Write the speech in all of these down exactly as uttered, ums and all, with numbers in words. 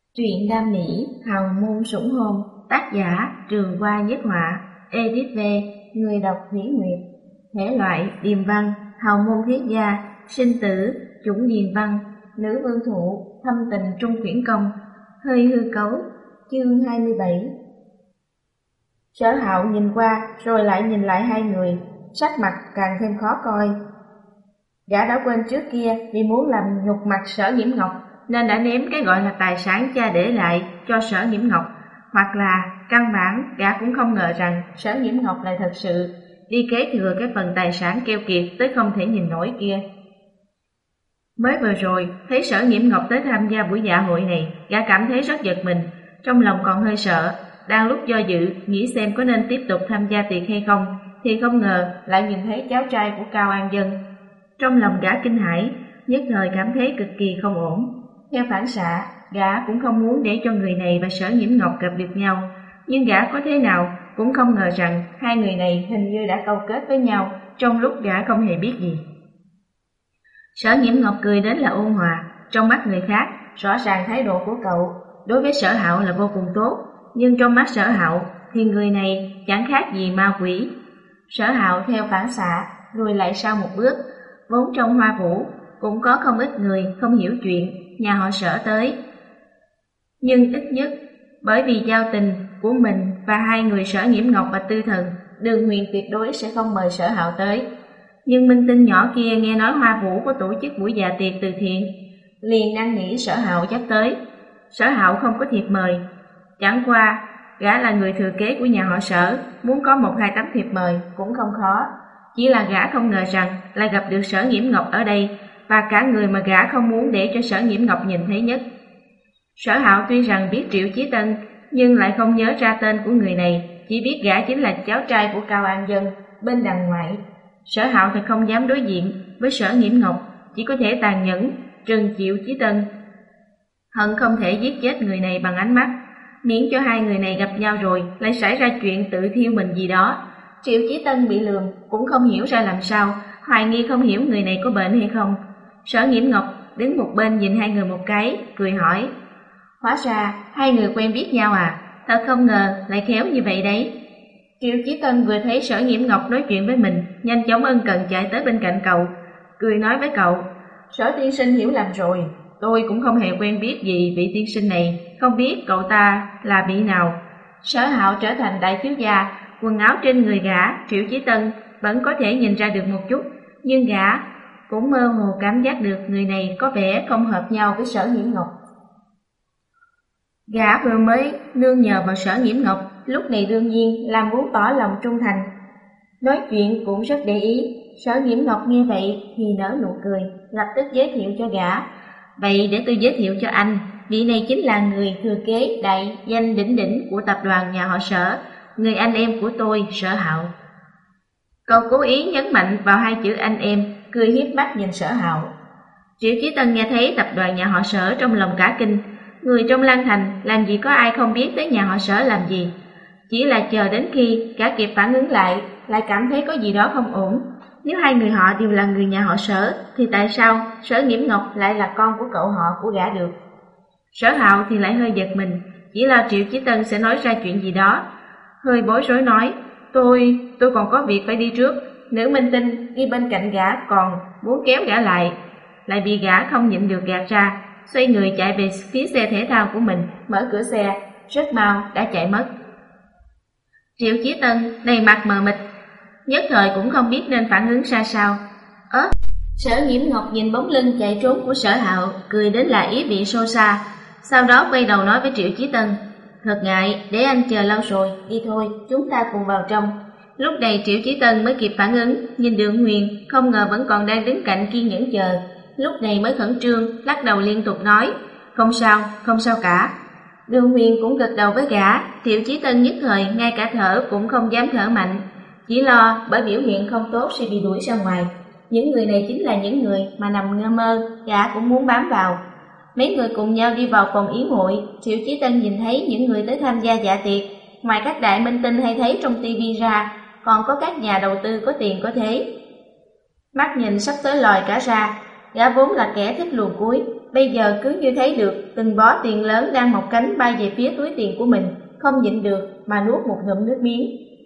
Truyện đam mỹ, hào môn sủng hôn, tác giả Trường Hoa Nhất Họa, edit về, người đọc Thủy Nguyệt. Thể loại điềm văn, hào môn thiết gia, sinh tử, chủng điềm văn, nữ vương thụ, thâm tình trung quyển công, hơi hư cấu. Chương hai mươi bảy. Sở Hạo nhìn qua rồi lại nhìn lại hai người, sắc mặt càng thêm khó coi. Gã đã quên trước kia vì muốn làm nhục mặt Sở Nhiễm Ngọc nên đã ném cái gọi là tài sản cha để lại cho Sở Nhiễm Ngọc, hoặc là căn bản gã cũng không ngờ rằng Sở Nhiễm Ngọc lại thật sự đi kế thừa cái phần tài sản keo kiệt tới không thể nhìn nổi kia. Mới vừa rồi thấy Sở Nhiễm Ngọc tới tham gia buổi dạ hội này, gã cảm thấy rất giật mình, trong lòng còn hơi sợ. Đang lúc do dự nghĩ xem có nên tiếp tục tham gia tiệc hay không, thì không ngờ lại nhìn thấy cháu trai của Cao An Dân. Trong lòng gã kinh hãi, nhất thời cảm thấy cực kỳ không ổn. Theo phản xạ, gã cũng không muốn để cho người này và Sở Nhiễm Ngọc gặp được nhau, nhưng gã có thế nào cũng không ngờ rằng hai người này hình như đã câu kết với nhau trong lúc gã không hề biết gì. Sở Nhiễm Ngọc cười đến là ôn hòa, trong mắt người khác rõ ràng thái độ của cậu đối với Sở Hạo là vô cùng tốt, nhưng trong mắt Sở Hạo thì người này chẳng khác gì ma quỷ. Sở Hạo theo phản xạ lùi lại sau một bước. Vốn trong Hoa Vũ cũng có không ít người không hiểu chuyện nhà họ Sở tới, nhưng ít nhất bởi vì giao tình của mình và hai người Sở Nhiễm Ngọc và Tư Thần, Đường Huyền tuyệt đối sẽ không mời Sở Hạo tới. Nhưng minh tinh nhỏ kia nghe nói Hoa Vũ có tổ chức buổi dạ tiệc từ thiện, liền năn nỉ Sở Hạo dắt tới. Sở Hạo không có thiệp mời, chẳng qua gã là người thừa kế của nhà họ Sở, muốn có một hai tấm thiệp mời cũng không khó. Chỉ là gã không ngờ rằng lại gặp được Sở Nhiễm Ngọc ở đây, và cả người mà gã không muốn để cho Sở Nhiễm Ngọc nhìn thấy nhất. Sở Hạo tuy rằng biết Triệu Chí Tân, nhưng lại không nhớ ra tên của người này, chỉ biết gã chính là cháu trai của Cao An Dân bên đằng ngoại. Sở Hạo thật không dám đối diện với Sở Nhiễm Ngọc, chỉ có thể tàn nhẫn trừng Triệu Chí Tân, hận không thể giết chết người này bằng ánh mắt, miễn cho hai người này gặp nhau rồi lại xảy ra chuyện tự thiêu mình gì đó. Triệu Chí Tân bị lườm cũng không hiểu ra làm sao, hoài nghi không hiểu người này có bệnh hay không. Sở Nhiễm Ngọc đứng một bên nhìn hai người một cái, cười hỏi: "Hóa ra hai người quen biết nhau à? Thật không ngờ lại khéo như vậy đấy." Triệu Chí Tân vừa thấy Sở Nhiễm Ngọc nói chuyện với mình, nhanh chóng ân cần chạy tới bên cạnh cậu, cười nói với cậu: "Sở tiên sinh hiểu lầm rồi, tôi cũng không hề quen biết gì vị tiên sinh này, không biết cậu ta là vị nào." Sở Hạo trở thành đại thiếu gia, quần áo trên người gã Triệu Chí Tân vẫn có thể nhìn ra được một chút, nhưng gã cũng mơ hồ cảm giác được người này có vẻ không hợp nhau với Sở Nhiễm Ngọc. Gã vừa mới nương nhờ vào Sở Nhiễm Ngọc, lúc này đương nhiên làm muốn tỏ lòng trung thành, nói chuyện cũng rất để ý. Sở Nhiễm Ngọc nghe vậy thì nở nụ cười, lập tức giới thiệu cho gã: "Vậy để tôi giới thiệu cho anh, vị này chính là người thừa kế đại danh đỉnh đỉnh của tập đoàn nhà họ Sở, người anh em của tôi, Sở Hạo." Cậu cố ý nhấn mạnh vào hai chữ anh em, cười hiếp mắt nhìn Sở Hạo. Triệu Chí Tân nghe thấy tập đoàn nhà họ Sở trong lòng cả kinh. Người trong Lan Thành làm gì có ai không biết tới nhà họ Sở làm gì, chỉ là chờ đến khi cả kịp phản ứng lại, lại cảm thấy có gì đó không ổn. Nếu hai người họ đều là người nhà họ Sở, thì tại sao Sở Nhiễm Ngọc lại là con của cậu họ của gã được? Sở Hạo thì lại hơi giật mình, chỉ là Triệu Chí Tân sẽ nói ra chuyện gì đó, hơi bối rối nói: Tôi, tôi còn có việc phải đi trước." Nữ minh tinh đi bên cạnh gã còn muốn kéo gã lại, lại bị gã không nhịn được gạt ra, xoay người chạy về phía xe thể thao của mình, mở cửa xe, rất mau đã chạy mất. Triệu Chí Tân đầy mặt mờ mịt, nhất thời cũng không biết nên phản ứng ra sao. Ớ, Sở Nhiễm Ngọc nhìn bóng lưng chạy trốn của Sở Hạo, cười đến là ý vị sâu xa, sau đó quay đầu nói với Triệu Chí Tân: "Thật ngại, để anh chờ lâu rồi, đi thôi, chúng ta cùng vào trong." Lúc này Triệu Chí Tân mới kịp phản ứng, nhìn Đường Huyền không ngờ vẫn còn đang đứng cạnh kiên nhẫn chờ, lúc này mới khẩn trương lắc đầu liên tục nói: "Không sao, không sao cả." Đường Huyền cũng gật đầu với gã. Triệu Chí Tân nhất thời ngay cả thở cũng không dám thở mạnh, chỉ lo bởi biểu hiện không tốt sẽ bị đuổi ra ngoài. Những người này chính là những người mà nằm ngơ mơ gã cũng muốn bám vào. Mấy người cùng nhau đi vào phòng yến hội. Triệu Chí Tân nhìn thấy những người tới tham gia dạ tiệc, ngoài các đại minh tinh hay thấy trong tivi ra, còn có các nhà đầu tư có tiền có thế. Mắt nhìn sắp tới lòi cả ra, gã vốn là kẻ thích luồn cuối, bây giờ cứ như thấy được từng bó tiền lớn đang mọc cánh bay về phía túi tiền của mình, không nhịn được mà nuốt một ngụm nước miếng.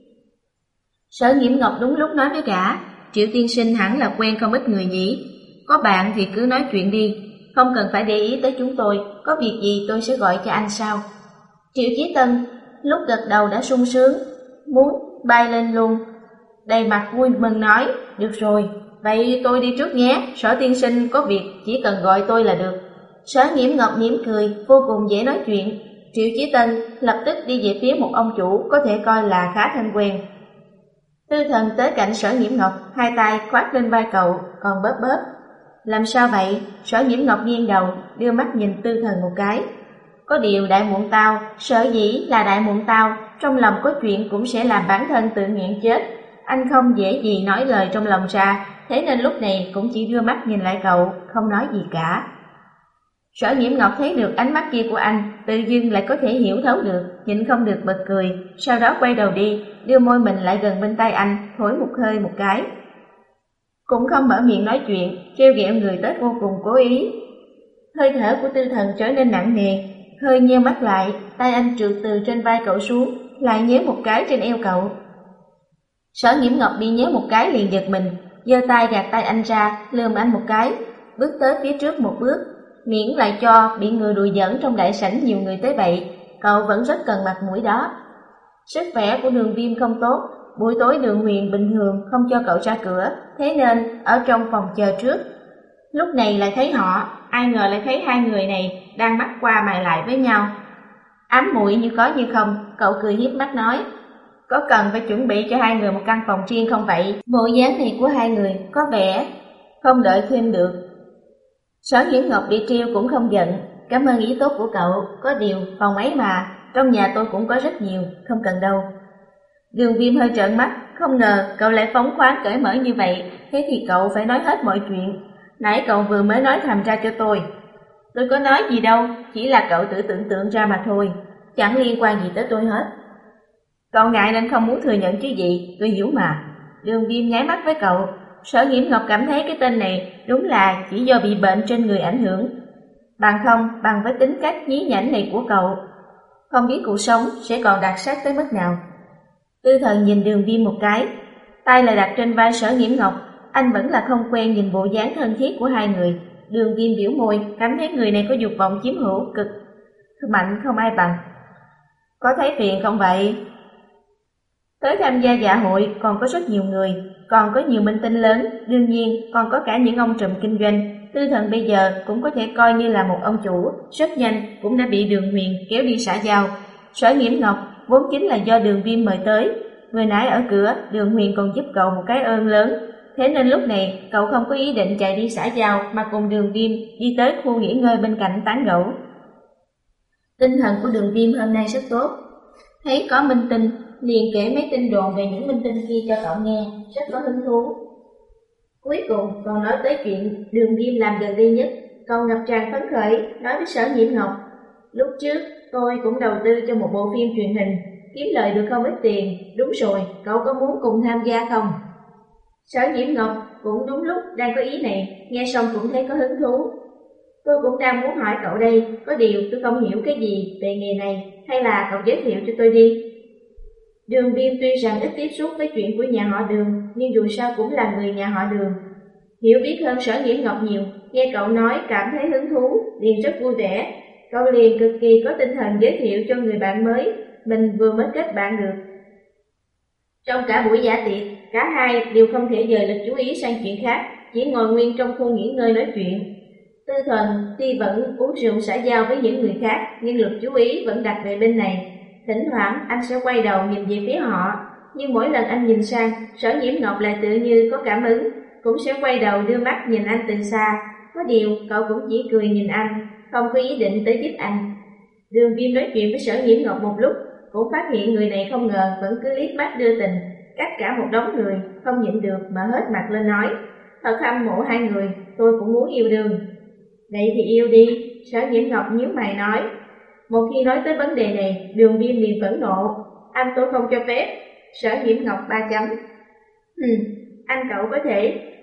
Sở Nghiễm Ngọc đúng lúc nói với gã, Triệu tiên sinh hẳn là quen không ít người nhỉ, có bạn thì cứ nói chuyện đi, không cần phải để ý tới chúng tôi, có việc gì tôi sẽ gọi cho anh sau. Triệu Chí Tân lúc gật đầu đã sung sướng, muốn bay lên luôn, đầy mặt vui mừng nói, được rồi, vậy tôi đi trước nhé, Sở tiên sinh có việc chỉ cần gọi tôi là được. Sở Nghiễm Ngọc mỉm cười, vô cùng dễ nói chuyện. Triệu Chí Tân lập tức đi về phía một ông chủ có thể coi là khá thân quen. Tư Thần tới cạnh Sở Nghiễm Ngọc, hai tay khoác lên vai cậu, còn bóp bóp. Làm sao vậy? Sở Nghiễm Ngọc nghiêng đầu, đưa mắt nhìn Tư Thần một cái. Có điều đại muộn tao, sở dĩ là đại muộn tao, trong lòng có chuyện cũng sẽ làm bản thân tự nghẹn chết. Anh không dễ gì nói lời trong lòng ra, thế nên lúc này cũng chỉ đưa mắt nhìn lại cậu, không nói gì cả. Sở Nghiễm Ngọc thấy được ánh mắt kia của anh, tự dưng lại có thể hiểu thấu được, nhịn không được bật cười, sau đó quay đầu đi, đưa môi mình lại gần bên tay anh, thổi một hơi một cái. Cũng không mở miệng nói chuyện, trêu ghẹo người tới vô cùng cố ý. Hơi thở của Tư Thần trở nên nặng nề, hơi nheo mắt lại, tay anh trượt từ trên vai cậu xuống, lại nhéo một cái trên eo cậu. Sở Nghiễm Ngọc bị nhéo một cái liền giật mình, giơ tay gạt tay anh ra, lườm anh một cái, bước tới phía trước một bước, miễn lại cho bị người đùa giỡn trong đại sảnh nhiều người tới vậy, cậu vẫn rất cần mặt mũi đó. Sức khỏe của Đường Viêm không tốt, buổi tối Đường Huyền bình thường không cho cậu ra cửa, thế nên ở trong phòng chờ trước. Lúc này lại thấy họ, ai ngờ lại thấy hai người này đang mắt qua mày lại với nhau. Ám muội như có như không, cậu cười hiếp mắt nói, có cần phải chuẩn bị cho hai người một căn phòng riêng không vậy? Bộ dáng này của hai người có vẻ không đợi thêm được. Sở Nghiễm Ngọc bị trêu cũng không giận, cảm ơn ý tốt của cậu, có điều phòng ấy mà, trong nhà tôi cũng có rất nhiều, không cần đâu. Đường Viêm hơi trợn mắt, không ngờ cậu lại phóng khoáng cởi mở như vậy, thế thì cậu phải nói hết mọi chuyện. Nãy cậu vừa mới nói thầm ra cho tôi. Tôi có nói gì đâu, chỉ là cậu tự tưởng tượng ra mà thôi, chẳng liên quan gì tới tôi hết. Cậu ngại nên không muốn thừa nhận chứ gì, tôi hiểu mà. Đường Viêm nháy mắt với cậu. Sở Nghiễm Ngọc cảm thấy cái tên này đúng là chỉ do bị bệnh trên người ảnh hưởng. Bằng không, bằng với tính cách nhí nhảnh này của cậu, không biết cuộc sống sẽ còn đặc sắc tới mức nào. Tư Thần nhìn Đường Viêm một cái, tay lại đặt trên vai Sở Nghiễm Ngọc, anh vẫn là không quen nhìn bộ dáng thân thiết của hai người. Đường Viêm biểu môi, cảm thấy người này có dục vọng chiếm hữu cực mạnh không ai bằng. Có thấy phiền không vậy? Tới tham gia dạ hội còn có rất nhiều người, còn có nhiều minh tinh lớn, đương nhiên còn có cả những ông trùm kinh doanh. Tư Thần bây giờ cũng có thể coi như là một ông chủ, rất nhanh cũng đã bị Đường Huyền kéo đi xã giao. Sở Nghiễm Ngọc vốn chính là do Đường Viêm mời tới, vừa nãy ở cửa Đường Huyền còn giúp cậu một cái ơn lớn, thế nên lúc này cậu không có ý định chạy đi xã giao mà cùng Đường Viêm đi tới khu nghỉ ngơi bên cạnh tán gẫu. Tinh thần của Đường Viêm hôm nay rất tốt, thấy có minh tinh liền kể mấy tin đồn về những minh tinh kia cho cậu nghe, rất có hứng thú. Cuối cùng còn nói tới chuyện Đường Viêm làm gần đây nhất, cậu ngập tràn phấn khởi nói với Sở Nghiễm Ngọc, lúc trước tôi cũng đầu tư cho một bộ phim truyền hình, kiếm lời được không ít tiền, đúng rồi, cậu có muốn cùng tham gia không? Sở Nghiễm Ngọc cũng đúng lúc đang có ý này, nghe xong cũng thấy có hứng thú. Tôi cũng đang muốn hỏi cậu đây, có điều tôi không hiểu cái gì về nghề này, hay là cậu giới thiệu cho tôi đi. Đường Viêm tuy rằng ít tiếp xúc với chuyện của nhà họ Đường, nhưng dù sao cũng là người nhà họ Đường, hiểu biết hơn Sở Nghiễm Ngọc nhiều. Nghe cậu nói cảm thấy hứng thú, liền rất vui vẻ. Cậu liền cực kỳ có tinh thần giới thiệu cho người bạn mới mình vừa mới kết bạn được. Trong cả buổi dạ tiệc, cả hai đều không thể dời lực chú ý sang chuyện khác, chỉ ngồi nguyên trong khu nghỉ ngơi nói chuyện. Tư Thần tuy vẫn uống rượu xã giao với những người khác, nhưng lực chú ý vẫn đặt về bên này. Thỉnh thoảng anh sẽ quay đầu nhìn về phía họ, nhưng mỗi lần anh nhìn sang, Sở Nghiễm Ngọc lại tự như có cảm ứng, cũng sẽ quay đầu đưa mắt nhìn anh từ xa. Có điều cậu cũng chỉ cười nhìn anh, không có ý định tới giúp anh. Đường Viêm nói chuyện với Sở Nghiễm Ngọc một lúc, cũng phát hiện người này không ngờ vẫn cứ liếc mắt đưa tình, cách cả một đống người, không nhịn được mà hết mặt lên nói, thật hâm mộ hai người, tôi cũng muốn yêu đương. Vậy thì yêu đi, Sở Nghiễm Ngọc nhíu mày nói. Một khi nói tới vấn đề này, Đường Viêm liền phẫn nộ, anh tôi không cho phép. Sở Nghiễm Ngọc ba chấm. Hừm, anh cậu có thể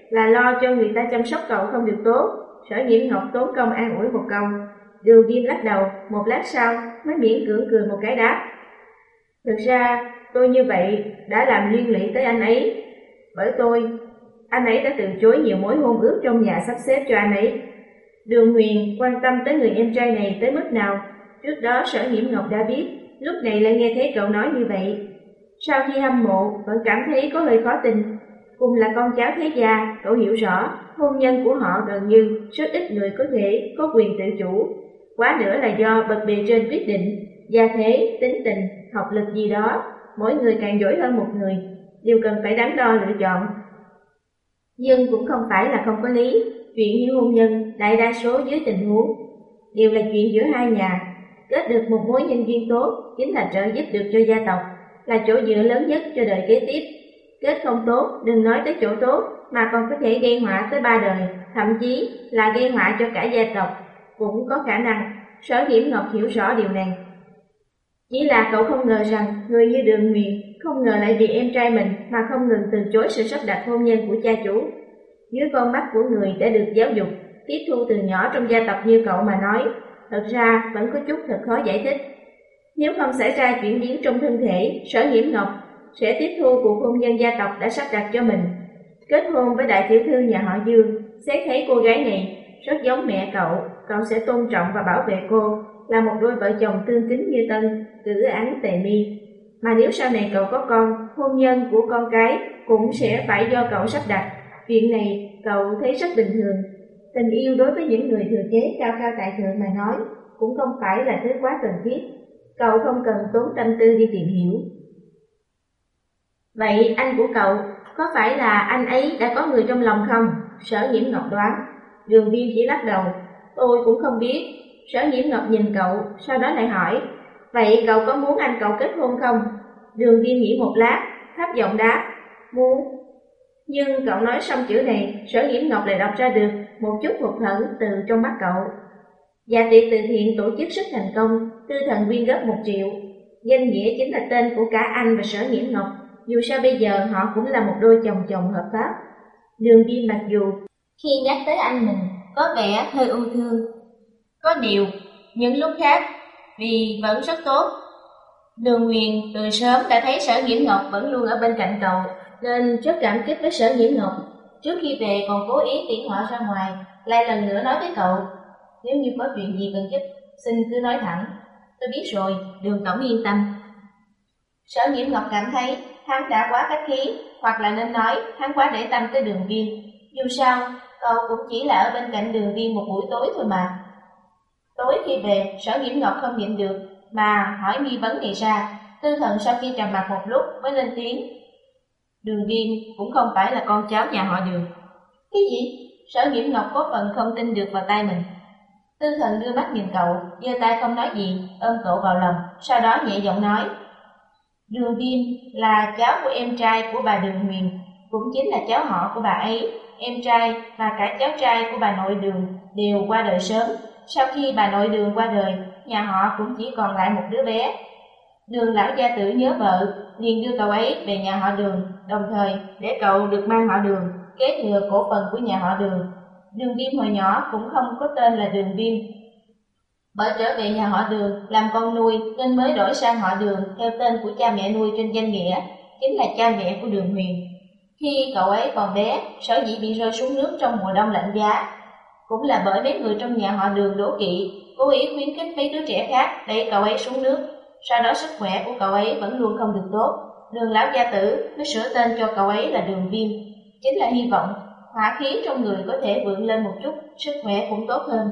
là lo cho người ta chăm sóc cậu không được tốt. Sở Nhiễm Ngọc tốn công an ủi một câu. Đường Viêm lắc đầu, một lát sau mới miễn cưỡng cười một cái đáp. Thực ra tôi như vậy đã làm liên lụy tới anh ấy. Bởi tôi, anh ấy đã từ chối nhiều mối hôn ước trong nhà sắp xếp cho anh ấy. Đường Huyền quan tâm tới người em trai này tới mức nào, trước đó Sở Nhiễm Ngọc đã biết, lúc này lại nghe thấy cậu nói như vậy. Sau khi hâm mộ, vẫn cảm thấy có hơi khó tin. Cùng là con cháu thế gia, cậu hiểu rõ, hôn nhân của họ gần như rất ít người có thể có quyền tự chủ. Quá nữa là do bậc bề trên quyết định, gia thế, tính tình, học lực gì đó, mỗi người càng giỏi hơn một người, đều cần phải đắn đo lựa chọn. Nhưng cũng không phải là không có lý, chuyện như hôn nhân, đại đa số dưới tình huống, đều là chuyện giữa hai nhà. Kết được một mối nhân duyên tốt, chính là trợ giúp được cho gia tộc, là chỗ dựa lớn nhất cho đời kế tiếp. Kết không tốt, đừng nói tới chỗ tốt, mà còn có thể gây họa tới ba đời, thậm chí là gây họa cho cả gia tộc, cũng có khả năng. Sở Nhiễm Ngọc hiểu rõ điều này. Chỉ là cậu không ngờ rằng người như Đường Huyền không ngờ lại vì em trai mình mà không ngừng từ chối sự sắp đặt hôn nhân của cha chủ. Dưới con mắt của người đã được giáo dục, tiếp thu từ nhỏ trong gia tộc như cậu mà nói, thật ra vẫn có chút thật khó giải thích. Nếu không xảy ra chuyển biến trong thân thể, Sở Nhiễm Ngọc sẽ tiếp thu cuộc hôn nhân gia tộc đã sắp đặt cho mình. Kết hôn với đại tiểu thư nhà họ Dương, xét thấy cô gái này rất giống mẹ cậu, cậu sẽ tôn trọng và bảo vệ cô, là một đôi vợ chồng tương kính như tân, cử án tề mi. Mà nếu sau này cậu có con, hôn nhân của con cái cũng sẽ phải do cậu sắp đặt. Chuyện này cậu thấy rất bình thường. Tình yêu đối với những người thừa kế cao cao tại thượng mà nói, cũng không phải là thứ quá cần thiết. Cậu không cần tốn tâm tư đi tìm hiểu. Vậy anh của cậu, có phải là anh ấy đã có người trong lòng không? Sở Nhiễm Ngọc đoán. Đường Viêm chỉ lắc đầu. Tôi cũng không biết. Sở Nhiễm Ngọc nhìn cậu, sau đó lại hỏi. Vậy cậu có muốn anh cậu kết hôn không? Đường Viêm nghĩ một lát, thấp giọng đáp. Muốn. Nhưng cậu nói xong chữ này, Sở Nhiễm Ngọc lại đọc ra được một chút hụt hẫng từ trong mắt cậu. Dạ tiệc từ thiện tổ chức rất thành công, Tư Thần quyên góp một triệu. Danh nghĩa chính là tên của cả anh và Sở Nhiễm Ngọc. Dù sao bây giờ họ cũng là một đôi chồng chồng hợp pháp. Đường Viêm mặc dù khi nhắc tới anh mình có vẻ hơi ưu thương, có điều những lúc khác vì vẫn rất tốt. Đường Huyền từ sớm đã thấy Sở Nhiễm Ngọc vẫn luôn ở bên cạnh cậu, nên rất cảm kích với Sở Nhiễm Ngọc. Trước khi về còn cố ý tiễn họ ra ngoài, lại lần nữa nói với cậu, nếu như có chuyện gì cần giúp, xin cứ nói thẳng. Tôi biết rồi, Đường tổng yên tâm. Sở Nhiễm Ngọc cảm thấy hắn đã quá khách khí, hoặc là nên nói hắn quá để tâm tới Đường Viêm. Dù sao, cậu cũng chỉ là ở bên cạnh Đường Viêm một buổi tối thôi mà. Tối khi về, Sở Nhiễm Ngọc không nhịn được mà hỏi nghi vấn này ra. Tư Thần sau khi trầm mặc một lúc mới lên tiếng. Đường Viêm cũng không phải là con cháu nhà họ Đường. Cái gì? Sở Nhiễm Ngọc có phần không tin được vào tai mình. Tư Thần đưa mắt nhìn cậu, giơ tay không nói gì, ôm cậu vào lòng, sau đó nhẹ giọng nói. Đường Viêm là cháu của em trai của bà Đường Huyền, cũng chính là cháu họ của bà ấy. Em trai và cả cháu trai của bà nội Đường đều qua đời sớm. Sau khi bà nội Đường qua đời, nhà họ cũng chỉ còn lại một đứa bé. Đường lão gia tử nhớ vợ, liền đưa cậu ấy về nhà họ Đường, đồng thời để cậu được mang họ Đường, kế thừa cổ phần của nhà họ Đường. Đường Viêm hồi nhỏ cũng không có tên là Đường Viêm. Bởi trở về nhà họ Đường làm con nuôi nên mới đổi sang họ Đường theo tên của cha mẹ nuôi trên danh nghĩa, chính là cha mẹ của Đường Huyền. Khi cậu ấy còn bé, sở dĩ bị rơi xuống nước trong mùa đông lạnh giá, cũng là bởi mấy người trong nhà họ Đường đố kỵ, cố ý khuyến khích mấy đứa trẻ khác đẩy cậu ấy xuống nước. Sau đó sức khỏe của cậu ấy vẫn luôn không được tốt. Đường lão gia tử mới sửa tên cho cậu ấy là Đường Viêm, chính là hy vọng hỏa khí trong người có thể vượng lên một chút, sức khỏe cũng tốt hơn.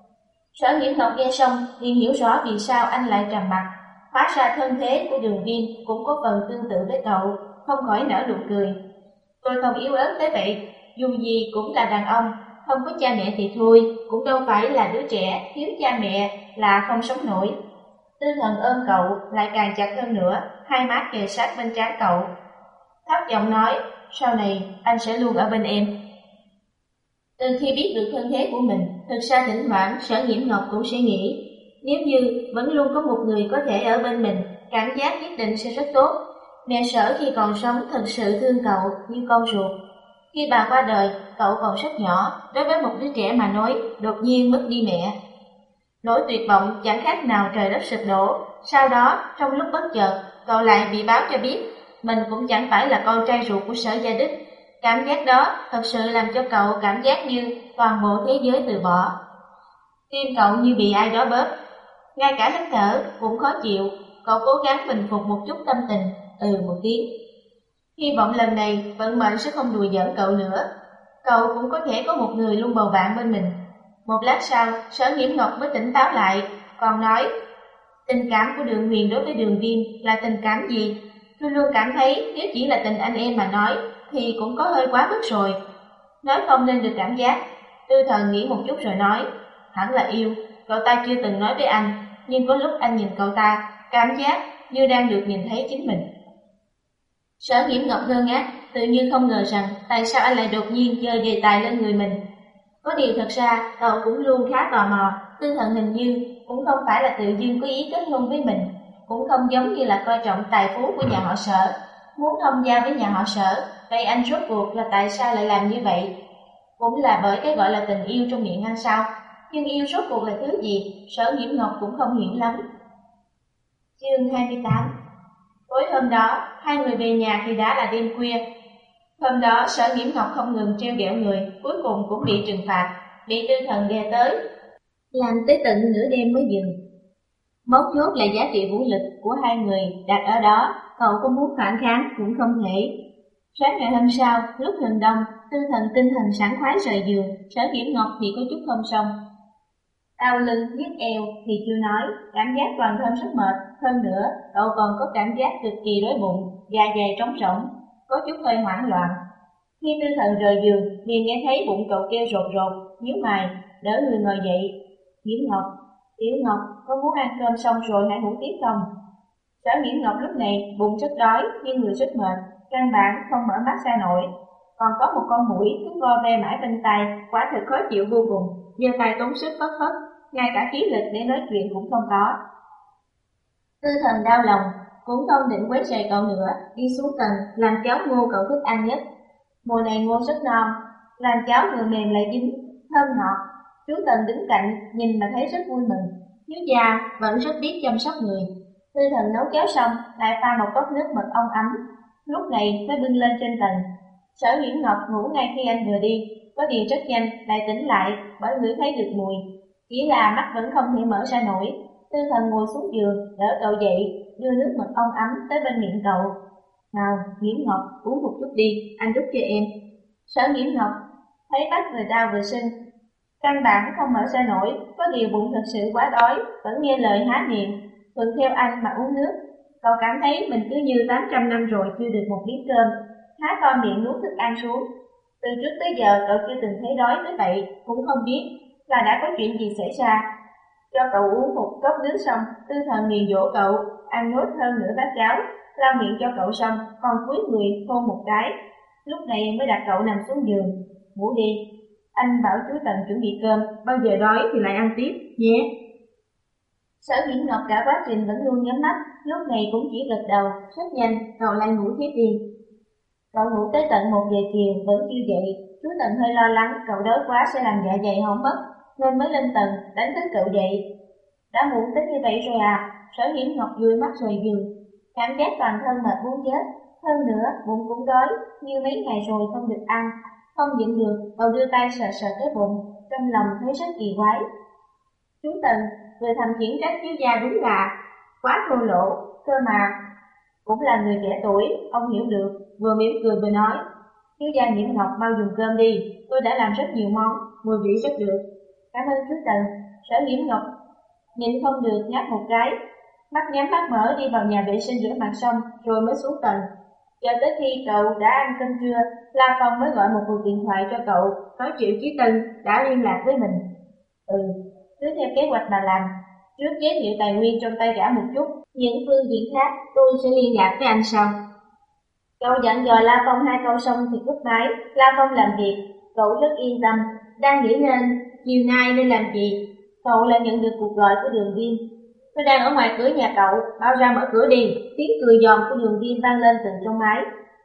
Sở Nhiễm Ngọc nghe xong liền hiểu rõ vì sao anh lại trầm mặc. Hóa ra thân thế của Đường Viêm cũng có phần tương tự với cậu, không khỏi nở nụ cười. Tôi không yếu ớt tới vậy, dù gì cũng là đàn ông, không có cha mẹ thì thôi, cũng đâu phải là đứa trẻ thiếu cha mẹ là không sống nổi. Tư Thần ôm cậu lại càng chặt hơn nữa, hai má kề sát bên trán cậu, thấp giọng nói, sau này anh sẽ luôn ở bên em. Từ khi biết được thân thế của mình, thực ra thỉnh thoảng Sở Nhiễm Ngọc cũng sẽ nghĩ, nếu như vẫn luôn có một người có thể ở bên mình, cảm giác nhất định sẽ rất tốt. Mẹ Sở khi còn sống thật sự thương cậu như con ruột. Khi bà qua đời, cậu còn rất nhỏ, đối với một đứa trẻ mà nói, đột nhiên mất đi mẹ. Nỗi tuyệt vọng chẳng khác nào trời đất sụp đổ. Sau đó, trong lúc bất chợt, cậu lại bị báo cho biết mình cũng chẳng phải là con trai ruột của Sở Gia Đích. Cảm giác đó thật sự làm cho cậu cảm giác như toàn bộ thế giới từ bỏ. Tim cậu như bị ai đó bóp, ngay cả hít thở cũng khó chịu. Cậu cố gắng bình phục một chút tâm tình, ừ một tiếng. Hy vọng lần này vận mệnh sẽ không đùa giỡn cậu nữa. Cậu cũng có thể có một người luôn bầu bạn bên mình. Một lát sau, Sở Nghiễm Ngọc mới tỉnh táo lại, còn nói: tình cảm của Đường Huyền đối với Đường Viên là tình cảm gì? Tôi luôn cảm thấy nếu chỉ là tình anh em mà nói thì cũng có hơi quá mức rồi. Nói không nên được cảm giác. Tư Thần nghĩ một chút rồi nói: hẳn là yêu. Cậu ta chưa từng nói với anh, nhưng có lúc anh nhìn cậu ta, cảm giác như đang được nhìn thấy chính mình. Sở Nghiễm Ngọc ngơ ngác, tự nhiên không ngờ rằng tại sao anh lại đột nhiên giơ đề tài lên người mình. Có điều thật ra cậu cũng luôn khá tò mò. Tư Thần hình như cũng không phải là tự dưng có ý kết hôn với mình, cũng không giống như là coi trọng tài phú của nhà họ Sở, muốn thông gia với nhà họ Sở. Vậy anh rốt cuộc là tại sao lại làm như vậy? Cũng là bởi cái gọi là tình yêu trong miệng anh sao? Nhưng yêu rốt cuộc là thứ gì? Sở Nghiễm Ngọc cũng không hiểu lắm. Chương hai mươi tám. Tối hôm đó, hai người về nhà thì đã là đêm khuya. Hôm đó, Sở Nghiễm Ngọc không ngừng trêu ghẹo người, cuối cùng cũng bị trừng phạt, bị Tư Thần đè tới, làm tới tận nửa đêm mới dừng. Mấu chốt là giá trị vũ lực của hai người đặt ở đó, cậu có muốn phản kháng cũng không thể. Sáng ngày hôm sau, lúc hừng đông, Tư Thần tinh thần sảng khoái rời giường, Sở Nghiễm Ngọc thì có chút không xong. Đau lưng, nhức eo thì chưa nói, cảm giác toàn thân rất mệt. Hơn nữa, cậu còn có cảm giác cực kỳ đói bụng, dạ dày trống rỗng, có chút hơi hoảng loạn. Khi Tư Thần rời giường, liền nghe thấy bụng cậu kêu rột rột, nhíu mày, đỡ người ngồi dậy. Nghiễm Ngọc, Tiểu Ngọc, có muốn ăn cơm xong rồi hãy ngủ tiếp không? Sở Nghiễm Ngọc lúc này bụng rất đói nhưng người rất mệt, căn bản không mở mắt ra nổi. Còn có một con muỗi cứ vo ve mãi bên tai, quả thực khó chịu vô cùng, giơ tay tốn sức phất phất, ngay cả khí lực để nói chuyện cũng không có. Tư Thần đau lòng, cũng không định quấy rầy cậu nữa, đi xuống tầng làm cháo ngô cậu thích ăn nhất. Mùa này ngô rất non, làm cháo vừa mềm lại dính, thơm ngọt. Chú Tần đứng cạnh nhìn mà thấy rất vui mừng. Thiếu gia vẫn rất biết chăm sóc người. Tư Thần nấu cháo xong, lại pha một cốc nước mật ong ấm, lúc này mới bưng lên trên tầng. Sở Nghiễm Ngọc ngủ ngay khi anh vừa đi, có điều rất nhanh lại tỉnh lại bởi ngửi thấy được mùi, chỉ là mắt vẫn không thể mở ra nổi. Tư Thần ngồi xuống giường, đỡ cậu dậy, đưa nước mật ong ấm tới bên miệng cậu. Nào, Nghiễm Ngọc, uống một chút đi, anh đút cho em. Sở Nghiễm Ngọc thấy mắt vừa đau vừa sưng, căn bản không mở ra nổi, có điều bụng thật sự quá đói, vẫn nghe lời há miệng, thuận theo anh mà uống nước. Cậu cảm thấy mình cứ như tám trăm năm rồi chưa được một miếng cơm, há to miệng nuốt thức ăn xuống. Từ trước tới giờ cậu chưa từng thấy đói tới vậy, cũng không biết là đã có chuyện gì xảy ra. Cho cậu uống một cốc nước xong, Tư Thần liền dỗ cậu ăn nốt hơn nửa bát cháo, lau miệng cho cậu xong, còn cúi người hôn một cái. Lúc này mới đặt cậu nằm xuống giường. Ngủ đi, anh bảo chú Tần chuẩn bị cơm, bao giờ đói thì lại ăn tiếp nhé. Sở Nghiễm Ngọc cả quá trình vẫn luôn nhắm mắt, lúc này cũng chỉ gật đầu. Rất nhanh cậu lại ngủ tiếp đi. Cậu ngủ tới tận một giờ chiều vẫn chưa dậy. Chú Tần hơi lo lắng cậu đói quá sẽ làm dạ dày hỏng mất, nên mới lên tầng đánh thức cậu dậy. Đã muộn tới như vậy rồi à? Sở Nghiễm Ngọc dụi mắt rời giường, cảm giác toàn thân mệt muốn chết. Hơn nữa bụng cũng đói, như mấy ngày rồi không được ăn. Không nhịn được, cậu đưa tay sờ sờ cái bụng, trong lòng thấy rất kỳ quái. Chú Tần vừa thầm khiển trách thiếu gia đúng là quá thô lỗ, cơ mà cũng là người trẻ tuổi, ông hiểu được, vừa mỉm cười vừa nói: thiếu gia Nghiễm Ngọc mau dùng cơm đi, tôi đã làm rất nhiều món, mùi vị rất được. Cảm ơn chú Tần. Sở Nghiễm Ngọc nhịn không được ngáp một cái, mắt nhắm mắt mở đi vào nhà vệ sinh rửa mặt xong rồi mới xuống tầng. Cho tới khi cậu đã ăn cơm trưa, La Phong mới gọi một cuộc điện thoại cho cậu, nói Triệu Chí Tân đã liên lạc với mình. Ừ, cứ theo kế hoạch mà làm, trước giới thiệu tài nguyên trong tay gã một chút, những phương diện khác tôi sẽ liên lạc với anh sau. Cậu dặn dò La Phong hai câu xong thì cúp máy. La Phong làm việc, cậu rất yên tâm, đang nghĩ nên chiều nay nên làm gì. Cậu lại nhận được cuộc gọi của Đường Viên. Tôi đang ở ngoài cửa nhà cậu, bao ra mở cửa đi. Tiếng cười giòn của Đường Viên vang lên từ trong máy.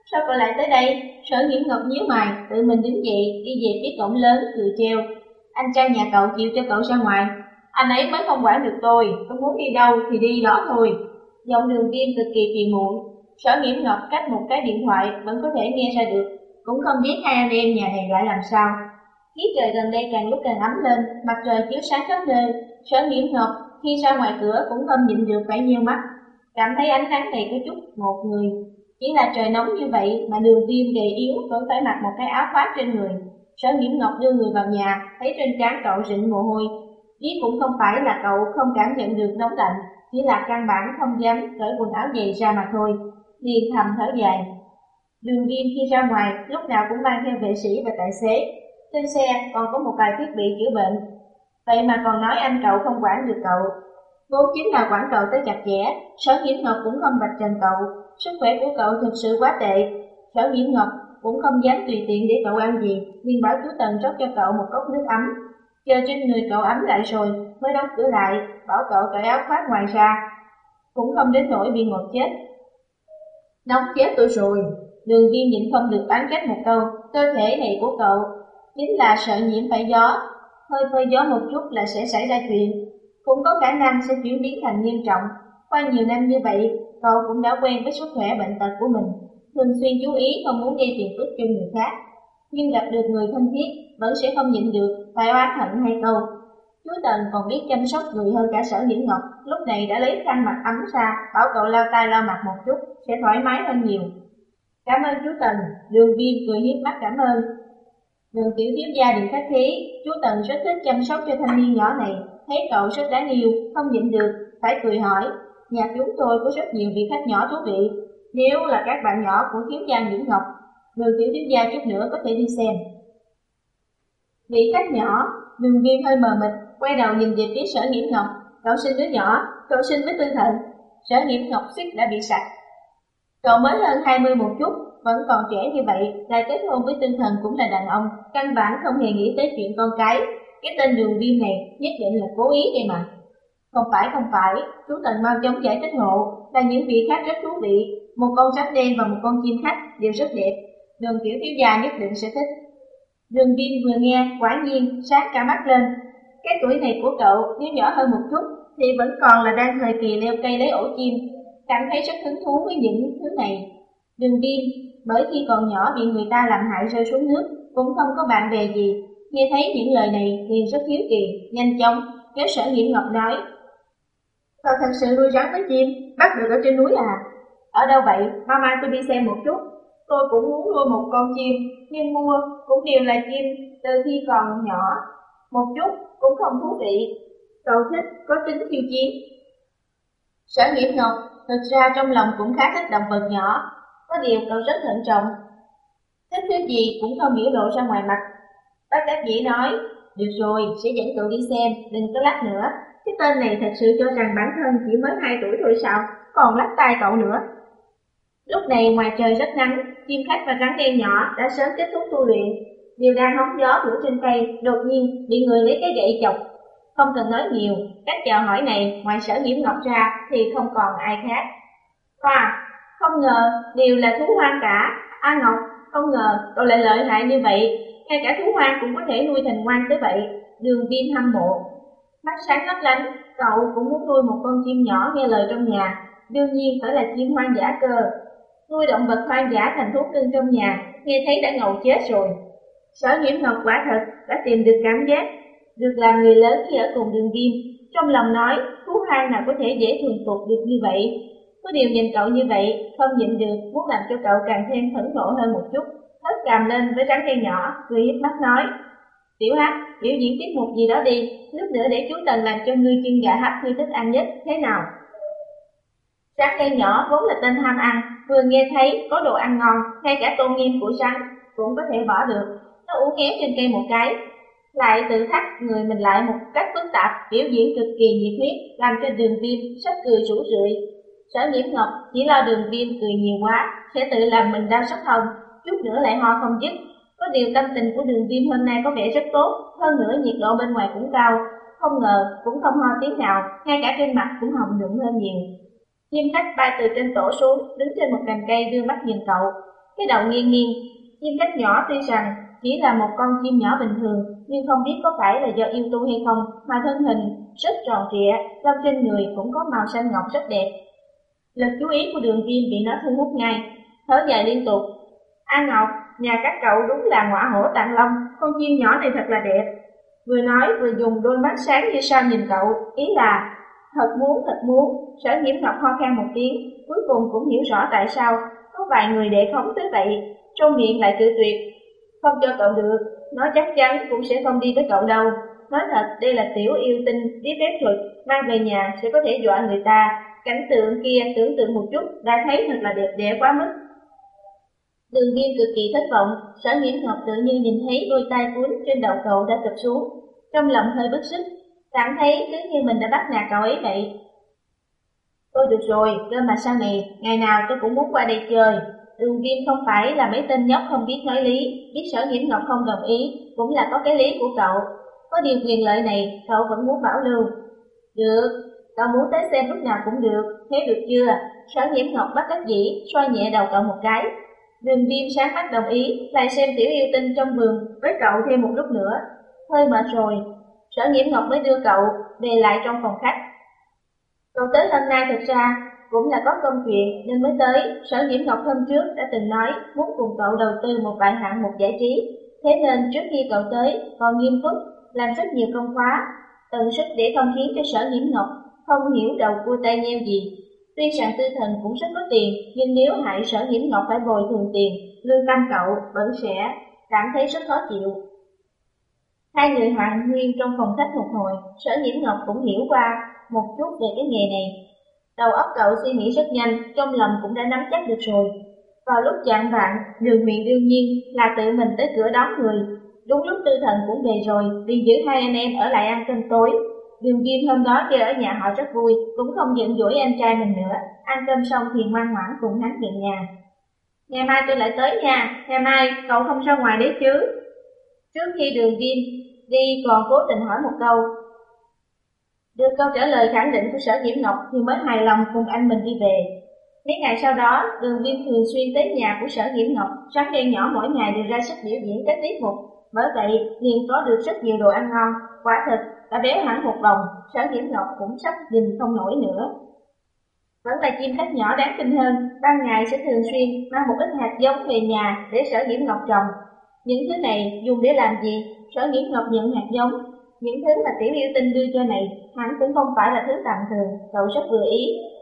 Sao cậu lại tới đây? Sở Nghiễm Ngọc nhíu mày, tự mình đứng dậy, đi về phía cổng lớn, cười trêu. Anh trai nhà cậu chịu cho cậu ra ngoài. Anh ấy mới không quản được tôi, tôi muốn đi đâu thì đi đó thôi. Giọng Đường Viêm cực kỳ phiền muộn. Sở Nghiễm Ngọc cách một cái điện thoại vẫn có thể nghe ra được, cũng không biết hai anh em nhà này lại làm sao. Khí trời gần đây càng lúc càng ấm lên, mặt trời chiếu sáng khắp nơi. Sở Nghiễm Ngọc khi ra ngoài cửa cũng không nhịn được phải nheo mắt, cảm thấy ánh nắng này có chút một người. Chỉ là trời nóng như vậy mà Đường Viêm gầy yếu vẫn phải mặc một cái áo khoác trên người. Sở Nghiễm Ngọc đưa người vào nhà, thấy trên trán cậu rịn mồ hôi. Biết cũng không phải là cậu không cảm nhận được nóng lạnh, chỉ là căn bản không dám cởi quần áo dày ra mà thôi. Liền thầm thở dài. Đường Viêm khi ra ngoài lúc nào cũng mang theo vệ sĩ và tài xế. Trên xe còn có một vài thiết bị chữa bệnh. Vậy mà còn nói anh cậu không quản được cậu. Vốn chính là quản cậu tới chặt chẽ. Sở Nghiễm Ngọc cũng không vạch trần cậu. Sức khỏe của cậu thực sự quá tệ. Sở Nghiễm Ngọc cũng không dám tùy tiện để cậu ăn gì, liền bảo chú Tần rót cho cậu một cốc nước ấm. Chờ trên người cậu ấm lại rồi mới đóng cửa lại, bảo cậu cởi áo khoác ngoài ra, cũng không đến nỗi bị ngột chết. Nóng chết tôi rồi. Đường Viêm nhịn không được oán trách một câu. Cơ thể này của cậu chính là sợ nhiễm phải gió, hơi phơi gió một chút là sẽ xảy ra chuyện, cũng có khả năng sẽ chuyển biến thành nghiêm trọng. Qua nhiều năm như vậy, cậu cũng đã quen với sức khỏe bệnh tật của mình, thường xuyên chú ý không muốn gây phiền phức cho người khác, nhưng gặp được người thân thiết vẫn sẽ không nhịn được phải oán hận hai câu. Chú Tần còn biết chăm sóc người hơn cả Sở Nghiễm Ngọc, lúc này đã lấy khăn mặt ấm ra, bảo cậu lau tay lau mặt một chút sẽ thoải mái hơn nhiều. Cảm ơn chú Tần. Đường Viêm cười hiếp mắt cảm ơn. Đường tiểu thiếu gia đừng khách khí, chú Tần rất thích chăm sóc cho thanh niên nhỏ này, thấy cậu rất đáng yêu, không nhịn được phải cười hỏi. Nhà chúng tôi có rất nhiều vị khách nhỏ thú vị, nếu là các bạn nhỏ của thiếu gia Nghiễm Ngọc, Đường tiểu thiếu gia chút nữa có thể đi xem. Vị khách nhỏ? Đường Viêm hơi mờ mịt, quay đầu nhìn về phía Sở Nghiễm Ngọc. Cậu sinh đứa nhỏ, cậu sinh với Tư Thận. Sở Nghiễm Ngọc suýt đã bị sặc. Cậu mới hơn hai mươi một chút, vẫn còn trẻ như vậy, lại kết hôn với Tư Thần cũng là đàn ông, căn bản không hề nghĩ tới chuyện con cái. Cái tên Đường Viêm này nhất định là cố ý đây mà. Không phải không phải, chú Tần mau chóng giải thích hộ, là những vị khách rất thú vị, một con rắn đen và một con chim khách đều rất đẹp, Đường tiểu thiếu gia nhất định sẽ thích. Đường Viêm vừa nghe, quả nhiên sáng cả mắt lên. Cái tuổi này của cậu nếu nhỏ hơn một chút thì vẫn còn là đang thời kỳ leo cây lấy ổ chim, cảm thấy rất hứng thú với những thứ này. Đường Viêm bởi khi còn nhỏ bị người ta làm hại rơi xuống nước, cũng không có bạn bè gì, nghe thấy những lời này liền rất hiếu kỳ, nhanh chóng kéo Sở Nghiễm Ngọc nói: cậu thật sự nuôi rắn với chim, bắt được ở trên núi à? Ở đâu vậy? Mama tôi đi xem một chút. Tôi cũng muốn nuôi một con chim, nhưng mua cũng đều là chim từ khi còn nhỏ, một chút cũng không thú vị. Cậu thích có tính khiêu chiến. Sở Nghiễm Ngọc thực ra trong lòng cũng khá thích động vật nhỏ, có điều cậu rất thận trọng, thích thứ gì cũng không biểu lộ ra ngoài mặt. Bác đáp dĩ nói: được rồi, sẽ dẫn cậu đi xem, đừng có lắc nữa. Cái tên này thật sự cho rằng bản thân chỉ mới hai tuổi thôi sao, còn lắc tai cậu nữa. Lúc này ngoài trời rất nắng, chim khách và rắn đen nhỏ đã sớm kết thúc tu luyện, đều đang hóng gió ngủ trên cây, đột nhiên bị người lấy cái gậy chọc. Không cần nói nhiều, cách chào hỏi này ngoài Sở Nghiễm Ngọc ra thì không còn ai khác. Hoa, không ngờ đều là thú hoang cả. A Ngọc, không ngờ cậu lại lợi hại như vậy, ngay cả thú hoang cũng có thể nuôi thành ngoan tới vậy. Đường Viêm hâm mộ, mắt sáng lấp lánh. Cậu cũng muốn nuôi một con chim nhỏ nghe lời trong nhà, đương nhiên phải là chim hoang dã cơ. Nuôi động vật hoang dã thành thú cưng trong nhà, nghe thấy đã ngầu chết rồi. Sở Nghiễm Ngọc quả thật đã tìm được cảm giác được làm người lớn khi ở cùng Đường Viêm, trong lòng nói thú hoang nào có thể dễ thuần phục được như vậy. Có điều nhìn cậu như vậy, không nhịn được muốn làm cho cậu càng thêm phẫn nộ hơn một chút, hất cằm lên với rắn đen nhỏ, cười hiếp mắt nói: Tiểu Hắc, biểu diễn tiết mục gì đó đi, lúc nữa để chú Tần làm cho ngươi chân gà hấp ngươi thích ăn nhất, thế nào? Rắn đen nhỏ vốn là tên ham ăn, vừa nghe thấy có đồ ăn ngon, ngay cả tôn nghiêm của rắn cũng có thể bỏ được. Nó uốn éo trên cây một cái, lại tự thắt người mình lại một cách phức tạp, biểu diễn cực kỳ nhiệt huyết, làm cho Đường Viêm sắp cười rủ rượi. Sở Nghiễm Ngọc chỉ lo Đường Viêm cười nhiều quá sẽ tự làm mình đau sốc hông, chút nữa lại ho không dứt. Có điều tâm tình của Đường Viêm hôm nay có vẻ rất tốt, hơn nữa nhiệt độ bên ngoài cũng cao, không ngờ cũng không ho tiếng nào, ngay cả trên mặt cũng hồng nhuận hơn nhiều. Chim khách bay từ trên tổ xuống, đứng trên một cành cây đưa mắt nhìn cậu. cái đầu nghiêng nghiêng. Chim cánh nhỏ tuy rằng chỉ là một con chim nhỏ bình thường, nhưng không biết có phải là do yêu tu hay không mà thân hình rất tròn trịa, lông trên người cũng có màu xanh ngọc rất đẹp. Lực chú ý của Đường Kim bị nó thu hút ngay, thở dài liên tục. A Ngọc, nhà các cậu đúng là ngọa hổ tạng long, con chim nhỏ này thật là đẹp. Vừa nói vừa dùng đôi mắt sáng như sao nhìn cậu, ý là thật muốn thật muốn. Sở Nhiễm Ngọc ho khan một tiếng, cuối cùng cũng hiểu rõ tại sao có vài người đệ khống tới vậy, trong miệng lại cự tuyệt. Không cho cậu được, nó chắc chắn cũng sẽ không đi với cậu đâu. Nói thật, đây là tiểu yêu tinh biết phép thuật, mang về nhà sẽ có thể dọa người ta. Cảnh tượng kia tưởng tượng một chút đã thấy thật là đẹp đẽ quá mức. Đường Kim cực kỳ thất vọng. Sở Nhiễm Ngọc tự nhiên nhìn thấy đôi tay cuốn trên đầu cậu đã chụp xuống, trong lòng hơi bức xúc, cảm thấy cứ như mình đã bắt nạt cậu ấy vậy. Thôi được rồi, cơ mà sau này ngày nào tôi cũng muốn qua đây chơi. Đường Kim không phải là mấy tên nhóc không biết nói lý, biết Sở Nhiễm Ngọc không đồng ý cũng là có cái lý của cậu. Có điều quyền lợi này cậu vẫn muốn bảo lưu. Được, cậu muốn tới xem lúc nào cũng được, thế được chưa? Sở Nhiễm Ngọc bất đắc dĩ xoa nhẹ đầu cậu một cái. Đường Kim sáng mắt đồng ý, lại xem tiểu yêu tinh trong vườn với cậu thêm một lúc nữa. Hơi mệt rồi, Sở Nhiễm Ngọc mới đưa cậu về lại trong phòng khách. Cậu tới hôm nay thực ra cũng là có công chuyện nên mới tới. Sở Nhiễm Ngọc hôm trước đã từng nói muốn cùng cậu đầu tư một vài hạng mục giải trí, thế nên trước khi cậu tới còn nghiêm túc làm rất nhiều công khóa, tận sức để không khiến cho Sở Nhiễm Ngọc không hiểu đầu cua tay nheo gì. Tuy rằng Tư Thần cũng rất có tiền, nhưng nếu hại Sở Nhiễm Ngọc phải bồi thường tiền, lương tâm cậu vẫn sẽ cảm thấy rất khó chịu. Hai người hàn huyên trong phòng khách một hồi, Sở Nhiễm Ngọc cũng hiểu qua một chút về cái nghề này. Đầu óc cậu suy nghĩ rất nhanh, trong lòng cũng đã nắm chắc được rồi. Vào lúc chạng vạng, Đường Huyền đương nhiên là tự mình tới cửa đón người. Đúng lúc Tư Thần cũng về rồi, liền giữ hai anh em ở lại ăn cơm tối. Đường Kim hôm đó chơi ở nhà họ rất vui, cũng không giận dỗi anh trai mình nữa. Ăn cơm xong thì ngoan ngoãn cùng hắn về nhà. Ngày mai tôi lại tới nha, ngày mai cậu không ra ngoài đấy chứ? Trước khi Đường Kim đi còn cố tình hỏi một câu. Được câu trả lời khẳng định của Sở Nhiễm Ngọc thì mới hài lòng cùng anh mình đi về. Mấy ngày sau đó, Đường Kim thường xuyên tới nhà của Sở Nhiễm Ngọc, sáng đen nhỏ mỗi ngày đều ra sức biểu diễn các tiết mục. Bởi vậy, liền có được rất nhiều đồ ăn ngon, quả thực đã béo hẳn một vòng. Sở Nhiễm Ngọc cũng sắp nhìn không nổi nữa. Vẫn là chim khách nhỏ đáng tin hơn, ban ngày sẽ thường xuyên mang một ít hạt giống về nhà để Sở Nhiễm Ngọc trồng. Những thứ này dùng để làm gì? Sở Nhiễm Ngọc nhận hạt giống. Những thứ mà tiểu yêu tinh đưa cho này, hắn cũng không phải là thứ tầm thường, cậu rất vừa ý.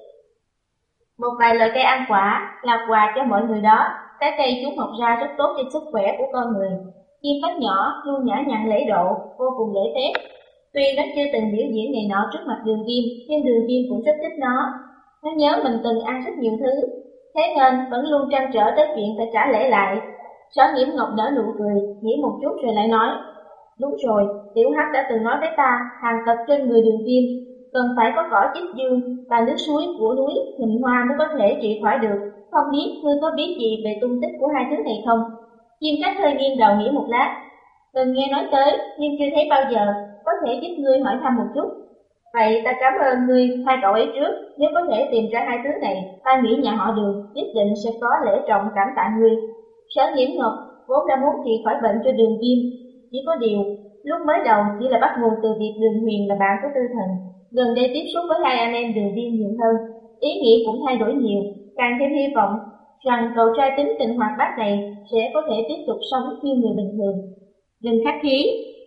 Một vài loại cây ăn quả là quà cho mọi người đó, trái cây chúng mọc ra rất tốt cho sức khỏe của con người. Chim khách nhỏ luôn nhã nhặn lễ độ, vô cùng lễ phép. Tuy nó chưa từng biểu diễn này nọ trước mặt Đường Kim, nhưng Đường Kim cũng rất thích nó. Nó nhớ mình từng ăn rất nhiều thứ, thế nên vẫn luôn trăn trở tới chuyện phải trả lễ lại. Sở Nhiễm Ngọc nở nụ cười, nghĩ một chút rồi lại nói. Đúng rồi, Tiểu Hắc đã từng nói với ta, hàng tật trên người Đường Kim cần phải có cỏ chích dương và nước suối của núi Huỳnh Hoa mới có thể trị khỏi được. Không biết ngươi có biết gì về tung tích của hai thứ này không? Chim khách hơi nghiêng đầu nghĩ một lát. Từng nghe nói tới, nhưng chưa thấy bao giờ, có thể giúp ngươi hỏi thăm một chút. Vậy ta cảm ơn ngươi hai cậu ấy trước, nếu có thể tìm ra hai thứ này, ta nghĩ nhà họ Đường nhất định sẽ có lễ trọng cảm tạ ngươi. Sở Nhiễm Ngọc vốn đã muốn trị khỏi bệnh cho Đường Kim, chỉ có điều lúc mới đầu chỉ là bắt nguồn từ việc Đường Huyền là bạn của Tư Thần, gần đây tiếp xúc với hai anh em Đường Viên nhiều hơn, ý nghĩ cũng thay đổi nhiều, càng thêm hy vọng rằng cậu trai tính tình hoạt bát này sẽ có thể tiếp tục sống như người bình thường. Đừng khách khí.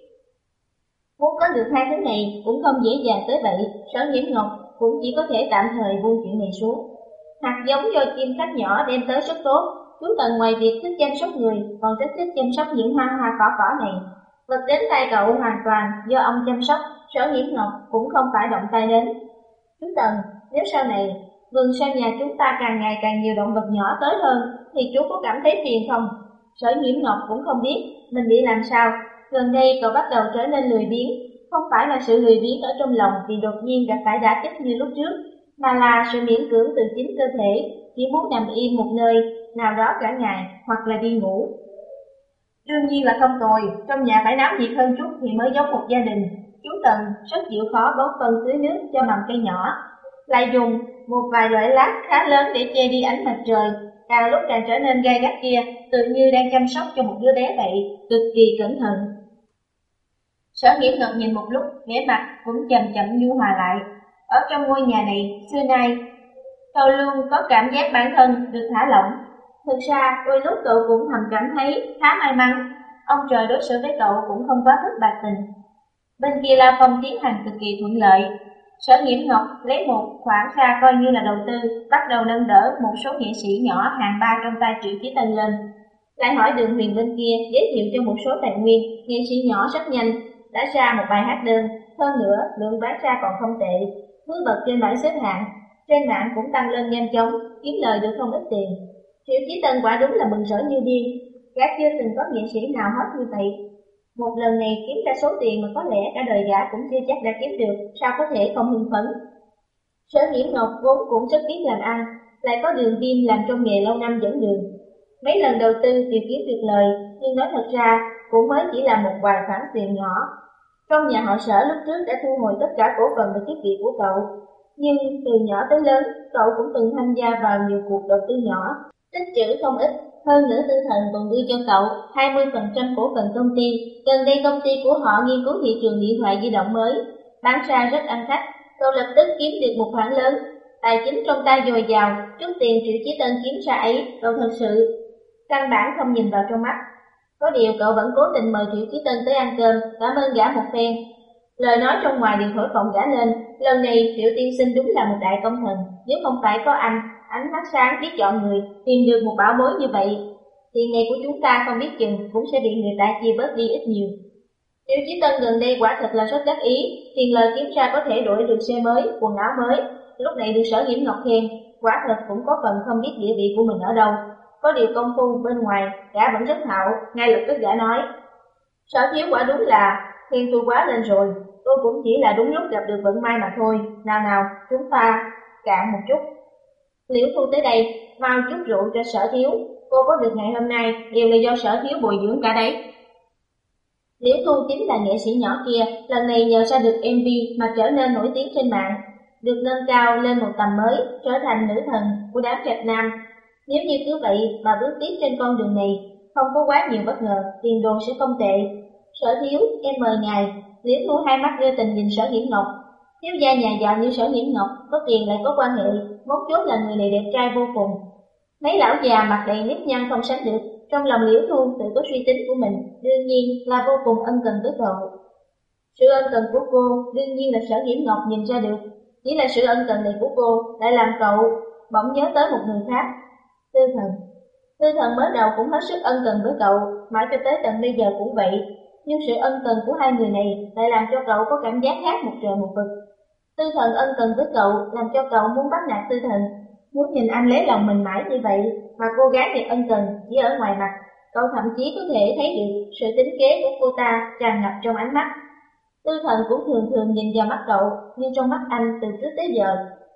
Muốn có được hai thứ này cũng không dễ dàng tới vậy, Sở Nhiễm Ngọc cũng chỉ có thể tạm thời buông chuyện này xuống. Hạt giống do chim khách nhỏ đem tới rất tốt, chú Tần ngoài việc thích chăm sóc người, còn rất thích chăm sóc những hoa hoa cỏ cỏ này. Vật đến tay cậu hoàn toàn do ông chăm sóc, Sở Nhiễm Ngọc cũng không phải động tay đến. Chú Tần, nếu sau này vườn sau nhà chúng ta càng ngày càng nhiều động vật nhỏ tới hơn, thì chú có cảm thấy phiền không? Sở Nhiễm Ngọc cũng không biết mình bị làm sao. Gần đây cậu bắt đầu trở nên lười biếng, không phải là sự lười biếng ở trong lòng vì đột nhiên gặp phải đả kích như lúc trước, mà là sự miễn cưỡng từ chính cơ thể, chỉ muốn nằm im một nơi nào đó cả ngày hoặc là đi ngủ. Đương nhiên là không tồi, trong nhà phải náo nhiệt hơn chút thì mới giống một gia đình. Chú Tần rất chịu khó bón phân tưới nước cho mầm cây nhỏ, lại dùng một vài loại lá khá lớn để che đi ánh mặt trời. càng lúc càng trở nên gai gắt kia, tự như đang chăm sóc cho một đứa bé vậy, cực kỳ cẩn thận. Sở Nghiễm Ngọc nhìn một lúc, vẻ mặt cũng chậm chậm nhu hòa lại. Ở trong ngôi nhà này, xưa nay, cậu luôn có cảm giác bản thân được thả lỏng. Thực ra, đôi lúc cậu cũng thầm cảm thấy khá may mắn, ông trời đối xử với cậu cũng không quá mức bạc tình. Bên kia La Phong tiến hành cực kỳ thuận lợi. Sở Nghiễm Ngọc lấy một khoản ra coi như là đầu tư, bắt đầu nâng đỡ một số nghệ sĩ nhỏ hàng ba trong tay Triệu Chí Tân lên. Lại hỏi Đường Huyền bên kia giới thiệu cho một số tài nguyên, nghệ sĩ nhỏ rất nhanh đã ra một bài hát đơn, hơn nữa lượng bán ra còn không tệ, thứ bậc trên bảng xếp hạng, trên mạng cũng tăng lên nhanh chóng, kiếm lời được không ít tiền. Triệu Chí Tân quả đúng là mừng rỡ như điên, gã chưa từng có nghệ sĩ nào hot như vậy. Một lần này kiếm ra số tiền mà có lẽ cả đời gã cũng chưa chắc đã kiếm được, sao có thể không hưng phấn. Sở Nghiễm Ngọc vốn cũng rất biết làm ăn, lại có Đường Kim làm trong nghề lâu năm dẫn đường. Mấy lần đầu tư đều kiếm được lời, nhưng nói thật ra cũng mới chỉ là một vài khoản tiền nhỏ. Trong nhà họ Sở lúc trước đã thu hồi tất cả cổ phần và tiết kiệm của cậu, nhưng từ nhỏ tới lớn, cậu cũng từng tham gia vào nhiều cuộc đầu tư nhỏ, tích trữ không ít. Hơn nữa Tư Thần còn đưa cho cậu hai mươi phần trăm cổ phần công ty. Gần đây công ty của họ nghiên cứu thị trường điện thoại di động mới, bán ra rất ăn khách. Cậu lập tức kiếm được một khoản lớn, tài chính trong tay dồi dào. Chút tiền Triệu Chí Tân kiếm ra ấy, cậu thật sự căn bản không nhìn vào trong mắt. Có điều cậu vẫn cố tình mời Triệu Chí Tân tới ăn cơm, cảm ơn gã một phen. Lời nói trong ngoài đều thổi phồng gã lên. Lần này Triệu tiên sinh đúng là một đại công thần, nếu không phải có anh, ánh mắt sáng biết chọn người, tìm được một bảo bối như vậy, thì ngày của chúng ta không biết chừng cũng sẽ bị người ta chia bớt đi ít nhiều. Triệu Chí Tân gần đây quả thật là rất đắc ý, tiền lời kiếm ra có thể đổi được xe mới, quần áo mới. Lúc này được Sở Nghiễm Ngọc khen, quả thật cũng có phần không biết địa vị của mình ở đâu. Có điều công phu bên ngoài, gã vẫn rất hảo, ngay lập tức gã nói: Sở thiếu quả đúng là khen tôi quá lên rồi, tôi cũng chỉ là đúng lúc gặp được vận may mà thôi. Nào nào, chúng ta cạn một chút. Liễu Thu tới đây, mau chút rượu cho Sở thiếu, cô có được ngày hôm nay đều là do Sở thiếu bồi dưỡng cả đấy. Liễu Thu chính là nghệ sĩ nhỏ kia, lần này nhờ ra được em vê mà trở nên nổi tiếng trên mạng, được nâng cao lên một tầm mới, trở thành nữ thần của đám trạch nam. Nếu như cứ vậy mà bước tiếp trên con đường này, không có quá nhiều bất ngờ, tiền đồ sẽ không tệ. Sở thiếu, em mời ngài. Liễu Thu hai mắt đưa tình nhìn Sở Nghiễm Ngọc. Thiếu gia nhà giàu như Sở Nghiễm Ngọc, có tiền lại có quan hệ, mấu chốt là người này đẹp trai vô cùng. Mấy lão già mặt đầy nếp nhăn không sánh được. Trong lòng Liễu Thu tự có suy tính của mình, đương nhiên là vô cùng ân cần với cậu. Sự ân cần của cô đương nhiên là Sở Nghiễm Ngọc nhìn ra được, chỉ là sự ân cần này của cô lại làm cậu bỗng nhớ tới một người khác. Tư Thần. Tư Thần mới đầu cũng hết sức ân cần với cậu, mãi cho tới tận bây giờ cũng vậy. Nhưng sự ân cần của hai người này lại làm cho cậu có cảm giác khác một trời một vực. Tư Thần ân cần với cậu làm cho cậu muốn bắt nạt Tư Thần, muốn nhìn anh lấy lòng mình mãi như vậy, mà cô gái thì ân cần chỉ ở ngoài mặt. Cậu thậm chí có thể thấy được sự tính kế của cô ta tràn ngập trong ánh mắt. Tư Thần cũng thường thường nhìn vào mắt cậu, nhưng trong mắt anh từ trước tới giờ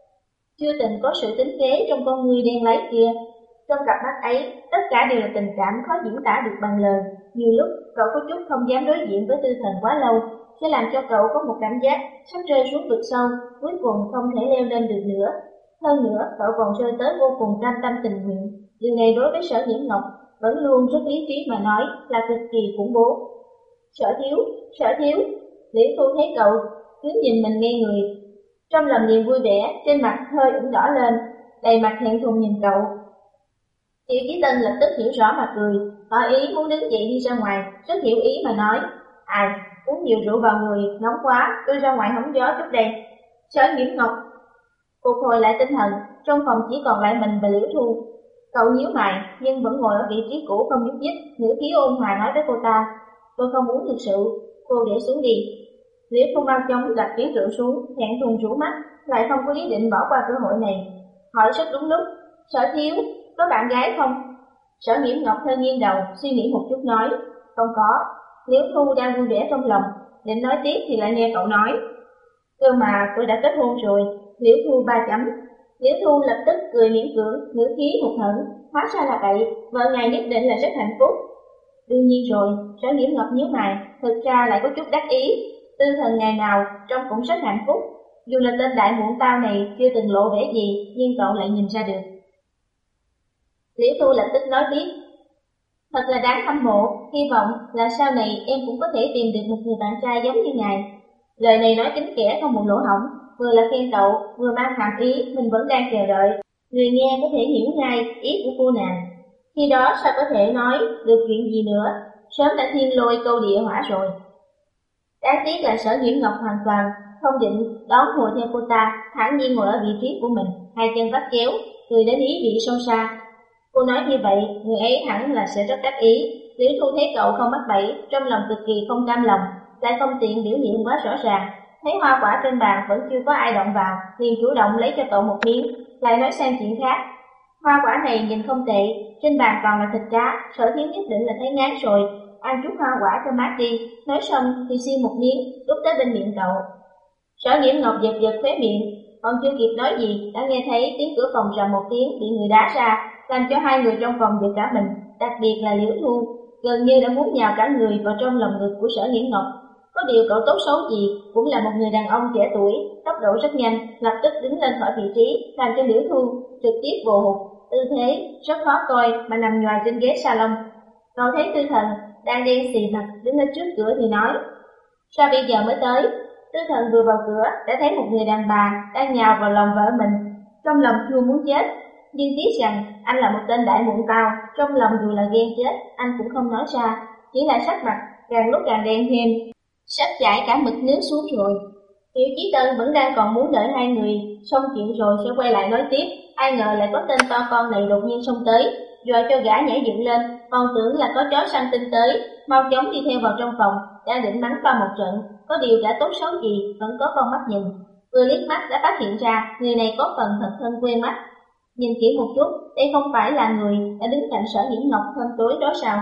chưa từng có sự tính kế trong con người đen láy kia. Trong cặp mắt ấy, tất cả đều là tình cảm khó diễn tả được bằng lời. Nhiều lúc, cậu có chút không dám đối diện với Tư Thần quá lâu, sẽ làm cho cậu có một cảm giác sắp rơi xuống vực sâu, cuối cùng không thể leo lên được nữa. Hơn nữa, cậu còn rơi tới vô cùng cam tâm tình nguyện. Điều này đối với Sở Nghiễm Ngọc vẫn luôn rất lý trí mà nói là cực kỳ khủng bố. Sở thiếu, sở thiếu. Liễu Thu thấy cậu cứ nhìn mình nghe người, trong lòng niềm vui vẻ, trên mặt hơi ửng đỏ lên, đầy mặt thẹn thùng nhìn cậu. Triệu Chí Tân lập tức hiểu rõ mà cười, tỏ ý muốn đứng dậy đi ra ngoài, rất hiểu ý mà nói: Ai, uống nhiều rượu vào người, nóng quá, tôi ra ngoài hóng gió chút đây. Sở Nghiễm Ngọc phục hồi lại tinh thần, trong phòng chỉ còn lại mình và Liễu Thu. Cậu nhíu mày nhưng vẫn ngồi ở vị trí cũ không nhúc nhích, ngữ khí ôn hòa nói với cô ta: Tôi không uống thực sự, cô để xuống đi. Liễu Thu mau chóng đặt chén rượu xuống, thẹn thùng rũ mắt, lại không có ý định bỏ qua cơ hội này. Hỏi rất đúng lúc: Sở thiếu, có bạn gái không? Sở Nghiễm Ngọc hơi nghiêng đầu, suy nghĩ một chút nói: Không có. Liễu Thu đang vui vẻ trong lòng, định nói tiếp thì lại nghe cậu nói: Cơ mà tôi đã kết hôn rồi. Liễu Thu ba chấm. Liễu Thu lập tức cười miễn cưỡng, ngữ khí hụt hẫng: Hóa ra là vậy, vợ ngài nhất định là rất hạnh phúc. Đương nhiên rồi. Sở Nghiễm Ngọc nhíu mày, thực ra lại có chút đắc ý. Tư Thần ngày nào trông cũng rất hạnh phúc, dù là tên đại muộn tao này chưa từng lộ vẻ gì, nhưng cậu lại nhìn ra được. Liễu Thu lập tức nói tiếp: Thật là đáng hâm mộ, hy vọng là sau này em cũng có thể tìm được một người bạn trai giống như ngài. Lời này nói kín kẽ không một lỗ hổng, vừa là khen cậu, vừa mang hàm ý mình vẫn đang chờ đợi. Người nghe có thể hiểu ngay ý của cô nàng. Khi đó sao có thể nói được chuyện gì nữa, sớm đã thiên lôi câu địa hỏa rồi. Đáng tiếc là Sở Nhiễm Ngọc hoàn toàn không định đón hùa theo cô ta, thản nhiên ngồi ở vị trí của mình, hai chân vắt chéo, cười đến ý vị sâu xa. Cô nói như vậy, người ấy hẳn là sẽ rất đắc ý. Liễu Thu thấy cậu không mắc bẫy, trong lòng cực kỳ không cam lòng, lại không tiện biểu hiện quá rõ ràng. Thấy hoa quả trên bàn vẫn chưa có ai động vào, liền chủ động lấy cho cậu một miếng, lại nói sang chuyện khác. Hoa quả này nhìn không tệ, trên bàn toàn là thịt cá, Sở Thiếu nhất định là thấy ngán rồi, ăn chút hoa quả cho mát đi. Nói xong thì xiên một miếng, đút tới bên miệng cậu. Sở Nhiễm Ngọc giật giật khóe miệng, còn chưa kịp nói gì, đã nghe thấy tiếng cửa phòng rầm một tiếng bị người đá ra, làm cho hai người trong phòng giật cả mình, đặc biệt là Liễu Thu, gần như đã muốn nhào cả người vào trong lòng ngực của Sở Nhiễm Ngọc. Có điều cậu tốt xấu gì cũng là một người đàn ông trẻ tuổi, tốc độ rất nhanh, lập tức đứng lên khỏi vị trí, làm cho Liễu Thu trực tiếp vồ hụt, tư thế rất khó coi mà nằm nhoài trên ghế salon. Cậu thấy Tư Thần đang đen xì mặt đứng ở trước cửa thì nói: Sao bây giờ mới tới? Tư Thần vừa vào cửa đã thấy một người đàn bà đang nhào vào lòng vợ mình, trong lòng chua muốn chết, nhưng tiếc rằng anh là một tên đại muộn tao, trong lòng dù là ghen chết anh cũng không nói ra, chỉ là sắc mặt càng lúc càng đen thêm, sắp chảy cả mực nước xuống rồi. Tiểu Chí Tân vẫn đang còn muốn đợi hai người xong chuyện rồi sẽ quay lại nói tiếp, ai ngờ lại có tên to con này đột nhiên xông tới, dọa cho gã nhảy dựng lên, còn tưởng là có chó săn tin tới, mau chóng đi theo vào trong phòng, đang định mắng qua một trận, có điều gã tốt xấu gì vẫn có con mắt nhìn, vừa liếc mắt đã phát hiện ra người này có phần thật thân quen mắt. Nhìn kỹ một chút, đây không phải là người đã đứng cạnh Sở Nhiễm Ngọc hôm tối đó sao?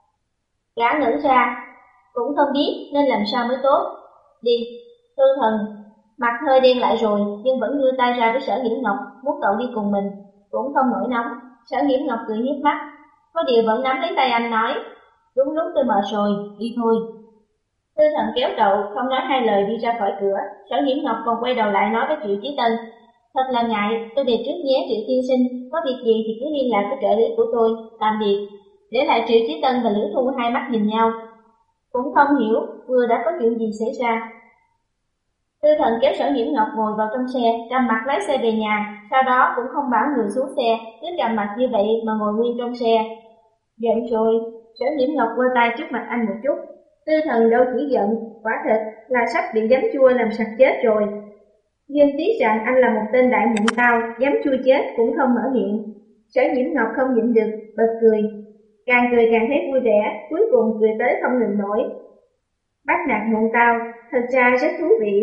Gã ngẩn ra, cũng không biết nên làm sao mới tốt. Đi. Tư Thần mặt hơi đen lại rồi, nhưng vẫn đưa tay ra với Sở Nhiễm Ngọc, muốn cậu đi cùng mình, cũng không nổi nóng. Sở Nhiễm Ngọc cười hiếp mắt, có điều vẫn nắm lấy tay anh nói: Đúng lúc tôi mệt rồi, đi thôi. Tư Thần kéo cậu, không nói hai lời đi ra khỏi cửa. Sở Nhiễm Ngọc còn quay đầu lại nói với Triệu Chí Tân: Thật là ngại, tôi về trước nhé Triệu tiên sinh, có việc gì thì cứ liên lạc với trợ lý của tôi, tạm biệt. Để lại Triệu Chí Tân và Liễu Thu hai mắt nhìn nhau, cũng không hiểu vừa đã có chuyện gì xảy ra. Tư Thần kéo Sở Nhiễm Ngọc ngồi vào trong xe, trầm mặt lái xe về nhà, sau đó cũng không bảo người xuống xe, cứ trầm mặt như vậy mà ngồi nguyên trong xe. Giận rồi, Sở Nhiễm Ngọc quơ tay trước mặt anh một chút. Tư Thần đâu chỉ giận, quả thật là sắp bị giấm chua làm sặc chết rồi. Nhưng tiếc rằng anh là một tên đại mụn tao, dám chui chết cũng không mở miệng. Sở Nhiễm Ngọc không nhịn được, bật cười. Càng cười càng thấy vui vẻ, cuối cùng cười tới không ngừng nổi. Bắt nạt mụn tao, thật ra rất thú vị.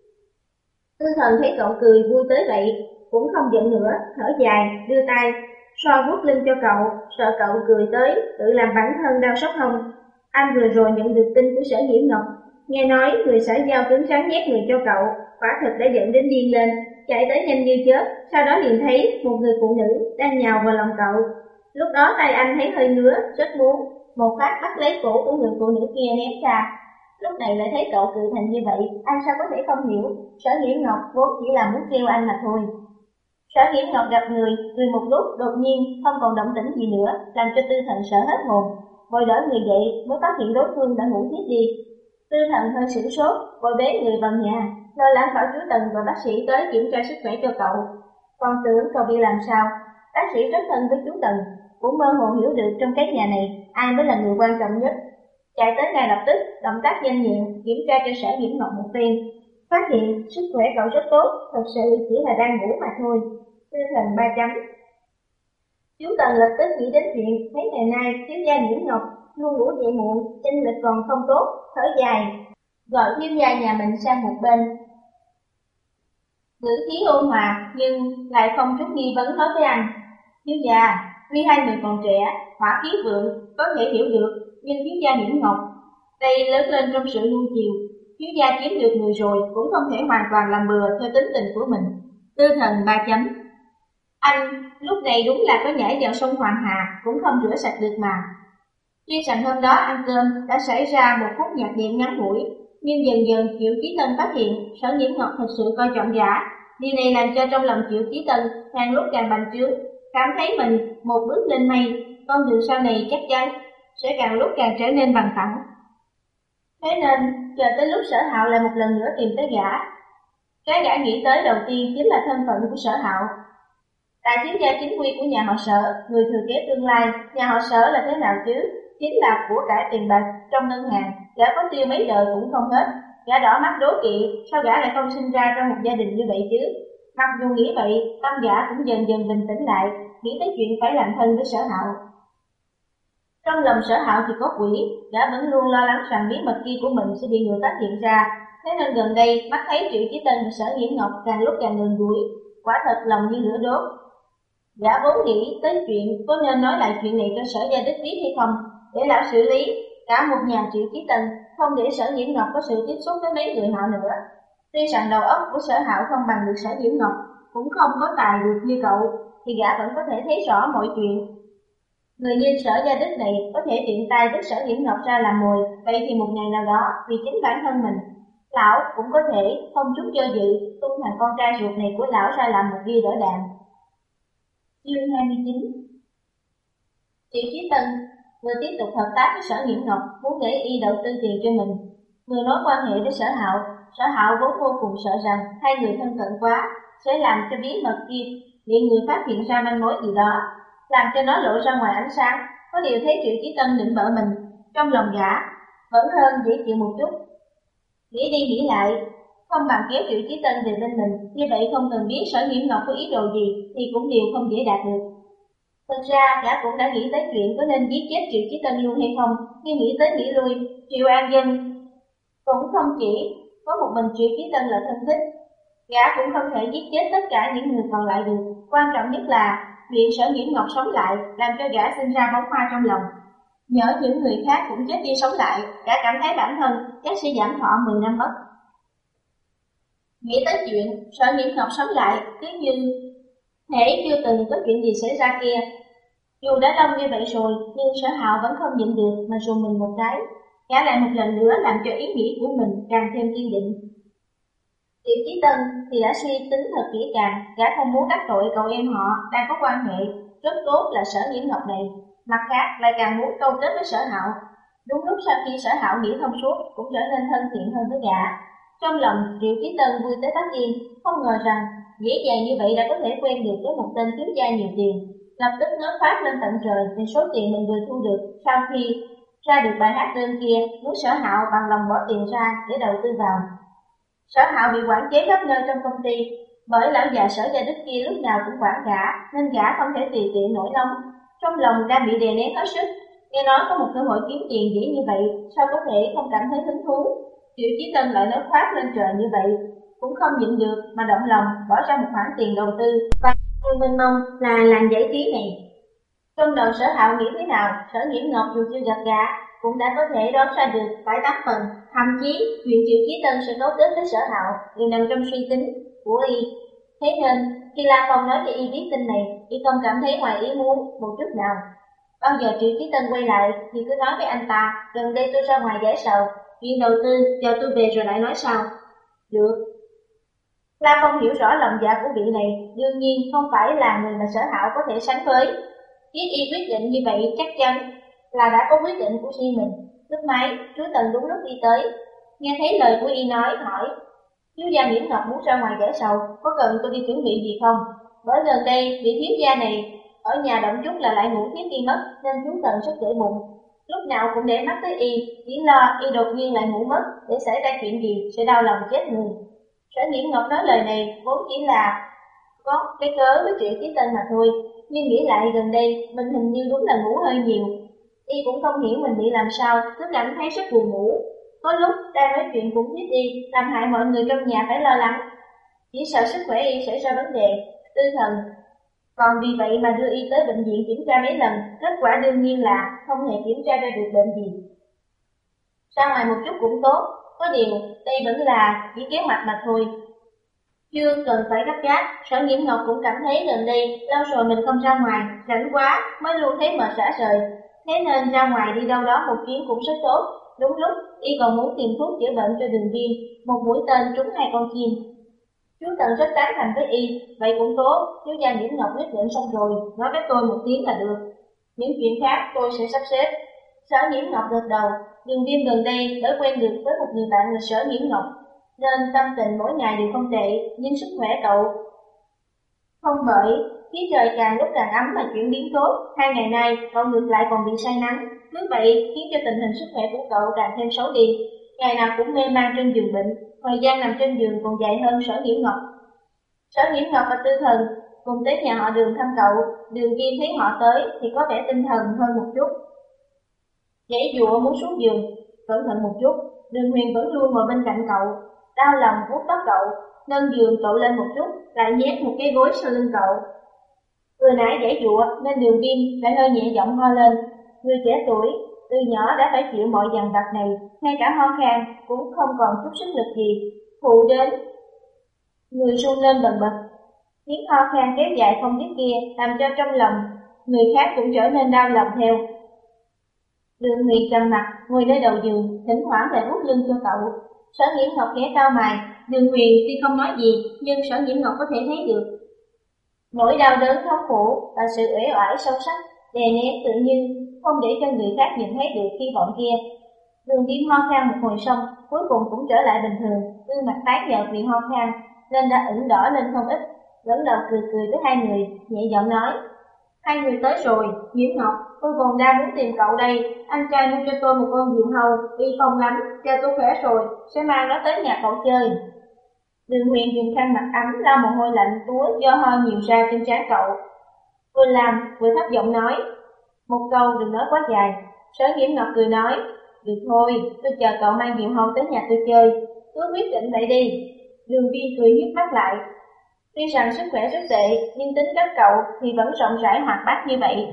Tư Thần thấy cậu cười vui tới vậy, cũng không giận nữa, thở dài, đưa tay, xoa vuốt lưng cho cậu, sợ cậu cười tới, tự làm bản thân đau sốc hông. Anh vừa rồi nhận được tin của Sở Nhiễm Ngọc, nghe nói người xã giao cứng rắn nhét người cho cậu, quả thật đã giận đến điên lên, chạy tới nhanh như chớp, sau đó liền thấy một người phụ nữ đang nhào vào lòng cậu. Lúc đó tay anh thấy hơi ngứa, rất muốn một phát bắt lấy cổ của người phụ nữ kia ném ra. Lúc này lại thấy cậu cười thành như vậy, anh sao có thể không hiểu, Sở Nhiễm Ngọc vốn chỉ là muốn trêu anh mà thôi. Sở Nhiễm Ngọc gặp người, cười một lúc, đột nhiên không còn động tĩnh gì nữa, làm cho Tư Thần sợ hết hồn. Vội đỡ người dậy mới phát hiện đối phương đã ngủ tiếp đi. Tư Thần hơi sửng sốt, vội bế người vào nhà, lo lắng bảo chú Tần và bác sĩ tới kiểm tra sức khỏe cho cậu. Còn tưởng cậu bị làm sao, bác sĩ rất thân với chú Tần, cũng mơ hồ hiểu được trong cái nhà này ai mới là người quan trọng nhất. Chạy tới ngay lập tức, động tác nhanh nhẹn kiểm tra cho Sở Nhiễm Ngọc một phen, phát hiện sức khỏe cậu rất tốt, thật sự chỉ là đang ngủ mà thôi. Tư Thần ba chấm. Chú Tần lập tức nghĩ đến chuyện mấy ngày nay thiếu gia Nhiễm Ngọc luôn ngủ dậy muộn, tinh lực còn không tốt, thở dài, gọi thiếu gia nhà mình sang một bên. Ngữ khí ôn hòa nhưng lại không chút nghi vấn nói với anh: Thiếu gia, vì hai người còn trẻ, hỏa khí vượng, có thể hiểu được, nhưng thiếu gia Nhiễm Ngọc đây lớn lên trong sự nuông chiều, thiếu gia kiếm được người rồi cũng không thể hoàn toàn làm bừa theo tính tình của mình. Tư Thần ba chấm. Anh lúc này đúng là có nhảy vào sông Hoàng Hà cũng không rửa sạch được mà. Tuy rằng hôm đó ăn cơm đã xảy ra một phút nhạc đệm ngắn ngủi, nhưng dần dần Triệu Chí Tân phát hiện Sở Nhiễm Ngọc thật sự coi trọng gã. Điều này làm cho trong lòng Triệu Chí Tân càng lúc càng bành trướng. cảm thấy mình một bước lên mây, con đường sau này chắc chắn sẽ càng lúc càng trở nên bằng phẳng. Thế nên, chờ tới lúc Sở Hạo lại một lần nữa tìm tới gã. Cái gã nghĩ tới đầu tiên chính là thân phận của Sở Hạo. Đại thiếu gia chính quy của nhà họ Sở, người thừa kế tương lai. Nhà họ Sở là thế nào chứ? Chính là của cải tiền bạc trong ngân hàng, gã có tiêu mấy đời cũng không hết. Gã đỏ mắt đố kỵ, sao gã lại không sinh ra trong một gia đình như vậy chứ? Mặc dù nghĩ vậy, tâm gã cũng dần dần bình tĩnh lại, nghĩ tới chuyện phải làm thân với Sở Hạo. Trong lòng Sở Hạo thì có quỷ, gã vẫn luôn lo lắng rằng bí mật kia của mình sẽ bị người phát hiện ra. Thế nên gần đây, mắt thấy Triệu Chí Tân và Sở Nghiễm Ngọc càng lúc càng gần gũi, quả thật lòng như lửa đốt. Gã vốn nghĩ tới chuyện có nên nói lại chuyện này cho Sở Gia Đức biết hay không, để lão xử lý cả một nhà Triệu Chí Tân, không để Sở Nghiễm Ngọc có sự tiếp xúc với mấy người họ nữa. Tuy rằng đầu óc của Sở Hạo không bằng được Sở Nghiễm Ngọc, cũng không có tài được như cậu, thì gã vẫn có thể thấy rõ mọi chuyện. Người như Sở Gia Đức này có thể tiện tay vứt Sở Nghiễm Ngọc ra làm mồi, vậy thì một ngày nào đó vì chính bản thân mình, lão cũng có thể không chút do dự tung thằng con trai ruột này của lão ra làm một bia đỡ đạn. Chương hai mươi chín. Triệu Chí Tân vừa tiếp tục hợp tác với Sở Nghiễm Ngọc, muốn để y đầu tư tiền cho mình. Vừa nói quan hệ với Sở Hạo, Sở Hạo vốn vô cùng sợ rằng hai người thân cận quá sẽ làm cho bí mật kia bị người phát hiện ra manh mối gì đó, làm cho nó lộ ra ngoài ánh sáng. Có điều thấy Triệu Chí Tân định bợ mình, trong lòng gã vẫn hơn dễ chịu một chút. Nghĩ đi nghĩ lại, không bằng kéo Triệu Chí Tân về bên mình, như vậy không cần biết Sở Nghiễm Ngọc có ý đồ gì thì cũng đều không dễ đạt được. Thực ra gã cũng đã nghĩ tới chuyện có nên giết chết Triệu Chí Tân luôn hay không, nhưng nghĩ tới nghĩ lui, Triệu An Dân cũng không chỉ có một mình Triệu Chí Tân là thân thích, gã cũng không thể giết chết tất cả những người còn lại được. Quan trọng nhất là chuyện Sở Nghiễm Ngọc sống lại, làm cho gã sinh ra bóng hoa trong lòng. Nhớ những người khác cũng chết đi sống lại, gã cảm thấy bản thân chắc sẽ giảm thọ mười năm mất. Nghĩ tới chuyện Sở Nghiễm Ngọc sống lại, cứ như thể chưa từng có chuyện gì xảy ra kia. Dù đã đông như vậy rồi, nhưng Sở Hạo vẫn không nhịn được mà rùng mình một cái. Gã lại một lần nữa làm cho ý nghĩ của mình càng thêm kiên định. Triệu Chí Tân thì đã suy tính thật kỹ càng, gã không muốn đắc tội cậu em họ đang có quan hệ rất tốt là Sở Nghiễm Ngọc này. Mặt khác lại càng muốn câu kết với Sở Hạo. Đúng lúc sau khi Sở Hạo nghĩ thông suốt cũng trở nên thân thiện hơn với gã. Trong lòng Triệu Chí Tân vui tới phát điên, không ngờ rằng dễ dàng như vậy đã có thể quen được với một tên thiếu gia nhiều tiền. Lập tức ngước phát lên tận trời về số tiền mình vừa thu được sau khi ra được bài hát đơn kia, muốn Sở Hạo bằng lòng bỏ tiền ra để đầu tư vào. Sở Hạo bị quản chế khắp nơi trong công ty, bởi lão già Sở Gia Đức kia lúc nào cũng quản gã, nên gã không thể tùy tiện nổi nóng. Trong lòng đang bị đè nén hết sức, nghe nói có một cơ hội kiếm tiền dễ như vậy, sao có thể không cảm thấy hứng thú. Triệu Chí Tân lại nói khoác lên trời như vậy, cũng không nhịn được mà động lòng bỏ ra một khoản tiền đầu tư và như mênh mông là làng giải trí này. Trong đầu Sở Hạo nghĩ thế nào, Sở Nghiễm Ngọc dù chưa gặp gã cũng đã có thể đoán ra được bảy tám phần. Thậm chí chuyện Triệu Chí Tân sẽ cấu kết với Sở Hạo đều nằm trong suy tính của y. Thế nên khi La Phong nói cho y biết tin này, y không cảm thấy ngoài ý muốn một chút nào. Bao giờ Triệu Chí Tân quay lại thì cứ nói với anh ta, gần đây tôi ra ngoài giải sầu, chuyện đầu tư chờ tôi về rồi lại nói sao. Được. La Phong hiểu rõ lòng dạ của vị này, đương nhiên không phải là người mà Sở Hạo có thể sánh với. Biết y quyết định như vậy chắc chắn là đã có quyết định của riêng mình. Lúc máy, chú Tần đúng lúc đi tới, nghe thấy lời của y nói, hỏi: thiếu gia Nghiễm Ngọc muốn ra ngoài giải sầu, có cần tôi đi chuẩn bị gì không? Bởi gần đây vị thiếu gia này ở nhà động chút là lại ngủ thiếp đi mất, nên chú Tần rất để bụng, lúc nào cũng để mắt tới y, chỉ lo y đột nhiên lại ngủ mất, để xảy ra chuyện gì sẽ đau lòng chết người. Sở Nghiễm Ngọc nói lời này vốn chỉ là có cái cớ với Triệu Chí Tân mà thôi, nhưng nghĩ lại gần đây mình hình như đúng là ngủ hơi nhiều. Y cũng không hiểu mình bị làm sao, cứ cảm thấy rất buồn ngủ. Có lúc đang nói chuyện cũng thiết đi, làm hại mọi người trong nhà phải lo lắng. Chỉ sợ sức khỏe y xảy ra vấn đề, tư thần. Còn vì vậy mà đưa y tới bệnh viện kiểm tra mấy lần, kết quả đương nhiên là không hề kiểm tra ra được bệnh gì. Ra ngoài một chút cũng tốt, có điều đây vẫn là chỉ kế hoạch mà thôi. Chưa cần phải gấp gáp, Sở Nghiễm Ngọc cũng cảm thấy gần đây lâu rồi mình không ra ngoài, rảnh quá mới luôn thấy mệt rã rời. Thế nên ra ngoài đi đâu đó một chuyến cũng rất tốt. Đúng lúc y còn muốn tìm thuốc chữa bệnh cho Đường Biên, một mũi tên trúng hai con chim. Chú Tần rất tán thành với y, vậy cũng tốt, chú gia Nhiễm Ngọc quyết định xong rồi, nói với tôi một tiếng là được. Những chuyện khác tôi sẽ sắp xếp. Sở Nhiễm Ngọc gật đầu, Đường Viêm gần đây đã quen được với một người bạn là Sở Nhiễm Ngọc, nên tâm tình mỗi ngày đều không tệ, nhưng sức khỏe cậu không bởi, khí trời càng lúc càng ấm mà chuyển biến tốt, hai ngày nay cậu ngược lại còn bị say nắng, như vậy khiến cho tình hình sức khỏe của cậu càng thêm xấu đi, ngày nào cũng mê man trên giường bệnh, thời gian nằm trên giường còn dài hơn Sở Nhiễm Ngọc. Sở Nhiễm Ngọc và Tư Thần cùng tới nhà họ Đường thăm cậu, Đường Viêm thấy họ tới thì có vẻ tinh thần hơn một chút. Nhảy dụa muốn xuống giường, cẩn thận một chút, Đường Huyền vẫn luôn ngồi bên cạnh cậu, đau lòng vuốt tóc cậu, nâng giường cậu lên một chút, lại nhét một cái gối sau lưng cậu. Vừa nãy nhảy dụa nên Đường Viêm lại hơi nhẹ giọng ho lên, người trẻ tuổi từ nhỏ đã phải chịu mọi dằn vặt này, ngay cả ho khan cũng không còn chút sức lực gì, phụ đến người run lên bần bật. Tiếng ho khan kéo dài không dứt kia làm cho trong lòng người khác cũng trở nên đau lòng theo. Đường Huyền trầm mặt ngồi nơi đầu giường, thỉnh thoảng lại vuốt lưng cho cậu. Sở Nhiễm Ngọc ghé cao mày, Đường Huyền tuy không nói gì, nhưng Sở Nhiễm Ngọc có thể thấy được nỗi đau đớn thống khổ và sự uể oải sâu sắc, đè nén tự nhiên, không để cho người khác nhìn thấy được hy vọng kia. Đường Viêm ho khan một hồi xong, cuối cùng cũng trở lại bình thường, gương mặt tái nhợt vì ho khan nên đã ửng đỏ lên không ít, ngẩng đầu cười cười với hai người, nhẹ giọng nói: hai người tới rồi, Nhiễm Ngọc, tôi còn đang muốn tìm cậu đây, anh trai mua cho tôi một con diều hâu, uy phong lắm, chờ tôi khỏe rồi, sẽ mang nó tới nhà cậu chơi. Đường Huyền dùng khăn mặt ấm lau mồ hôi lạnh túa do ho nhiều ra trên trán cậu, vừa làm vừa thấp giọng nói: một câu đừng nói quá dài. Sở Nhiễm Ngọc cười nói: được thôi, tôi chờ cậu mang diều hâu tới nhà tôi chơi, cứ quyết định vậy đi. Đường Viêm cười hiếp mắt lại, tuy rằng sức khỏe rất tệ, nhưng tính cách cậu thì vẫn rộng rãi hoạt bát như vậy.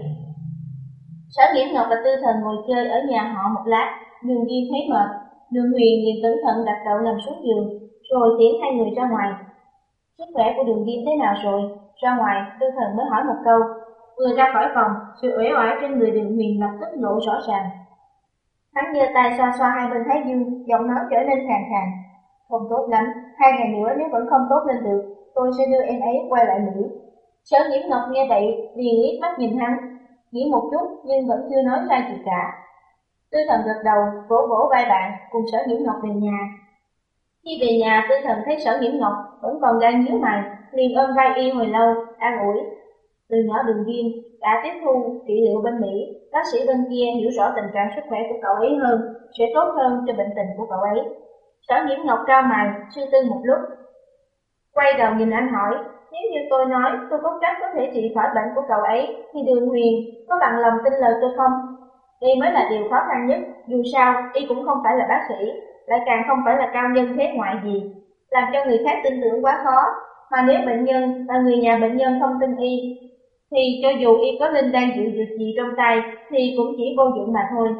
Sở Nhiễm Ngọc và Tư Thần ngồi chơi ở nhà họ một lát, Đường Viêm thấy mệt, Đường Huyền liền cẩn thận đặt cậu nằm xuống giường, rồi tiễn hai người ra ngoài. Sức khỏe của Đường Viêm thế nào rồi? Ra ngoài, Tư Thần mới hỏi một câu. Vừa ra khỏi phòng, sự uể oải trên người Đường Huyền lập tức lộ rõ ràng. Hắn giơ tay xoa xoa hai bên thái dương, giọng nói trở nên khàn khàn. Không tốt lắm, hai ngày nữa nếu vẫn không tốt lên được, tôi sẽ đưa em ấy quay lại Mỹ. Sở Nhiễm Ngọc nghe vậy, liền liếc mắt nhìn hắn, nghĩ một chút nhưng vẫn chưa nói ra gì cả. Tư Thần gật đầu, vỗ vỗ vai bạn, cùng Sở Nhiễm Ngọc về nhà. Khi về nhà, Tư Thần thấy Sở Nhiễm Ngọc vẫn còn đang nhíu mày, liền ôm vai y hồi lâu, an ủi. Từ nhỏ Đường Viêm đã tiếp thu trị liệu bên Mỹ, bác sĩ bên kia hiểu rõ tình trạng sức khỏe của cậu ấy hơn, sẽ tốt hơn cho bệnh tình của cậu ấy. Sở Nhiễm Ngọc cau mày, suy tư một lúc, quay đầu nhìn anh hỏi: nếu như tôi nói tôi có chắc có thể trị khỏi bệnh của cậu ấy, thì Đường Huyền có bằng lòng tin lời tôi không? Đây mới là điều khó khăn nhất, dù sao y cũng không phải là bác sĩ, lại càng không phải là cao nhân thế ngoại gì, làm cho người khác tin tưởng quá khó. Mà nếu bệnh nhân và người nhà bệnh nhân không tin y, thì cho dù y có linh đan dịu dược gì trong tay thì cũng chỉ vô dụng mà thôi.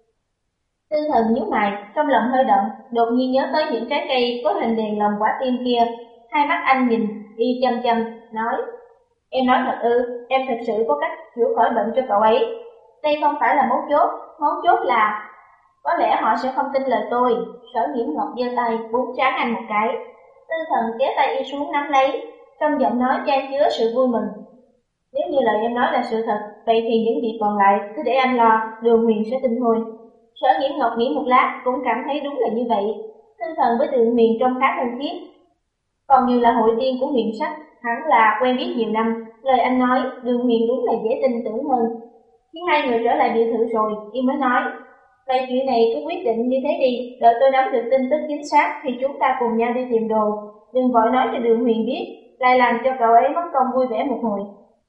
Tư Thần nhíu mày, trong lòng hơi động, đột nhiên nhớ tới những trái cây có hình đèn lồng quả tim kia. Hai mắt anh nhìn y chăm chăm, nói: em nói thật ư? Em thực sự có cách chữa khỏi bệnh cho cậu ấy? Đây không phải là mấu chốt, mấu chốt là có lẽ họ sẽ không tin lời tôi. Sở Nhiễm Ngọc giơ tay búng trán anh một cái. Tư Thần kéo tay y xuống nắm lấy, trong giọng nói chan chứa sự vui mừng. Nếu như lời em nói là sự thật, vậy thì những việc còn lại cứ để anh lo, Đường Huyền sẽ tin thôi. Sở Nhiễm Ngọc nghĩ một lát cũng cảm thấy đúng là như vậy. Tư Thần với Đường Huyền trông khá thân thiết, còn như là hội viên của Huyền Sách, hẳn là quen biết nhiều năm. Lời anh nói, Đường Huyền đúng là dễ tin tưởng hơn. Khi hai người trở lại biệt thự rồi, y mới nói: vậy chuyện này cứ quyết định như thế đi, đợi tôi nắm được tin tức chính xác thì chúng ta cùng nhau đi tìm đồ. Đừng vội nói cho Đường Huyền biết, lại làm cho cậu ấy mất công vui vẻ một hồi.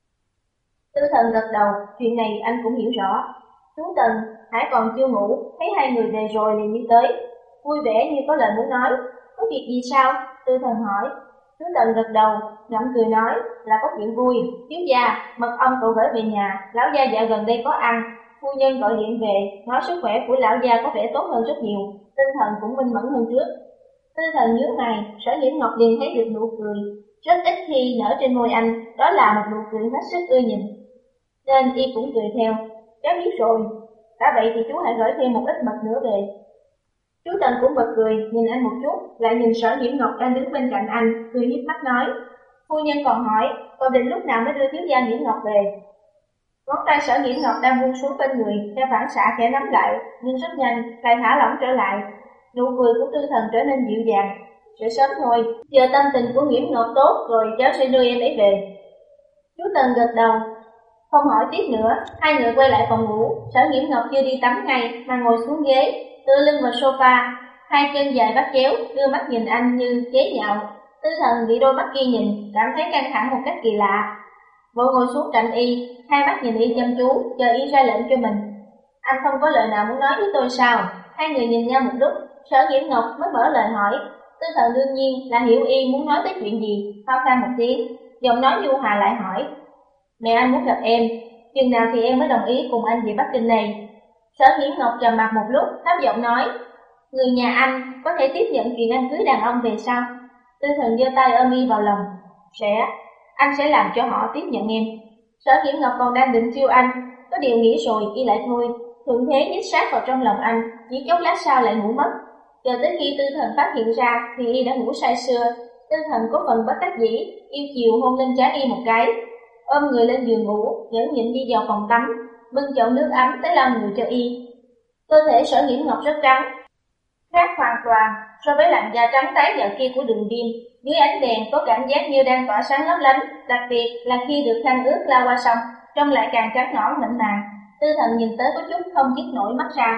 Tư Thần gật đầu, chuyện này anh cũng hiểu rõ. Chú Tần, Hải còn chưa ngủ, thấy hai người về rồi liền đi tới, vui vẻ như có lời muốn nói. Có việc gì sao? Tư Thần hỏi. Chú Tần gật đầu, ngậm cười nói là có chuyện vui. Thiếu gia, mật ong cậu gửi về nhà, lão gia dạo gần đây có ăn. Phu nhân gọi điện về, nói sức khỏe của lão gia có vẻ tốt hơn rất nhiều, tinh thần cũng minh mẫn hơn trước. Tư Thần nhớ mày, Sở Nhiễm Ngọc liền thấy được nụ cười rất ít khi nở trên môi anh, đó là một nụ cười hết sức ưa nhìn, nên y cũng cười theo. Cháu biết rồi, đã vậy thì chú hãy gửi thêm một ít mật nữa về. Chú Tần cũng bật cười, nhìn anh một chút, lại nhìn Sở Nhiễm Ngọc đang đứng bên cạnh anh, cười hiếp mắt nói: Phu nhân còn hỏi, còn định lúc nào mới đưa thiếu gia Nhiễm Ngọc về? Ngón tay Sở Nhiễm Ngọc đang buông xuống bên người, theo phản xạ khẽ nắm lại, nhưng rất nhanh lại thả lỏng trở lại. Nụ cười của Tư Thần trở nên dịu dàng. Sẽ sớm thôi, giờ tâm tình của Nhiễm Ngọc tốt rồi, cháu sẽ đưa em ấy về. Chú Tần gật đầu, không hỏi tiếp nữa. Hai người quay lại phòng ngủ. Sở Nhiễm Ngọc chưa đi tắm ngay mà ngồi xuống ghế, tựa lưng vào sofa, hai chân dài bắt chéo, đưa mắt nhìn anh như chế nhạo. Tư Thần bị đôi mắt kia nhìn, cảm thấy căng thẳng một cách kỳ lạ, vội ngồi xuống cạnh y, hai mắt nhìn y chăm chú, chờ y ra lệnh cho mình. Anh không có lời nào muốn nói với tôi sao? Hai người nhìn nhau một lúc, Sở Nhiễm Ngọc mới mở lời hỏi. Tư Thần đương nhiên là hiểu y muốn nói tới chuyện gì, ho khan một tiếng, giọng nói nhu hòa lại hỏi: Mẹ anh muốn gặp em, chừng nào thì em mới đồng ý cùng anh về Bắc Kinh này? Sở Nhiễm Ngọc trầm mặt một lúc, thấp giọng nói: Người nhà anh có thể tiếp nhận chuyện anh cưới đàn ông về sao? Tư Thần giơ tay ôm y vào lòng. Sẽ, anh sẽ làm cho họ tiếp nhận em. Sở Nhiễm Ngọc còn đang định chiêu anh, có điều nghĩ rồi y lại thôi, thuận thế nhích sát vào trong lòng anh, chỉ chốc lát sau lại ngủ mất. Chờ tới khi Tư Thần phát hiện ra thì y đã ngủ say sưa. Tư Thần có phần bất đắc dĩ, yêu chiều hôn lên trán y một cái, ôm người lên giường ngủ, nhẫn nhịn đi vào phòng tắm, bưng chậu nước ấm tới lau người cho y. Cơ thể Sở Nhiễm Ngọc rất trắng, khác hoàn toàn so với làn da trắng tái nhợt kia của Đường Viêm. Dưới ánh đèn có cảm giác như đang tỏa sáng lấp lánh, đặc biệt là khi được khăn ướt lao qua sông, trông lại càng trắng nõn mịn màng. Tư Thần nhìn tới có chút không dứt nổi mắt ra.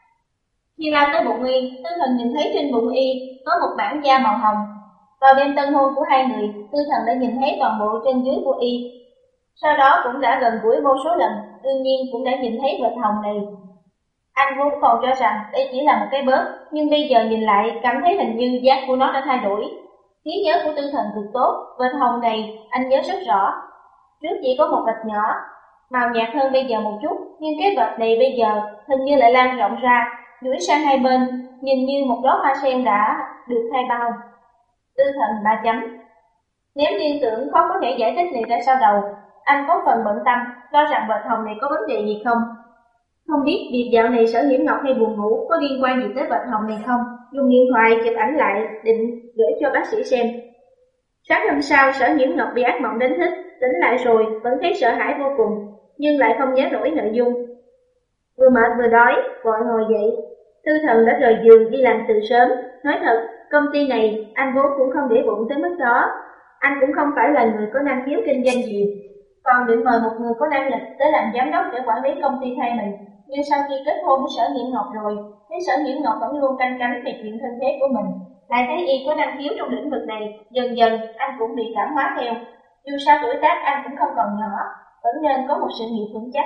Khi lao tới bụng y, Tư Thần nhìn thấy trên bụng y có một mảng da màu hồng. Vào đêm tân hôn của hai người, Tư Thần đã nhìn thấy toàn bộ trên dưới của y. Sau đó cũng đã gần gũi vô số lần, đương nhiên cũng đã nhìn thấy vệt hồng này. Anh vốn còn cho rằng đây chỉ là một cái bớt, nhưng bây giờ nhìn lại cảm thấy hình như dáng của nó đã thay đổi. Trí nhớ của Tư Thần cực tốt, vệt hồng này anh nhớ rất rõ. Trước chỉ có một vệt nhỏ, màu nhạt hơn bây giờ một chút, nhưng cái vệt này bây giờ hình như lại lan rộng ra, duỗi sang hai bên, nhìn như một đóa hoa sen đã được thay bao. Tư Thần ba chấm. Nếu liên tưởng khó có thể giải thích này ra sau đầu, anh có phần bận tâm, lo rằng vệt hồng này có vấn đề gì không. Không biết việc dạo này Sở Nhiễm Ngọc hay buồn ngủ có liên quan gì tới vệt hồng này không, dùng điện thoại chụp ảnh lại định gửi cho bác sĩ xem. Sáng hôm sau, Sở Nhiễm Ngọc bị ác mộng đánh thức, tỉnh lại rồi vẫn thấy sợ hãi vô cùng, nhưng lại không nhớ nổi nội dung. Vừa mệt vừa đói, vội ngồi dậy. Tư Thần đã rời giường đi làm từ sớm. Nói thật, công ty này anh vốn cũng không để bụng tới mức đó. Anh cũng không phải là người có năng khiếu kinh doanh gì, còn định mời một người có năng lực tới làm giám đốc để quản lý công ty thay mình. Nhưng sau khi kết hôn với Sở Nhiễm Ngọc rồi, thấy Sở Nhiễm Ngọc vẫn luôn canh cánh về chuyện thân thế của mình, lại thấy y có năng khiếu trong lĩnh vực này, dần dần anh cũng bị cảm hóa theo. Dù sao tuổi tác anh cũng không còn nhỏ, vẫn nên có một sự nghiệp vững chắc.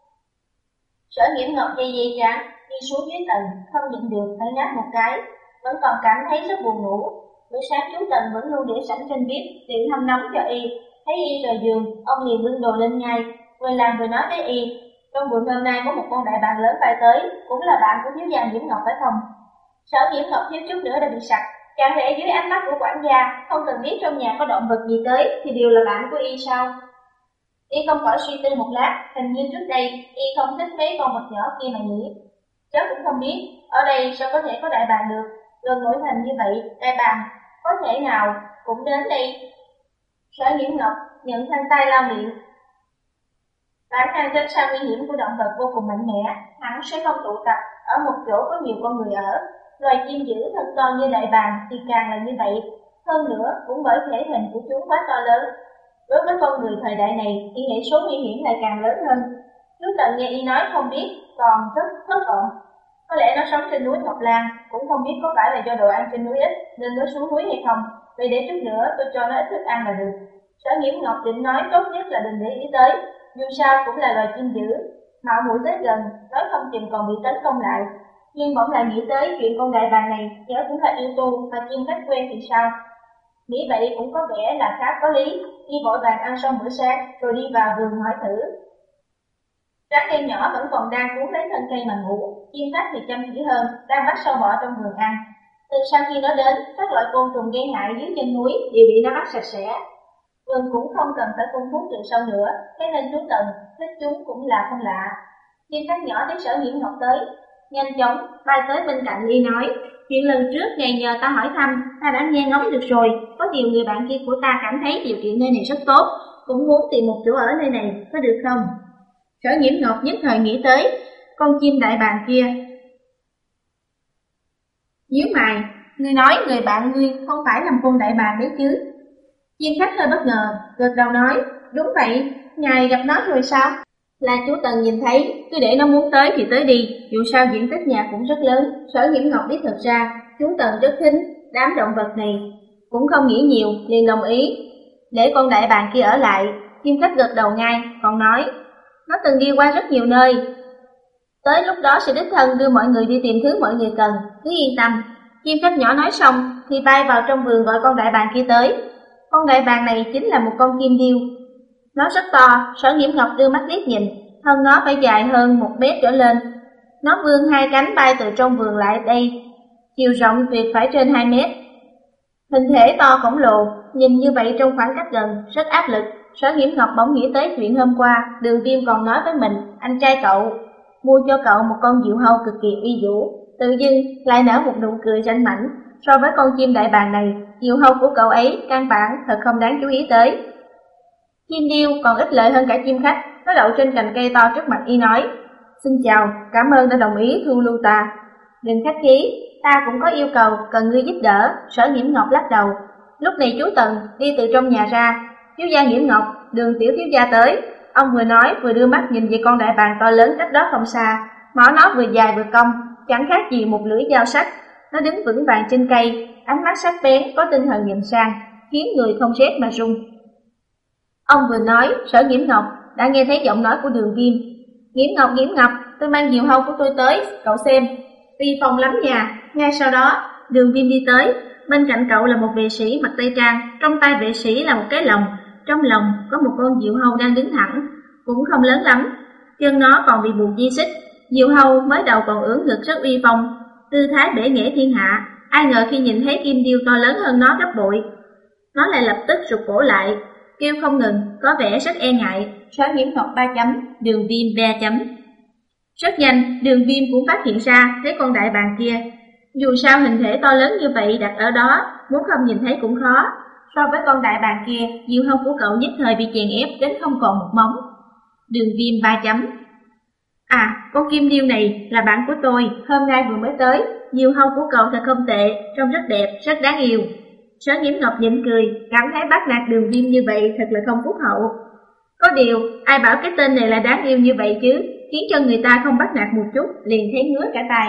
Sở Nhiễm Ngọc dây dây dáng đi xuống dưới tầng, không nhịn được phải ngáp một cái, vẫn còn cảm thấy rất buồn ngủ. Buổi sáng chú Tần vẫn luôn để sẵn trên bếp điện hâm nóng cho y. Thấy y rời giường, ông liền bưng đồ lên ngay, vừa làm vừa nói với y: Trong buổi hôm nay có một con đại bàng lớn bay tới, cũng là bạn của thiếu gia Nhiễm Ngọc phải không? Sở Nhiễm Ngọc thiếu chút nữa đã bị sặc, chẳng lẽ dưới ánh mắt của quản gia không cần biết trong nhà có động vật gì tới thì đều là bạn của y sao? Y không khỏi suy tư một lát, hình như trước đây y không thích mấy con vật nhỏ kia mà nhỉ. Cháu cũng không biết, ở đây sao có thể có đại bàng được, gần nổi thành như vậy, đại bàng có thể nào cũng đến đây. Sở Nhiễm Ngọc nhận khăn tay lau miệng. Bản năng tránh xa nguy hiểm của động vật vô cùng mạnh mẽ, hắn sẽ không tụ tập ở một chỗ có nhiều con người ở. Loài chim dữ thật to như đại bàng thì càng là như vậy, hơn nữa cũng bởi thể hình của chúng quá to lớn. Đối với con người thời đại này thì hệ số nguy hiểm lại càng lớn hơn. Chú Tần nghe y nói không biết, còn rất thất vọng. Có lẽ nó sống trên núi Ngọc Lan, cũng không biết có phải là do đồ ăn trên núi ít nên nó xuống núi hay không. Vì để chút nữa tôi cho nó ít thức ăn là được. Sở Nhiễm Ngọc định nói tốt nhất là đừng để ý tới, dù sao cũng là loài chim dữ, mạo muội tới gần, nói không chừng còn bị tấn công lại. Nhưng bỗng lại nghĩ tới chuyện con đại bàng này nhớ cũng là yêu tu và chim khách quen thì sao? Nghĩ vậy cũng có vẻ là khá có lý. Y vội vàng ăn xong bữa sáng rồi đi vào vườn hỏi thử. Rắn đen nhỏ vẫn còn đang cuốn lấy thân cây mà ngủ, chim khách thì chăm chỉ hơn, đang bắt sâu bọ trong vườn ăn. Từ sau khi nó đến, các loại côn trùng gây hại dưới chân núi đều bị nó bắt sạch sẽ. Vườn cũng không cần phải phun thuốc trừ sâu nữa, thế nên chú Tần thích chúng cũng là không lạ. Chim khách nhỏ thấy Sở Nhiễm Ngọc tới, nhanh chóng bay tới bên cạnh y nói, chuyện lần trước ngài nhờ ta hỏi thăm, ta đã nghe ngóng được rồi, có điều người bạn kia của ta cảm thấy điều kiện nơi này rất tốt, cũng muốn tìm một chỗ ở nơi này, có được không? Sở Nhiễm Ngọc nhất thời nghĩ tới con chim đại bàng kia. Nhíu mày, ngươi nói người bạn ngươi không phải là con đại bàng đấy chứ? Chim khách hơi bất ngờ, gật đầu nói, đúng vậy, ngài gặp nó rồi sao? Là chú Tần nhìn thấy, cứ để nó muốn tới thì tới đi, dù sao diện tích nhà cũng rất lớn. Sở Nhiễm Ngọc biết thật ra, chú Tần rất thính đám động vật này, cũng không nghĩ nhiều, liền đồng ý để con đại bàng kia ở lại. Chim khách gật đầu ngay, còn nói, nó từng đi qua rất nhiều nơi, tới lúc đó sẽ đích thân đưa mọi người đi tìm thứ mọi người cần, cứ yên tâm. Chim khách nhỏ nói xong thì bay vào trong vườn gọi con đại bàng kia tới. Con đại bàng này chính là một con kim điêu. Nó rất to, Sở Nhiễm Ngọc đưa mắt liếc nhìn, thân nó phải dài hơn một mét trở lên. Nó vươn hai cánh bay từ trong vườn lại đây, chiều rộng tuyệt phải trên hai mét. Hình thể to khổng lồ, nhìn như vậy trong khoảng cách gần, rất áp lực. Sở Nhiễm Ngọc bỗng nghĩ tới chuyện hôm qua, Đường Viêm còn nói với mình, anh trai cậu, mua cho cậu một con diều hâu cực kỳ uy vũ. Tự dưng lại nở một nụ cười ranh mãnh. So với con chim đại bàng này, diều hâu của cậu ấy căn bản thật không đáng chú ý tới. Chim điêu còn ít lợi hơn cả chim khách, nó đậu trên cành cây to trước mặt y nói, xin chào, cảm ơn đã đồng ý thu lưu ta. Đừng khách khí, ta cũng có yêu cầu cần ngươi giúp đỡ. Sở Nhiễm Ngọc lắc đầu. Lúc này chú Tần đi từ trong nhà ra, thiếu gia Nhiễm Ngọc, Đường tiểu thiếu gia tới. Ông vừa nói vừa đưa mắt nhìn về con đại bàng to lớn cách đó không xa, mỏ nó vừa dài vừa cong, chẳng khác gì một lưỡi dao sắc. Nó đứng vững vàng trên cây, ánh mắt sắc bén, có tinh thần nhìn sang, khiến người không rét mà run. Ông vừa nói, Sở Nhiễm Ngọc đã nghe thấy giọng nói của Đường Viêm. Nhiễm Ngọc, Nhiễm Ngọc, tôi mang diều hâu của tôi tới, cậu xem. Uy phong lắm nha. Ngay sau đó, Đường Viêm đi tới, bên cạnh cậu là một vệ sĩ mặc tây trang, trong tay vệ sĩ là một cái lồng, trong lồng có một con diều hâu đang đứng thẳng, cũng không lớn lắm, chân nó còn bị buộc dây xích. Diều hâu mới đầu còn ưỡn ngực rất uy phong, tư thái bể nghệ thiên hạ. Ai ngờ khi nhìn thấy kim điêu to lớn hơn nó gấp bội, nó lại lập tức rụt cổ lại, kêu không ngừng, có vẻ rất e ngại. Sở Nhiễm Ngọc ba chấm, Đường Viêm ba chấm. Rất nhanh, Đường Viêm cũng phát hiện ra thấy con đại bàng kia. Dù sao hình thể to lớn như vậy đặt ở đó, muốn không nhìn thấy cũng khó. So với con đại bàng kia, diều hâu của cậu nhất thời bị chèn ép đến không còn một móng. Đường Viêm ba chấm. À, con kim điêu này là bạn của tôi, hôm nay vừa mới tới. Diều hâu của cậu thật không tệ, trông rất đẹp, rất đáng yêu. Sở Nhiễm Ngọc nhịn cười, cảm thấy bắt nạt Đường Viêm như vậy thật là không phúc hậu. Có điều, ai bảo cái tên này là đáng yêu như vậy chứ, khiến cho người ta không bắt nạt một chút, liền thấy ngứa cả tai.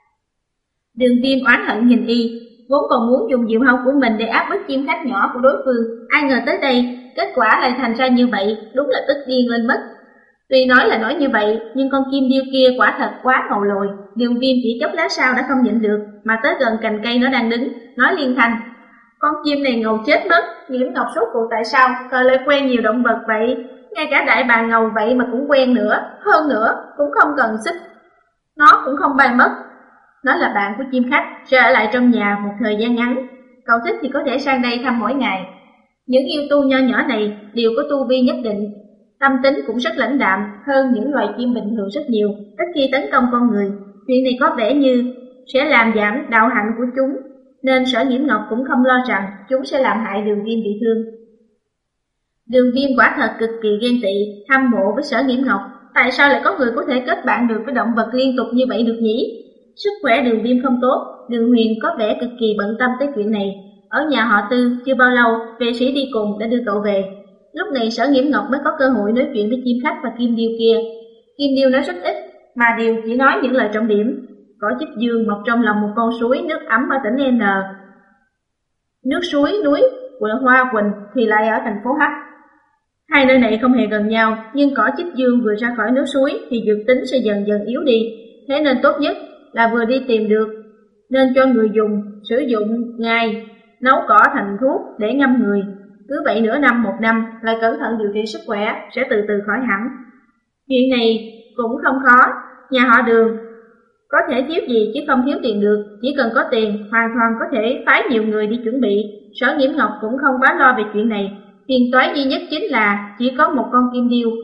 Đường Viêm oán hận nhìn y, vốn còn muốn dùng diều hâu của mình để áp bức chim khách nhỏ của đối phương, ai ngờ tới đây, kết quả lại thành ra như vậy, đúng là tức điên lên mất. Tuy nói là nói như vậy, nhưng con kim điêu kia quả thật quá ngầu lồi. Đường Viêm chỉ chốc lát sau đã không nhịn được, mà tới gần cành cây nó đang đứng, nói liên thanh, con chim này ngầu chết mất. Nhiễm Ngọc sốt cuộc tại sao cờ lại quen nhiều động vật vậy, ngay cả đại bàng ngầu vậy mà cũng quen nữa, hơn nữa cũng không cần xích, nó cũng không bay mất. Nó là bạn của chim khách, sẽ ở lại trong nhà một thời gian ngắn, cậu thích thì có thể sang đây thăm mỗi ngày. Những yêu tu nho nhỏ này đều có tu vi nhất định, tâm tính cũng rất lãnh đạm hơn những loài chim bình thường rất nhiều, ít khi tấn công con người. Chuyện này có vẻ như sẽ làm giảm đạo hạnh của chúng, nên Sở Nhiễm Ngọc cũng không lo rằng chúng sẽ làm hại Đường Viêm bị thương. Đường Viêm quả thật cực kỳ ghen tị, hâm mộ với Sở Nhiễm Ngọc. Tại sao lại có người có thể kết bạn được với động vật liên tục như vậy được nhỉ? Sức khỏe Đường Viêm không tốt, Đường Huyền có vẻ cực kỳ bận tâm tới chuyện này. Ở nhà họ Tư chưa bao lâu, vệ sĩ đi cùng đã đưa cậu về. Lúc này Sở Nhiễm Ngọc mới có cơ hội nói chuyện với chim khách và kim điêu kia. Kim điêu nói rất ít, mà đều chỉ nói những lời trọng điểm. Cỏ chích dương mọc trong lòng một con suối nước ấm ở tỉnh N. Nước suối núi của Hoa Quỳnh thì lại ở thành phố H. Hai nơi này không hề gần nhau, nhưng cỏ chích dương vừa ra khỏi nước suối thì dược tính sẽ dần dần yếu đi. Thế nên tốt nhất là vừa đi tìm được, nên cho người dùng sử dụng ngay nấu cỏ thành thuốc để ngâm người. Cứ vậy nửa năm một năm lại cẩn thận điều trị sức khỏe, sẽ từ từ khỏi hẳn. Chuyện này cũng không khó, nhà họ Đường có thể thiếu gì chứ không thiếu tiền được, chỉ cần có tiền hoàn toàn có thể phái nhiều người đi chuẩn bị. Sở Nhiễm Ngọc cũng không quá lo về chuyện này, phiền toái duy nhất chính là chỉ có một con kim điêu,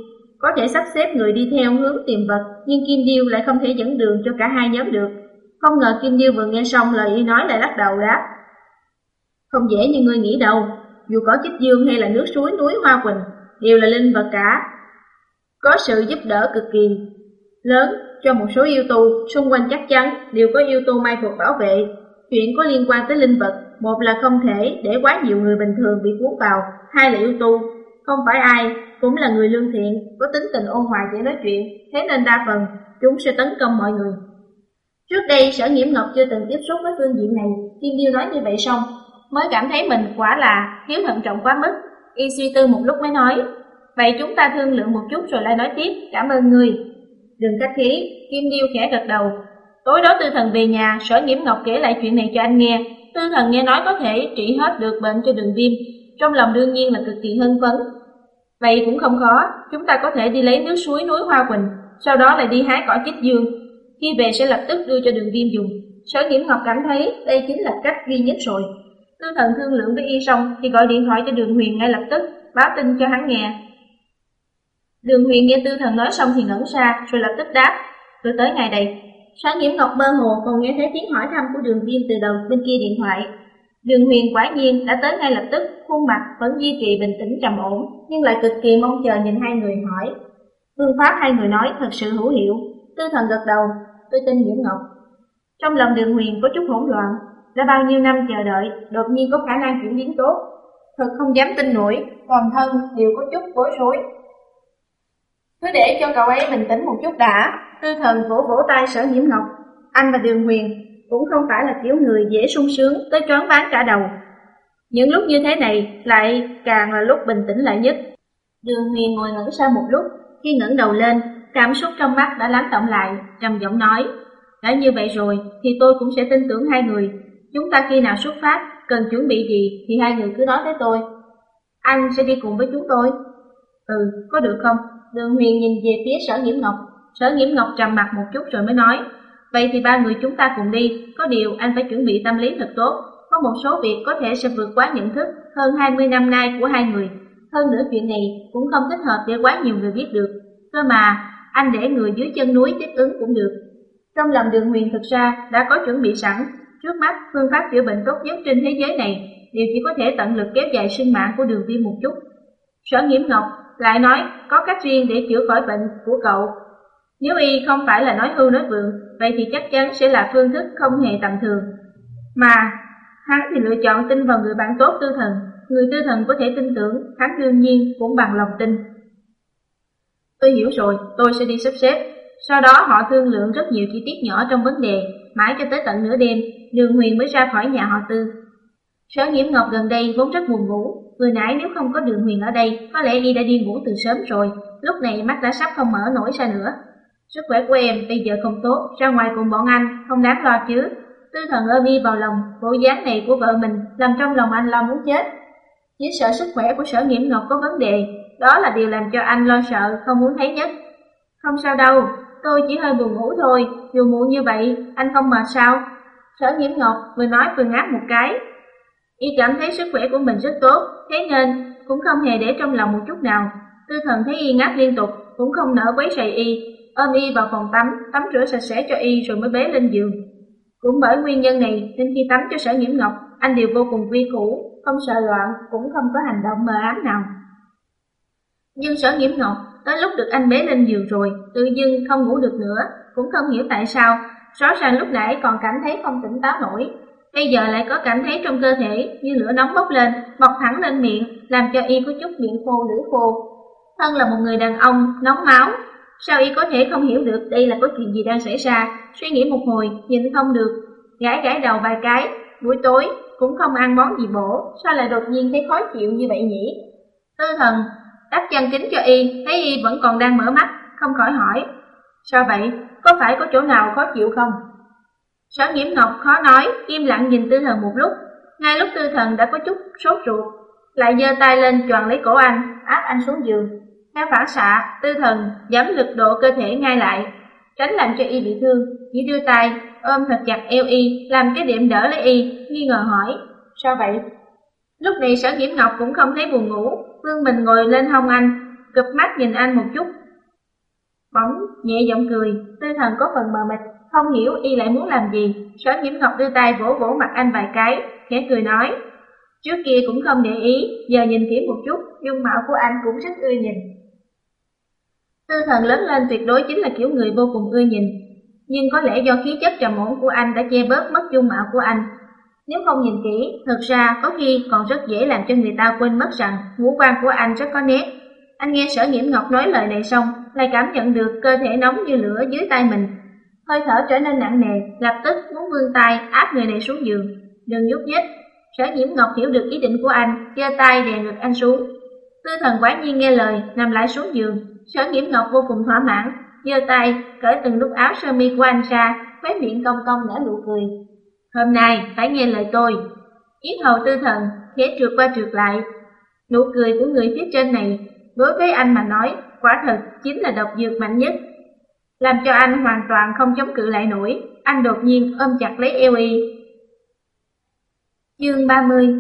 có thể sắp xếp người đi theo hướng tìm vật, nhưng Kim Điêu lại không thể dẫn đường cho cả hai nhóm được. Không ngờ Kim Điêu vừa nghe xong lời y nói lại lắc đầu đáp: Không dễ như ngươi nghĩ đâu, dù có Chích Dương hay là nước suối núi Hoa Quỳnh, đều là linh vật cả, có sự giúp đỡ cực kỳ lớn cho một số yêu tu, xung quanh chắc chắn đều có yêu tu mai phục bảo vệ. Chuyện có liên quan tới linh vật, một là không thể để quá nhiều người bình thường bị cuốn vào, hai là yêu tu, không phải ai cũng là người lương thiện, có tính tình ôn hòa dễ nói chuyện, thế nên đa phần chúng sẽ tấn công mọi người. Trước đây Sở Nghiễm Ngọc chưa từng tiếp xúc với phương diện này, Kim Điêu nói như vậy xong, mới cảm thấy mình quả là thiếu thận trọng quá mức. Y suy tư một lúc mới nói: Vậy chúng ta thương lượng một chút rồi lại nói tiếp, cảm ơn ngươi. Đừng khách khí, Kim Điêu khẽ gật đầu. Tối đó Tư Thần về nhà, Sở Nghiễm Ngọc kể lại chuyện này cho anh nghe. Tư Thần nghe nói có thể trị hết được bệnh cho Đường Viêm, trong lòng đương nhiên là cực kỳ hưng phấn. Vậy cũng không khó, chúng ta có thể đi lấy nước suối núi Hoa Quỳnh, sau đó lại đi hái cỏ Chích Dương, khi về sẽ lập tức đưa cho Đường Viêm dùng. Sở Nghiễm Ngọc cảm thấy đây chính là cách duy nhất rồi. Tư Thần thương lượng với y xong thì gọi điện thoại cho Đường Huyền ngay lập tức, báo tin cho hắn nghe. Đường Huyền nghe Tư Thần nói xong thì ngẩn ra, rồi lập tức đáp: Tôi tới ngày đây. Sở Nghiễm Ngọc mơ hồ còn nghe thấy tiếng hỏi thăm của Đường Viêm từ đầu bên kia điện thoại. Đường Huyền quả nhiên đã tới ngay lập tức, khuôn mặt vẫn duy trì bình tĩnh trầm ổn, nhưng lại cực kỳ mong chờ nhìn hai người hỏi. Phương pháp hai người nói thật sự hữu hiệu. Tư Thần gật đầu: Tôi tin Nghiễm Ngọc. Trong lòng Đường Huyền có chút hỗn loạn, đã bao nhiêu năm chờ đợi, đột nhiên có khả năng chuyển biến tốt, thật không dám tin nổi, toàn thân đều có chút bối rối. Cứ để cho cậu ấy bình tĩnh một chút đã. Tư Thần vỗ vỗ tay Sở Nghiễm Ngọc. Anh và Đường Huyền cũng không phải là kiểu người dễ sung sướng tới choáng váng cả đầu. Những lúc như thế này lại càng là lúc bình tĩnh lại nhất. Đường Huyền ngồi ngẩn ra một lúc, khi ngẩng đầu lên, cảm xúc trong mắt đã lắng động lại, trầm giọng nói: Đã như vậy rồi thì tôi cũng sẽ tin tưởng hai người. Chúng ta khi nào xuất phát, cần chuẩn bị gì thì hai người cứ nói với tôi. Anh sẽ đi cùng với chúng tôi. Ừ, có được không? Đường Huyền nhìn về phía Sở Nghiễm Ngọc. Sở Nghiễm Ngọc trầm mặt một chút rồi mới nói: Vậy thì ba người chúng ta cùng đi. Có điều anh phải chuẩn bị tâm lý thật tốt. Có một số việc có thể sẽ vượt quá nhận thức hơn hai mươi năm nay của hai người. Hơn nữa chuyện này cũng không thích hợp để quá nhiều người biết được. Cơ mà anh để người dưới chân núi tiếp ứng cũng được. Trong lòng Đường Huyền thực ra đã có chuẩn bị sẵn. Trước mắt phương pháp chữa bệnh tốt nhất trên thế giới này đều chỉ có thể tận lực kéo dài sinh mạng của Đường Viêm một chút. Sở Nghiễm Ngọc lại nói có cách riêng để chữa khỏi bệnh của cậu. Nếu y không phải là nói hưu nói vượng, vậy thì chắc chắn sẽ là phương thức không hề tầm thường. Mà hắn thì lựa chọn tin vào người bạn tốt Tư Thần. Người Tư Thần có thể tin tưởng, hắn đương nhiên cũng bằng lòng tin. Tôi hiểu rồi, tôi sẽ đi sắp xếp. Sau đó họ thương lượng rất nhiều chi tiết nhỏ trong vấn đề, mãi cho tới tận nửa đêm, Đường Huyền mới ra khỏi nhà họ Tư. Sở Nghiễm Ngọc gần đây vốn rất buồn ngủ, vừa nãy nếu không có Đường Huyền ở đây, có lẽ y đã đi ngủ từ sớm rồi, lúc này mắt đã sắp không mở nổi ra nữa. Sức khỏe của em bây giờ không tốt, ra ngoài cùng bọn anh, không đáng lo chứ. Tư Thần ôm y vào lòng, bộ dáng này của vợ mình làm trong lòng anh lo muốn chết. Chỉ sợ sức khỏe của Sở Nghiễm Ngọc có vấn đề, đó là điều làm cho anh lo sợ, không muốn thấy nhất. Không sao đâu, tôi chỉ hơi buồn ngủ thôi, dù muộn như vậy, anh không mệt sao? Sở Nghiễm Ngọc vừa nói vừa ngáp một cái. Y cảm thấy sức khỏe của mình rất tốt, thế nên cũng không hề để trong lòng một chút nào. Tư Thần thấy y ngáp liên tục, cũng không nỡ quấy rầy y, ôm y vào phòng tắm, tắm rửa sạch sẽ cho y rồi mới bế lên giường. Cũng bởi nguyên nhân này nên khi tắm cho Sở Nghiễm Ngọc, anh đều vô cùng quy củ, không sợ loạn, cũng không có hành động mờ ám nào. Nhưng Sở Nghiễm Ngọc tới lúc được anh bế lên giường rồi, tự dưng không ngủ được nữa, cũng không hiểu tại sao. Rõ ràng lúc nãy còn cảm thấy không tỉnh táo nổi, bây giờ lại có cảm thấy trong cơ thể như lửa nóng bốc lên, bọc thẳng lên miệng, làm cho y có chút miệng khô lưỡi khô. Thân là một người đàn ông nóng máu, sao y có thể không hiểu được đây là có chuyện gì đang xảy ra? Suy nghĩ một hồi, nhìn không được, gãi gãi đầu vài cái. Buổi tối cũng không ăn món gì bổ, sao lại đột nhiên thấy khó chịu như vậy nhỉ? Tư Thần đắp chăn kín cho y, thấy y vẫn còn đang mở mắt, không khỏi hỏi: Sao vậy? Có phải có chỗ nào khó chịu không? Sở Nghiễm Ngọc khó nói, im lặng nhìn Tư Thần một lúc. Ngay lúc Tư Thần đã có chút sốt ruột, lại giơ tay lên choàng lấy cổ anh, áp anh xuống giường. Theo phản xạ, Tư Thần giảm lực độ cơ thể ngay lại, tránh làm cho y bị thương, chỉ đưa tay ôm thật chặt eo y, làm cái đệm đỡ lấy y, nghi ngờ hỏi: Sao vậy? Lúc này Sở Nghiễm Ngọc cũng không thấy buồn ngủ, vươn mình ngồi lên hông anh, cụp mắt nhìn anh một chút, Bỗng nhẹ giọng cười, Tư Thần có phần mờ mịt, không hiểu y lại muốn làm gì. Sở Nhiễm Ngọc đưa tay vỗ vỗ mặt anh vài cái, khẽ cười nói, trước kia cũng không để ý, giờ nhìn kỹ một chút, dung mạo của anh cũng rất ưa nhìn. Tư Thần lớn lên tuyệt đối chính là kiểu người vô cùng ưa nhìn, nhưng có lẽ do khí chất trầm ổn của anh đã che bớt mất dung mạo của anh. Nếu không nhìn kỹ, thực ra có khi còn rất dễ làm cho người ta quên mất rằng ngũ quan của anh rất có nét. Anh nghe Sở Nhiễm Ngọc nói lời này xong, lại cảm nhận được cơ thể nóng như lửa dưới tay mình. Hơi thở trở nên nặng nề, lập tức muốn vươn tay áp người này xuống giường. Đừng nhúc nhích. Sở Nhiễm Ngọc hiểu được ý định của anh, giơ tay đè ngực anh xuống. Tư Thần quả nhiên nghe lời, nằm lại xuống giường. Sở Nhiễm Ngọc vô cùng thỏa mãn, giơ tay cởi từng nút áo sơ mi của anh ra, khóe miệng cong cong nở nụ cười. Hôm nay phải nghe lời tôi. Yết hầu Tư Thần khẽ trượt qua trượt lại. Nụ cười của người phía trên này đối với anh mà nói quả thật chính là độc dược mạnh nhất, làm cho anh hoàn toàn không chống cự lại nổi. Anh đột nhiên ôm chặt lấy eo y. Chương ba mươi.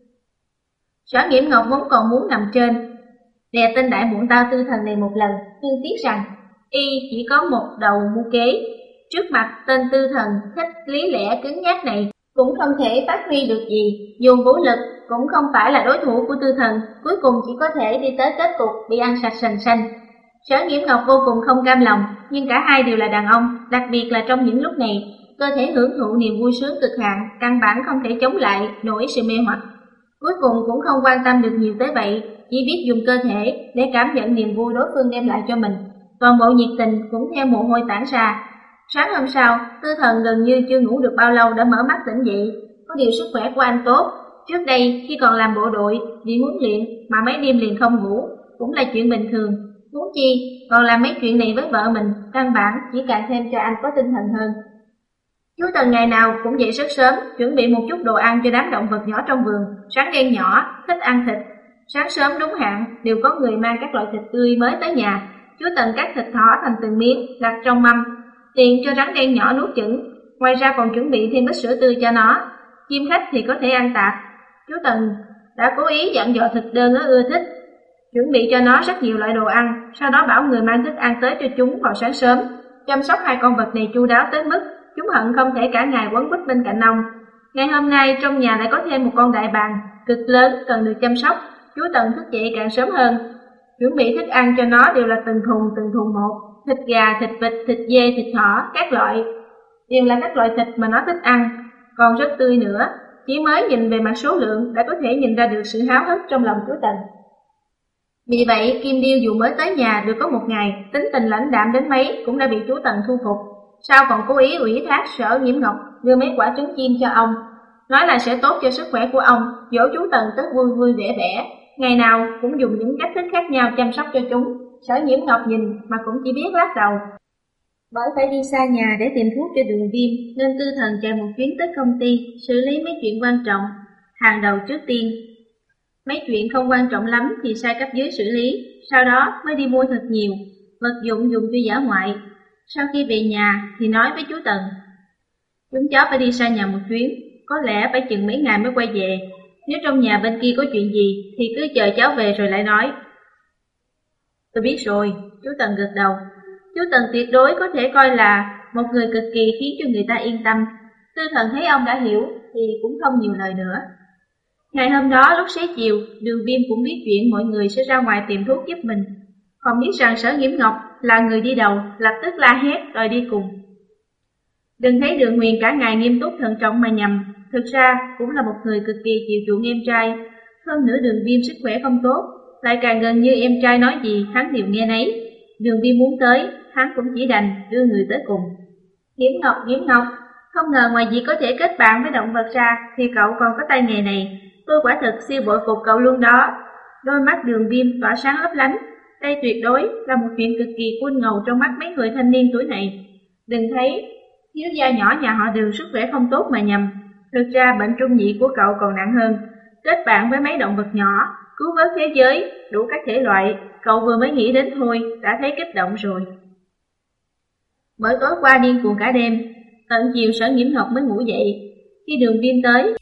Sở Nghiễm Ngọc vốn còn muốn nằm trên đè tên đại muộn tao Tư Thần này một lần, nhưng tiếc rằng y chỉ có một đầu mưu kế. Trước mặt tên Tư Thần thích lý lẽ cứng nhắc này cũng không thể phát huy được gì, dùng vũ lực cũng không phải là đối thủ của Tư Thần, cuối cùng chỉ có thể đi tới kết cục bị ăn sạch sành xanh. Sở Nghiễm Ngọc vô cùng không cam lòng, nhưng cả hai đều là đàn ông, đặc biệt là trong những lúc này, cơ thể hưởng thụ niềm vui sướng cực hạn, căn bản không thể chống lại nổi sự mê hoặc. Cuối cùng cũng không quan tâm được nhiều tới vậy, chỉ biết dùng cơ thể để cảm nhận niềm vui đối phương đem lại cho mình. Toàn bộ nhiệt tình cũng theo mồ hôi tản ra. Sáng hôm sau, Tư Thần gần như chưa ngủ được bao lâu đã mở mắt tỉnh dậy. Có điều sức khỏe của anh tốt. Trước đây khi còn làm bộ đội, bị huấn luyện mà mấy đêm liền không ngủ cũng là chuyện bình thường. Huống chi còn làm mấy chuyện này với vợ mình, căn bản chỉ càng thêm cho anh có tinh thần hơn. Chú Tần ngày nào cũng dậy rất sớm, chuẩn bị một chút đồ ăn cho đám động vật nhỏ trong vườn. Sáng đen nhỏ thích ăn thịt, sáng sớm đúng hạn đều có người mang các loại thịt tươi mới tới nhà. Chú Tần cắt thịt thỏ thành từng miếng đặt trong mâm, tiện cho rắn đen nhỏ nuốt chửng. Ngoài ra còn chuẩn bị thêm ít sữa tươi cho nó. Chim khách thì có thể ăn tạp. Chú Tần đã cố ý dặn dò thịt đơn nó ưa thích, chuẩn bị cho nó rất nhiều loại đồ ăn, sau đó bảo người mang thức ăn tới cho chúng vào sáng sớm. Chăm sóc hai con vật này chu đáo tới mức chúng hận không thể cả ngày quấn quýt bên cạnh ông. Ngày hôm nay trong nhà lại có thêm một con đại bàng cực lớn cần được chăm sóc. Chú Tần thức dậy càng sớm hơn, chuẩn bị thức ăn cho nó đều là từng thùng từng thùng một, thịt gà, thịt vịt, thịt dê, thịt thỏ, các loại đều là các loại thịt mà nó thích ăn, còn rất tươi nữa. Chỉ mới nhìn về mặt số lượng đã có thể nhìn ra được sự háo hức trong lòng chú Tần. Vì vậy Kim Điêu dù mới tới nhà được có một ngày, tính tình lãnh đạm đến mấy cũng đã bị chú Tần thu phục. Sao còn cố ý ủy thác Sở Nhiễm Ngọc đưa mấy quả trứng chim cho ông, nói là sẽ tốt cho sức khỏe của ông, dỗ chú Tần tới vui vui vẻ vẻ, ngày nào cũng dùng những cách thức khác nhau chăm sóc cho chúng. Sở Nhiễm Ngọc nhìn mà cũng chỉ biết lắc đầu. Bởi phải đi xa nhà để tìm thuốc cho Đường Viêm, nên Tư Thần chạy một chuyến tới công ty xử lý mấy chuyện quan trọng, hàng đầu trước tiên. Mấy chuyện không quan trọng lắm thì sai cấp dưới xử lý, sau đó mới đi mua thật nhiều vật dụng dùng cho dã ngoại. Sau khi về nhà thì nói với chú Tần, chúng cháu phải đi xa nhà một chuyến, có lẽ phải chừng mấy ngày mới quay về. Nếu trong nhà bên kia có chuyện gì thì cứ chờ cháu về rồi lại nói. Tôi biết rồi, chú Tần gật đầu. Chú Tần tuyệt đối có thể coi là một người cực kỳ khiến cho người ta yên tâm. Tư Thần thấy ông đã hiểu thì cũng không nhiều lời nữa. Ngày hôm đó lúc xế chiều, Đường Viêm cũng biết chuyện mọi người sẽ ra ngoài tìm thuốc giúp mình. Không biết rằng Sở Nghiễm Ngọc là người đi đầu, lập tức la hét đòi đi cùng. Đừng thấy Đường Huyền cả ngày nghiêm túc thận trọng mà nhầm, thực ra cũng là một người cực kỳ chiều chuộng em trai. Hơn nữa Đường Viêm sức khỏe không tốt, lại càng gần như em trai nói gì hắn đều nghe nấy. Đường Viêm muốn tới, hắn cũng chỉ đành đưa người tới cùng. Nghiễm Ngọc, Nghiễm Ngọc, không ngờ ngoài việc có thể kết bạn với động vật ra thì cậu còn có tay nghề này. Tôi quả thực siêu bội phục cậu luôn đó. Đôi mắt Đường Viêm tỏa sáng lấp lánh. Đây tuyệt đối là một chuyện cực kỳ cool ngầu trong mắt mấy người thanh niên tuổi này. Đừng thấy thiếu gia nhỏ nhà họ Đường sức khỏe không tốt mà nhầm. Thực ra bệnh trung nhị của cậu còn nặng hơn. Kết bạn với mấy động vật nhỏ, cứu vớt thế giới, đủ các thể loại, cậu vừa mới nghĩ đến thôi đã thấy kích động rồi. Bởi tối qua điên cuồng cả đêm, tận chiều Sở Nghiễm Ngọc mới ngủ dậy. Khi Đường Viêm tới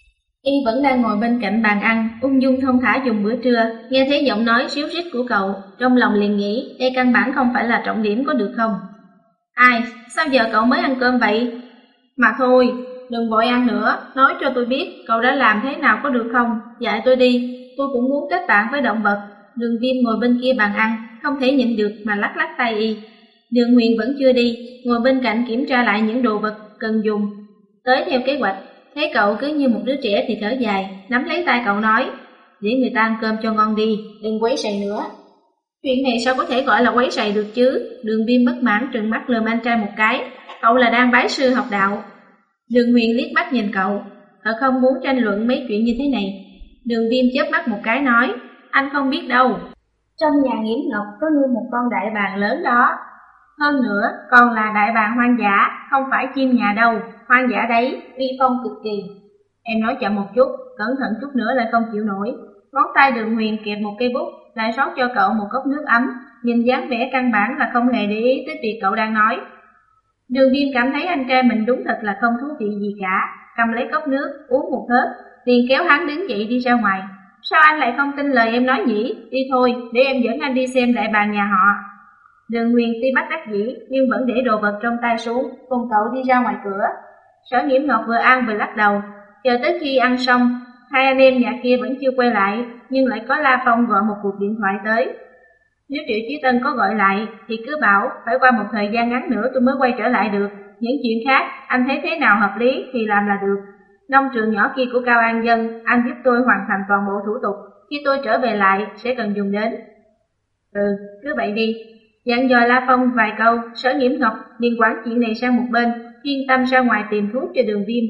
Y vẫn đang ngồi bên cạnh bàn ăn, ung dung thong thả dùng bữa trưa, nghe thấy giọng nói xíu xít của cậu, trong lòng liền nghĩ, đây căn bản không phải là trọng điểm có được không? Ai, sao giờ cậu mới ăn cơm vậy? Mà thôi, đừng vội ăn nữa, nói cho tôi biết cậu đã làm thế nào có được không? Dạy tôi đi, tôi cũng muốn kết bạn với động vật. Đường Viêm ngồi bên kia bàn ăn, không thể nhịn được mà lắc lắc tay y. Đường Huyền vẫn chưa đi, ngồi bên cạnh kiểm tra lại những đồ vật cần dùng. Tới theo kế hoạch, thấy cậu cứ như một đứa trẻ thì thở dài, nắm lấy tay cậu nói, để người ta ăn cơm cho ngon đi, đừng quấy rầy nữa. Chuyện này sao có thể gọi là quấy rầy được chứ? Đường Viêm bất mãn trừng mắt lườm anh trai một cái, cậu là đang bái sư học đạo. Đường Huyền liếc mắt nhìn cậu, thật không muốn tranh luận mấy chuyện như thế này. Đường Viêm chớp mắt một cái nói, anh không biết đâu. Trong nhà Nghiễm Ngọc có nuôi một con đại bàng lớn đó. Hơn nữa, còn là đại bàng hoang dã, không phải chim nhà đâu, hoang dã đấy, uy phong cực kỳ. Em nói chậm một chút, cẩn thận chút nữa lại không chịu nổi. Ngón tay Đường Huyền kẹp một cây bút, lại rót cho cậu một cốc nước ấm, nhìn dáng vẻ căn bản là không hề để ý tới việc cậu đang nói. Đường Viêm cảm thấy anh trai mình đúng thật là không thú vị gì cả, cầm lấy cốc nước, uống một hớp, liền kéo hắn đứng dậy đi ra ngoài. Sao anh lại không tin lời em nói nhỉ? Đi thôi, để em dẫn anh đi xem đại bàng nhà họ. Đường Huyền tuy bất đắc dĩ, nhưng vẫn để đồ vật trong tay xuống, cùng cậu đi ra ngoài cửa. Sở Nghiễm Ngọc vừa ăn vừa lắc đầu, chờ tới khi ăn xong, hai anh em nhà kia vẫn chưa quay lại, nhưng lại có La Phong gọi một cuộc điện thoại tới. Nếu Triệu Chí Tân có gọi lại, thì cứ bảo phải qua một thời gian ngắn nữa tôi mới quay trở lại được. Những chuyện khác, anh thấy thế nào hợp lý thì làm là được. Nông trường nhỏ kia của Cao An Dân, anh giúp tôi hoàn thành toàn bộ thủ tục, khi tôi trở về lại sẽ cần dùng đến. Ừ, cứ vậy đi. Dặn dò La Phong vài câu, Sở Nghiễm Ngọc liền quản chuyện này sang một bên, chuyên tâm ra ngoài tìm thuốc cho Đường Viêm.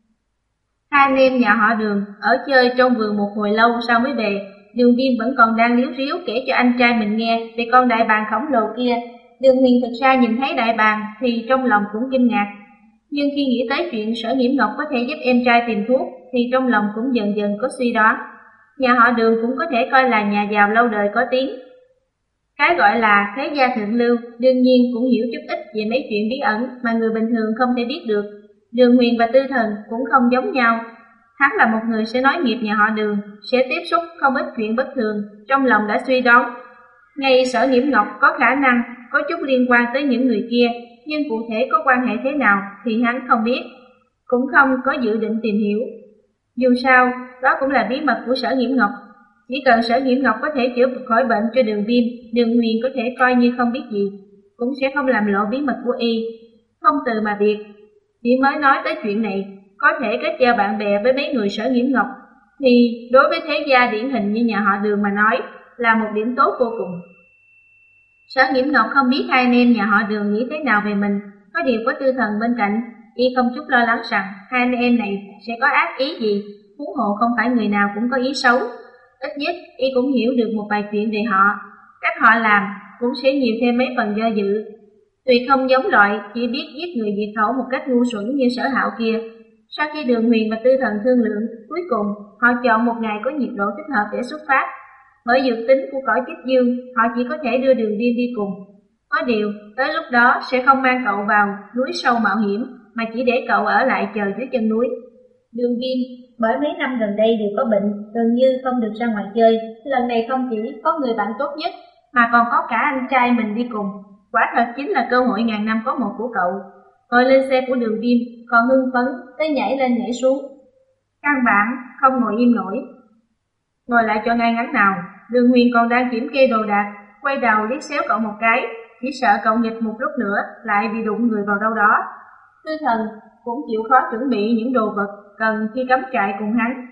Hai anh em nhà họ Đường ở chơi trong vườn một hồi lâu sau mới về. Đường Viêm vẫn còn đang liếu riếu kể cho anh trai mình nghe về con đại bàng khổng lồ kia. Đường Huyền thực ra nhìn thấy đại bàng thì trong lòng cũng kinh ngạc, nhưng khi nghĩ tới chuyện Sở Nghiễm Ngọc có thể giúp em trai tìm thuốc thì trong lòng cũng dần dần có suy đoán. Nhà họ Đường cũng có thể coi là nhà giàu lâu đời có tiếng. Cái gọi là thế gia thượng lưu đương nhiên cũng hiểu chút ít về mấy chuyện bí ẩn mà người bình thường không thể biết được. Đường Huyền và Tư Thần cũng không giống nhau. Hắn là một người sẽ nói nghiệp nhà họ Đường, sẽ tiếp xúc không ít chuyện bất thường, trong lòng đã suy đoán. Ngay Sở Nghiễm Ngọc có khả năng có chút liên quan tới những người kia, nhưng cụ thể có quan hệ thế nào thì hắn không biết, cũng không có dự định tìm hiểu. Dù sao, đó cũng là bí mật của Sở Nghiễm Ngọc. Chỉ cần Sở Nghiễm Ngọc có thể chữa khỏi bệnh cho Đường Viêm, Đường Huyền có thể coi như không biết gì, cũng sẽ không làm lộ bí mật của y. Không từ mà biệt, chỉ mới nói tới chuyện này, có thể kết giao bạn bè với mấy người Sở Nghiễm Ngọc, thì đối với thế gia điển hình như nhà họ Đường mà nói, là một điểm tốt vô cùng. Sở Nghiễm Ngọc không biết hai anh em nhà họ Đường nghĩ thế nào về mình, có điều có Tư Thần bên cạnh, y không chút lo lắng rằng hai anh em này sẽ có ác ý gì, huống hồ không phải người nào cũng có ý xấu. Ít nhất y cũng hiểu được một vài chuyện về họ, cách họ làm cũng sẽ nhiều thêm mấy phần do dự. Tuy không giống loại chỉ biết giết người diệt khẩu một cách ngu xuẩn như Sở Hạo kia. Sau khi Đường Huyền và Tư Thần thương lượng, cuối cùng họ chọn một ngày có nhiệt độ thích hợp để xuất phát. Bởi dược tính của cõi Chích Dương, họ chỉ có thể đưa Đường Viêm đi cùng. Có điều, tới lúc đó sẽ không mang cậu vào núi sâu mạo hiểm, mà chỉ để cậu ở lại chờ dưới chân núi. Đường Viêm bởi mấy năm gần đây đều có bệnh, gần như không được ra ngoài chơi. Lần này không chỉ có người bạn tốt nhất, mà còn có cả anh trai mình đi cùng. Quả thật chính là cơ hội ngàn năm có một của cậu. Ngồi lên xe của Đường Viêm, còn hưng phấn tới nhảy lên nhảy xuống, căn bản không ngồi im nổi. Ngồi lại cho ngay ngắn nào. Đường Huyền còn đang kiểm kê đồ đạc, quay đầu liếc xéo cậu một cái, chỉ sợ cậu nghịch một lúc nữa lại bị đụng người vào đâu đó. Tư Thần cũng chịu khó chuẩn bị những đồ vật cần khi cắm trại cùng hắn.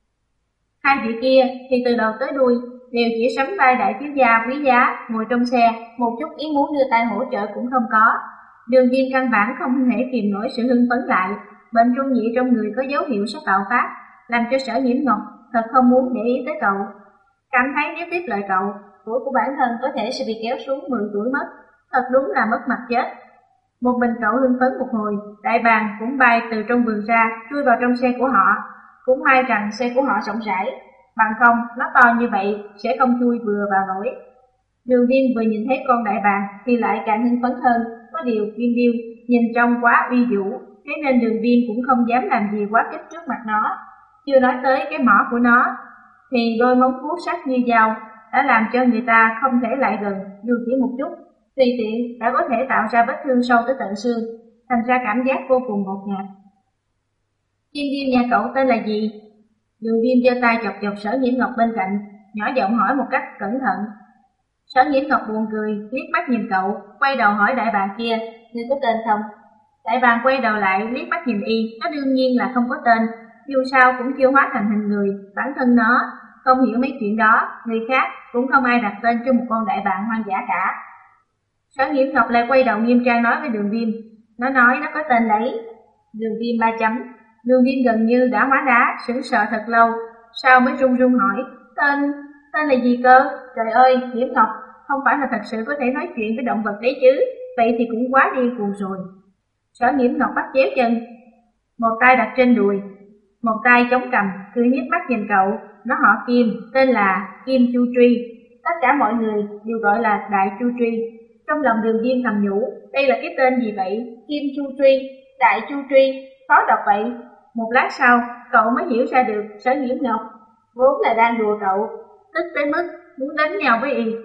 Hai vị kia thì từ đầu tới đuôi đều chỉ sắm vai đại thiếu gia quý giá, ngồi trong xe, một chút ý muốn đưa tay hỗ trợ cũng không có. Đường Viêm căn bản không thể kìm nổi sự hưng phấn lại, bệnh trung nhị trong người có dấu hiệu sắp bạo phát, làm cho Sở Nghiễm Ngọc thật không muốn để ý tới cậu. Cảm thấy nếu tiếp lời cậu, tuổi của bản thân có thể sẽ bị kéo xuống mười tuổi mất, thật đúng là mất mặt chết. Một mình cậu hưng phấn một hồi, đại bàng cũng bay từ trong vườn ra, chui vào trong xe của họ. Cũng may rằng xe của họ rộng rãi, bằng không nó to như vậy sẽ không chui vừa vào nổi. Đường Viêm vừa nhìn thấy con đại bàng thì lại càng hưng phấn hơn, có điều Viêm Điêu nhìn trông quá uy vũ, thế nên Đường Viêm cũng không dám làm gì quá kích trước mặt nó. chưa nói tới cái mỏ của nó, thì đôi móng vuốt sắc như dao đã làm cho người ta không thể lại gần dù chỉ một chút, tùy tiện đã có thể tạo ra vết thương sâu tới tận xương, thành ra cảm giác vô cùng ngột ngạt. Chim điêu nhà cậu tên là gì? Đường Viêm giơ tay chọc chọc Sở Nhiễm Ngọc bên cạnh, nhỏ giọng hỏi một cách cẩn thận. Sở Nhiễm Ngọc buồn cười, liếc mắt nhìn cậu, quay đầu hỏi đại bàng kia, ngươi có tên không? Đại bàng quay đầu lại liếc mắt nhìn y, nó đương nhiên là không có tên, dù sao cũng chưa hóa thành hình người, bản thân nó không hiểu mấy chuyện đó, người khác cũng không ai đặt tên cho một con đại bàng hoang dã cả. Sở Nhiễm Ngọc lại quay đầu nghiêm trang nói với Đường Viêm, nó nói nó có tên lấy. Đường Viêm ba chấm. Đường Viêm gần như đã hóa đá, sững sờ thật lâu, sau mới run run hỏi, tên, tên là gì cơ? Trời ơi, Nhiễm Ngọc, không phải là thật sự có thể nói chuyện với động vật đấy chứ, vậy thì cũng quá điên cuồng rồi. Sở Nhiễm Ngọc bắt chéo chân, một tay đặt trên đùi, một tay chống cằm, cười hiếp mắt nhìn cậu. Nó họ Kim, tên là Kim Chu Truy, tất cả mọi người đều gọi là Đại Chu Truy. Trong lòng Đường Viêm thầm nhủ, đây là cái tên gì vậy? Kim Chu Truy, Đại Chu Truy, khó đọc vậy. Một lát sau, cậu mới hiểu ra được Sở Nhiễm Ngọc vốn là đang đùa cậu, tức tới mức muốn đánh nhau với y.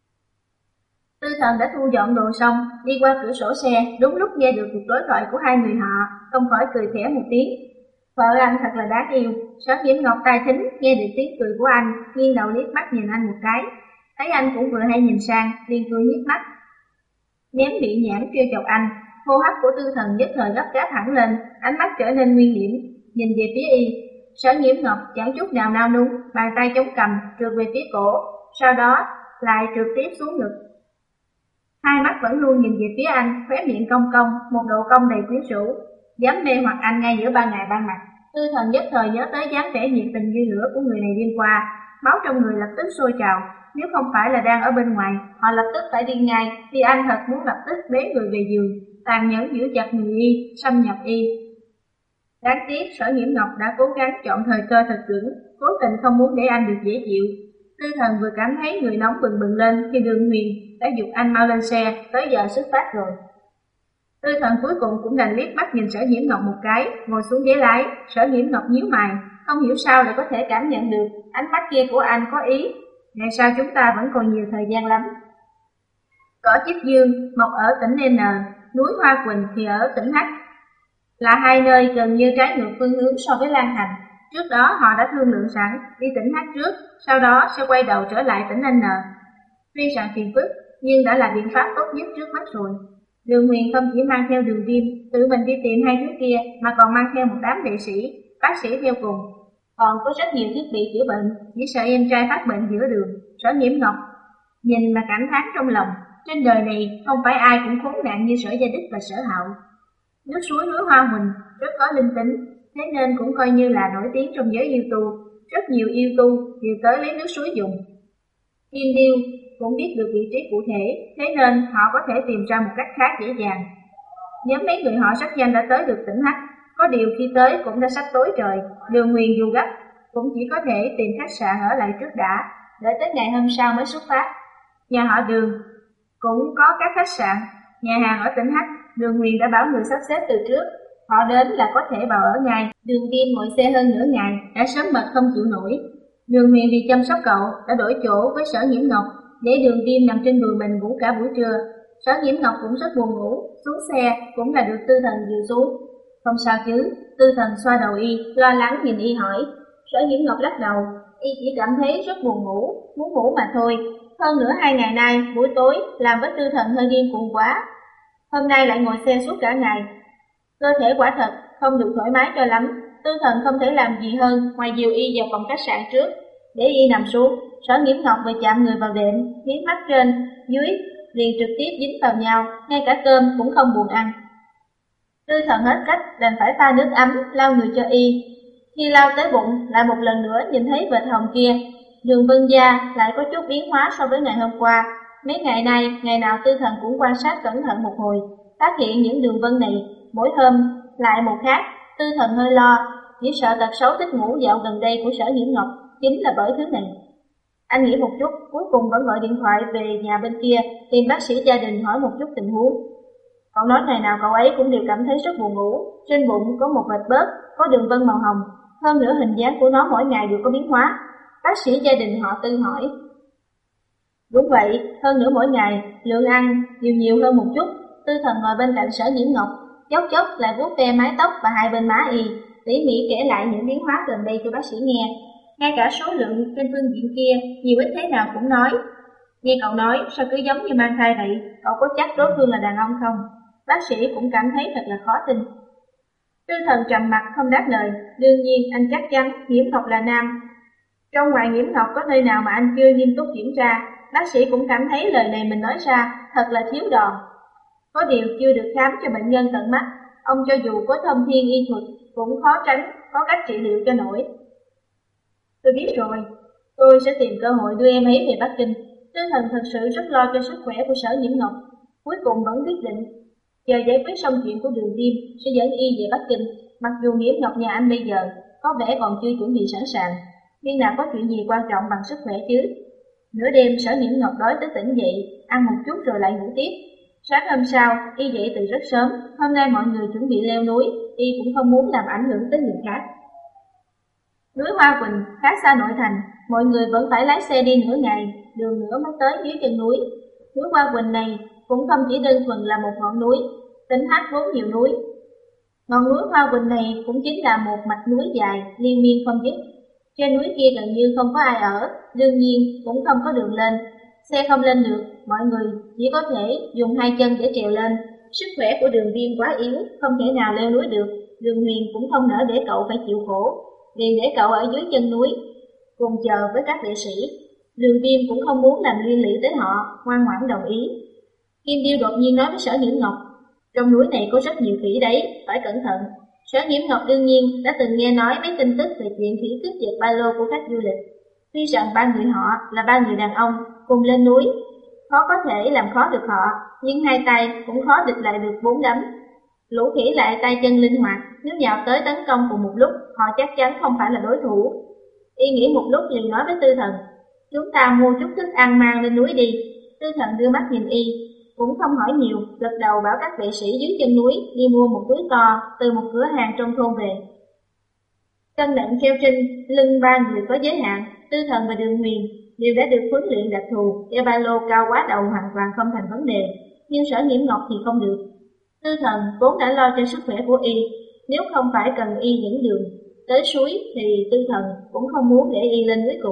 Tư Thần đã thu dọn đồ xong, đi qua cửa sổ xe, đúng lúc nghe được cuộc đối thoại của hai người họ, không khỏi cười khẽ một tiếng. Vợ anh thật là đáng yêu. Sở Nhiễm Ngọc tai thính nghe được tiếng cười của anh, nghiêng đầu liếc mắt nhìn anh một cái, thấy anh cũng vừa hay nhìn sang, liền cười hiếp mắt, ném miệng nhãn kêu chọc anh. Hô hấp của Tư Thần nhất thời gấp gáp hẳn lên, ánh mắt trở nên nguy hiểm, nhìn về phía y. Sở Nhiễm Ngọc chẳng chút nào nao núng, bàn tay chống cằm trượt về phía cổ, sau đó lại trượt tiếp xuống ngực. Hai mắt vẫn luôn nhìn về phía anh, khóe miệng cong cong, một độ cong đầy quyến rũ, dám mê hoặc anh ngay giữa ban ngày ban mặt. Tư Thần nhất thời nhớ tới dáng vẻ nhiệt tình như lửa của người này đêm qua, máu trong người lập tức sôi trào. Nếu không phải là đang ở bên ngoài, họ lập tức phải đi ngay, thì anh thật muốn lập tức bế người về giường, tàn nhẫn giữ chặt người y, xâm nhập y. Đáng tiếc Sở Nhiễm Ngọc đã cố gắng chọn thời cơ thật chuẩn, cố tình không muốn để anh được dễ chịu. Tư Thần vừa cảm thấy người nóng bừng bừng lên thì Đường Huyền đã giục anh mau lên xe, tới giờ xuất phát rồi. Tư Thần cuối cùng cũng đành liếc mắt nhìn Sở Nhiễm Ngọc một cái, ngồi xuống ghế lái. Sở Nhiễm Ngọc nhíu mày, không hiểu sao lại có thể cảm nhận được ánh mắt kia của anh có ý. Ngày sau chúng ta vẫn còn nhiều thời gian lắm. Cỏ Chích Dương mọc ở tỉnh N, núi Hoa Quỳnh thì ở tỉnh H, là hai nơi gần như trái ngược phương hướng so với Lan Thành. Trước đó họ đã thương lượng sẵn đi tỉnh H trước, sau đó sẽ quay đầu trở lại tỉnh N. Tuy rằng phiền phức, nhưng đã là biện pháp tốt nhất trước mắt rồi. Đường Huyền không chỉ mang theo Đường Viêm tự mình đi tìm hai thứ kia, mà còn mang theo một đám vệ sĩ, bác sĩ theo cùng. Còn có rất nhiều thiết bị chữa bệnh, chỉ sợ em trai phát bệnh giữa đường. Sở Nhiễm Ngọc nhìn mà cảm thán trong lòng, trên đời này không phải ai cũng khốn nạn như Sở Gia Đích và Sở Hạo. Nước suối núi Hoa Huỳnh rất có linh tính, thế nên cũng coi như là nổi tiếng trong giới yêu tu. Rất nhiều yêu tu đều tới lấy nước suối dùng. Kim Điêu cũng biết được vị trí cụ thể, thế nên họ có thể tìm ra một cách khá dễ dàng. Nhóm mấy người họ rất nhanh đã tới được tỉnh H, có điều khi tới cũng đã sắp tối trời. Đường Huyền dù gấp cũng chỉ có thể tìm khách sạn ở lại trước đã, đợi tới ngày hôm sau mới xuất phát. Nhà họ Đường cũng có các khách sạn, nhà hàng ở tỉnh H, Đường Huyền đã bảo người sắp xếp từ trước, họ đến là có thể vào ở ngay. Đường Viêm ngồi xe hơn nửa ngày, đã sớm mệt không chịu nổi. Đường Huyền vì chăm sóc cậu đã đổi chỗ với Sở Nhiễm Ngọc, để Đường Viêm nằm trên đùi mình ngủ cả buổi trưa. Sở Nhiễm Ngọc cũng rất buồn ngủ, xuống xe cũng là được Tư Thần dìu xuống. Không sao chứ, Tư Thần xoa đầu y, lo lắng nhìn y hỏi. Sở Nhiễm Ngọc lắc đầu, y chỉ cảm thấy rất buồn ngủ, muốn ngủ mà thôi. Hơn nữa hai ngày nay, buổi tối làm với Tư Thần hơi điên cuồng quá. Hôm nay lại ngồi xe suốt cả ngày, cơ thể quả thật không được thoải mái cho lắm. Tư Thần không thể làm gì hơn ngoài dìu y vào phòng khách sạn trước, để y nằm xuống. Sở Nhiễm Ngọc vừa chạm người vào đệm, miếng mắt trên dưới liền trực tiếp dính vào nhau, ngay cả cơm cũng không buồn ăn. Tư Thần hết cách đành phải pha nước ấm lau người cho y. Khi lau tới bụng, lại một lần nữa nhìn thấy vệt hồng kia. Đường Vân da lại có chút biến hóa so với ngày hôm qua. Mấy ngày nay, ngày nào Tư Thần cũng quan sát cẩn thận một hồi, phát hiện những đường vân này mỗi hôm lại một khác. Tư Thần hơi lo, chỉ sợ tật xấu thích ngủ dạo gần đây của Sở Nhiễm Ngọc chính là bởi thứ này. Anh nghĩ một chút, cuối cùng vẫn gọi điện thoại về nhà bên kia, tìm bác sĩ gia đình hỏi một chút tình huống. Cậu nói ngày nào cậu ấy cũng đều cảm thấy rất buồn ngủ, trên bụng có một vệt bớt, có đường vân màu hồng. hơn nữa hình dáng của nó mỗi ngày đều có biến hóa. Bác sĩ gia đình họ Tư hỏi. Đúng vậy, hơn nữa mỗi ngày lượng ăn nhiều nhiều hơn một chút. Tư Thần ngồi bên cạnh Sở Nhiễm Ngọc, chốc chốc lại vuốt ve mái tóc và hai bên má y, tỉ mỉ kể lại những biến hóa gần đây cho bác sĩ nghe. Ngay cả số lượng trên phương diện kia nhiều ít thế nào cũng nói. Nghe cậu nói sao cứ giống như mang thai vậy, cậu có chắc đối phương là đàn ông không? Bác sĩ cũng cảm thấy thật là khó tin. Tư Thần trầm mặt không đáp lời. Đương nhiên anh chắc chắn Nhiễm Ngọc là nam. Trong ngoài Nhiễm Ngọc có nơi nào mà anh chưa nghiêm túc kiểm tra. Bác sĩ cũng cảm thấy lời này mình nói ra thật là thiếu đòn. Có điều chưa được khám cho bệnh nhân tận mắt, ông cho dù có thông thiên y thuật cũng khó tránh có cách trị liệu cho nổi. Tôi biết rồi, tôi sẽ tìm cơ hội đưa em ấy về Bắc Kinh. Tư Thần thật sự rất lo cho sức khỏe của Sở Nhiễm Ngọc, cuối cùng vẫn quyết định chờ giải quyết xong chuyện của Đường Viêm sẽ dẫn y về Bắc Kinh. Mặc dù Nhiễm Ngọc nhà anh bây giờ có vẻ còn chưa chuẩn bị sẵn sàng, nhưng nào có chuyện gì quan trọng bằng sức khỏe chứ. Nửa đêm Sở Nhiễm Ngọc đói tới tỉnh dậy, ăn một chút rồi lại ngủ tiếp. Sáng hôm sau, y dậy từ rất sớm. Hôm nay mọi người chuẩn bị leo núi, y cũng không muốn làm ảnh hưởng tới người khác. Núi Hoa Quỳnh khá xa nội thành, mọi người vẫn phải lái xe đi nửa ngày, đường nữa mới tới dưới chân núi. Núi Hoa Quỳnh này cũng không chỉ đơn thuần là một ngọn núi, tỉnh Hách vốn nhiều núi. Ngọn núi Hoa Quỳnh này cũng chính là một mạch núi dài, liên miên không dứt. Trên núi kia gần như không có ai ở, đương nhiên cũng không có đường lên. Xe không lên được, mọi người chỉ có thể dùng hai chân để trèo lên. Sức khỏe của Đường Viêm quá yếu, không thể nào leo núi được. Đường Huyền cũng không nỡ để cậu phải chịu khổ, liền để cậu ở dưới chân núi, cùng chờ với các vệ sĩ. Đường Viêm cũng không muốn làm liên lụy tới họ, ngoan ngoãn đồng ý. Kim Điêu đột nhiên nói với Sở Nhiễm Ngọc, trong núi này có rất nhiều khỉ đấy, phải cẩn thận. Sở Nhiễm Ngọc đương nhiên đã từng nghe nói mấy tin tức về chuyện khỉ cướp giật ba lô của khách du lịch. Tuy rằng ba người họ là ba người đàn ông cùng lên núi, khó có thể làm khó được họ, nhưng hai tay cũng khó địch lại được bốn đấm. Lũ khỉ lại tay chân linh hoạt, nếu nhào tới tấn công cùng một lúc, họ chắc chắn không phải là đối thủ. Y nghĩ một lúc liền nói với Tư Thần, chúng ta mua chút thức ăn mang lên núi đi. Tư Thần đưa mắt nhìn Y, cũng không hỏi nhiều, gật đầu bảo các vệ sĩ dưới chân núi đi mua một túi to từ một cửa hàng trong thôn về. Cân nặng treo trên lưng ba người có giới hạn, Tư Thần và Đường Huyền đều đã được huấn luyện đặc thù, đeo ba lô cao quá đầu hoàn toàn không thành vấn đề, nhưng Sở Nhiễm Ngọc thì không được. Tư Thần vốn đã lo cho sức khỏe của Y, nếu không phải cần Y dẫn đường tới suối thì Tư Thần cũng không muốn để Y lên núi cùng.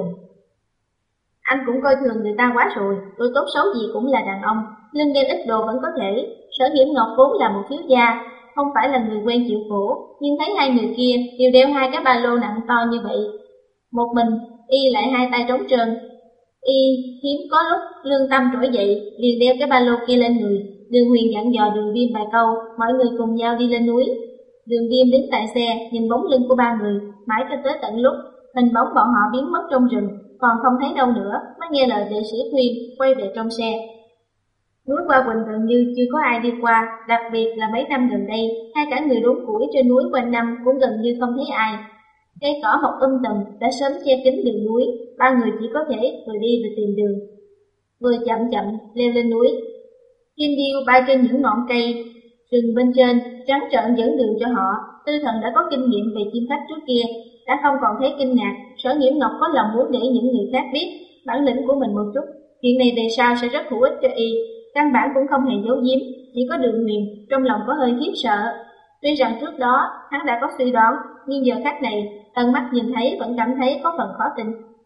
Anh cũng coi thường người ta quá rồi, tôi tốt xấu gì cũng là đàn ông, lưng đeo ít đồ vẫn có thể. Sở Nhiễm Ngọc vốn là một thiếu gia, không phải là người quen chịu khổ, nhưng thấy hai người kia đều đeo hai cái ba lô nặng to như vậy, một mình Y lại hai tay trống trơn. Y hiếm có lúc lương tâm trỗi dậy, liền đeo cái ba lô kia lên người. Đường Huyền dặn dò Đường Viêm vài câu, mọi người cùng nhau đi lên núi. Đường Viêm đứng tại xe, nhìn bóng lưng của ba người, mãi cho tới tận lúc hình bóng bọn họ biến mất trong rừng, còn không thấy đâu nữa, mới nghe lời vệ sĩ khuyên quay về trong xe. Núi Hoa Quỳnh gần như chưa có ai đi qua, đặc biệt là mấy năm gần đây, ngay cả người đốn củi trên núi quanh năm cũng gần như không thấy ai. Cây cỏ mọc um tùm đã sớm che kín đường núi, ba người chỉ có thể vừa đi vừa tìm đường. Vừa chậm chậm leo lên núi. Kim Điêu bay trên những ngọn cây rừng bên trên, trắng trợn dẫn đường cho họ. Tư Thần đã có kinh nghiệm về chim khách trước kia, đã không còn thấy kinh ngạc. Sở Nhiễm Ngọc có lòng muốn để những người khác biết bản lĩnh của mình một chút. Chuyện này về sau sẽ rất hữu ích cho Y. Căn bản cũng không hề giấu giếm, chỉ có Đường Huyền trong lòng có hơi khiếp sợ. Tuy rằng trước đó hắn đã có suy đoán, nhưng giờ khắc này tận mắt nhìn thấy vẫn cảm thấy có phần khó tin.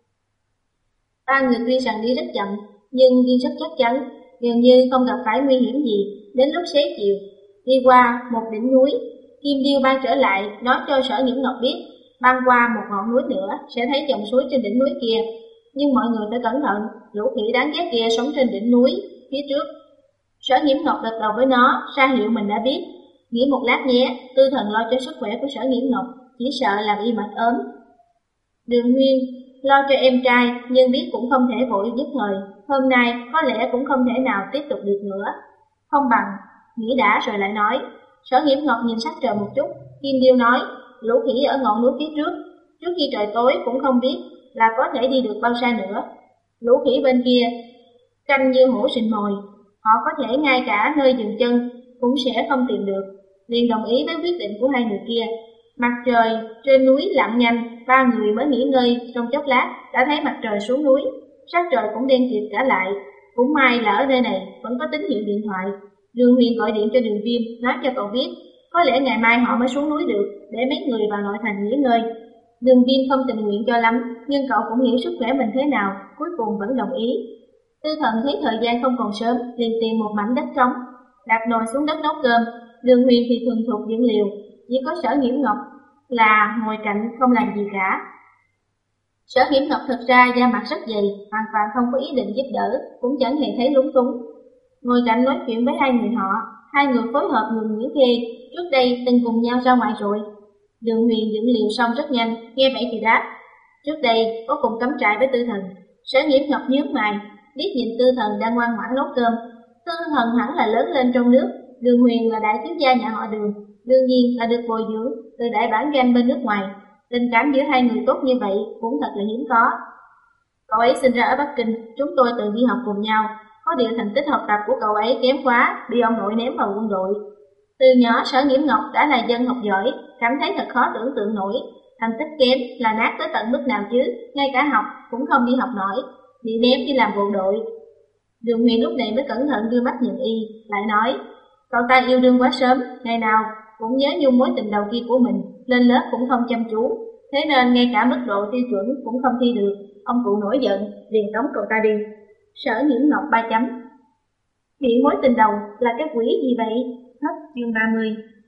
Ba người tuy rằng đi rất chậm, nhưng đi rất chắc chắn, gần như không gặp phải nguy hiểm gì. Đến lúc xế chiều, đi qua một đỉnh núi, Kim Điêu bay trở lại nói cho Sở Nhiễm Ngọc biết, băng qua một ngọn núi nữa sẽ thấy dòng suối trên đỉnh núi kia. Nhưng mọi người phải cẩn thận, lũ khỉ đáng ghét kia sống trên đỉnh núi phía trước. Sở Nhiễm Ngọc gật đầu với nó, ra hiệu mình đã biết. Nghĩ một lát nhé, Tư Thần lo cho sức khỏe của Sở Nhiễm Ngọc, chỉ sợ làm Y mệt ốm. Đường Nguyên lo cho em trai, nhưng biết cũng không thể vội nhất thời. Hôm nay có lẽ cũng không thể nào tiếp tục được nữa. Không bằng, nghĩ đã rồi lại nói. Sở Nhiễm Ngọc nhìn sắc trời một chút, Kim Điêu nói, lũ khỉ ở ngọn núi phía trước, trước khi trời tối cũng không biết là có thể đi được bao xa nữa. Lũ khỉ bên kia canh như hổ rình mồi, họ có thể ngay cả nơi dừng chân cũng sẽ không tìm được. Liền đồng ý với quyết định của hai người kia. Mặt trời trên núi lặn nhanh, ba người mới nghỉ ngơi trong chốc lát đã thấy mặt trời xuống núi. Sắc trời cũng đen kịt cả lại. Cũng may là ở nơi này vẫn có tín hiệu điện thoại. Đường Huyền gọi điện cho Đường Viêm, nói cho cậu biết có lẽ ngày mai họ mới xuống núi được, để mấy người vào nội thành nghỉ ngơi. Đường Viêm không tình nguyện cho lắm, nhưng cậu cũng hiểu sức khỏe mình thế nào, cuối cùng vẫn đồng ý. Tư Thần thấy thời gian không còn sớm, liền tìm một mảnh đất trống, đặt nồi xuống đất nấu cơm. Đường Huyền thì thuần thục dựng liều, chỉ có Sở Nghiễm Ngọc là ngồi cạnh không làm gì cả. Sở Nghiễm Ngọc thực ra da mặt rất dày, hoàn toàn không có ý định giúp đỡ, cũng chẳng hề thấy lúng túng. Ngồi cạnh nói chuyện với hai người họ, hai người phối hợp ngừng nghỉ phê, trước đây từng cùng nhau ra ngoài rồi. Đường Huyền dựng liều xong rất nhanh, nghe vậy thì đáp, trước đây có cùng cắm trại với Tư Thần. Sở Nghiễm Ngọc nhướng mày, liếc nhìn Tư Thần đang ngoan ngoãn nấu cơm. Tư Thần hẳn là lớn lên trong nước, Đường Huyền là đại thiếu gia nhà họ Đường, đương nhiên là được bồi dưỡng từ đại bản doanh bên nước ngoài. Tình cảm giữa hai người tốt như vậy cũng thật là hiếm có. Cậu ấy sinh ra ở Bắc Kinh, chúng tôi từng đi học cùng nhau. Có điều thành tích học tập của cậu ấy kém quá, bị ông nội ném vào quân đội. Từ nhỏ Sở Nghiễm Ngọc đã là dân học giỏi, cảm thấy thật khó tưởng tượng nổi. Thành tích kém là nát tới tận mức nào chứ, ngay cả học cũng không đi học nổi, bị ném đi làm bộ đội. Đường Huyền lúc này mới cẩn thận đưa mắt nhìn y, lại nói, cậu ta yêu đương quá sớm, ngày nào cũng nhớ nhung mối tình đầu kia của mình, lên lớp cũng không chăm chú, thế nên ngay cả mức độ tiêu chuẩn cũng không thi được. Ông cụ nổi giận, liền tống cậu ta đi. Sở Nghiễm Ngọc ba chấm. Bị mối tình đầu là cái quỷ gì vậy? Hết chương ba mươi.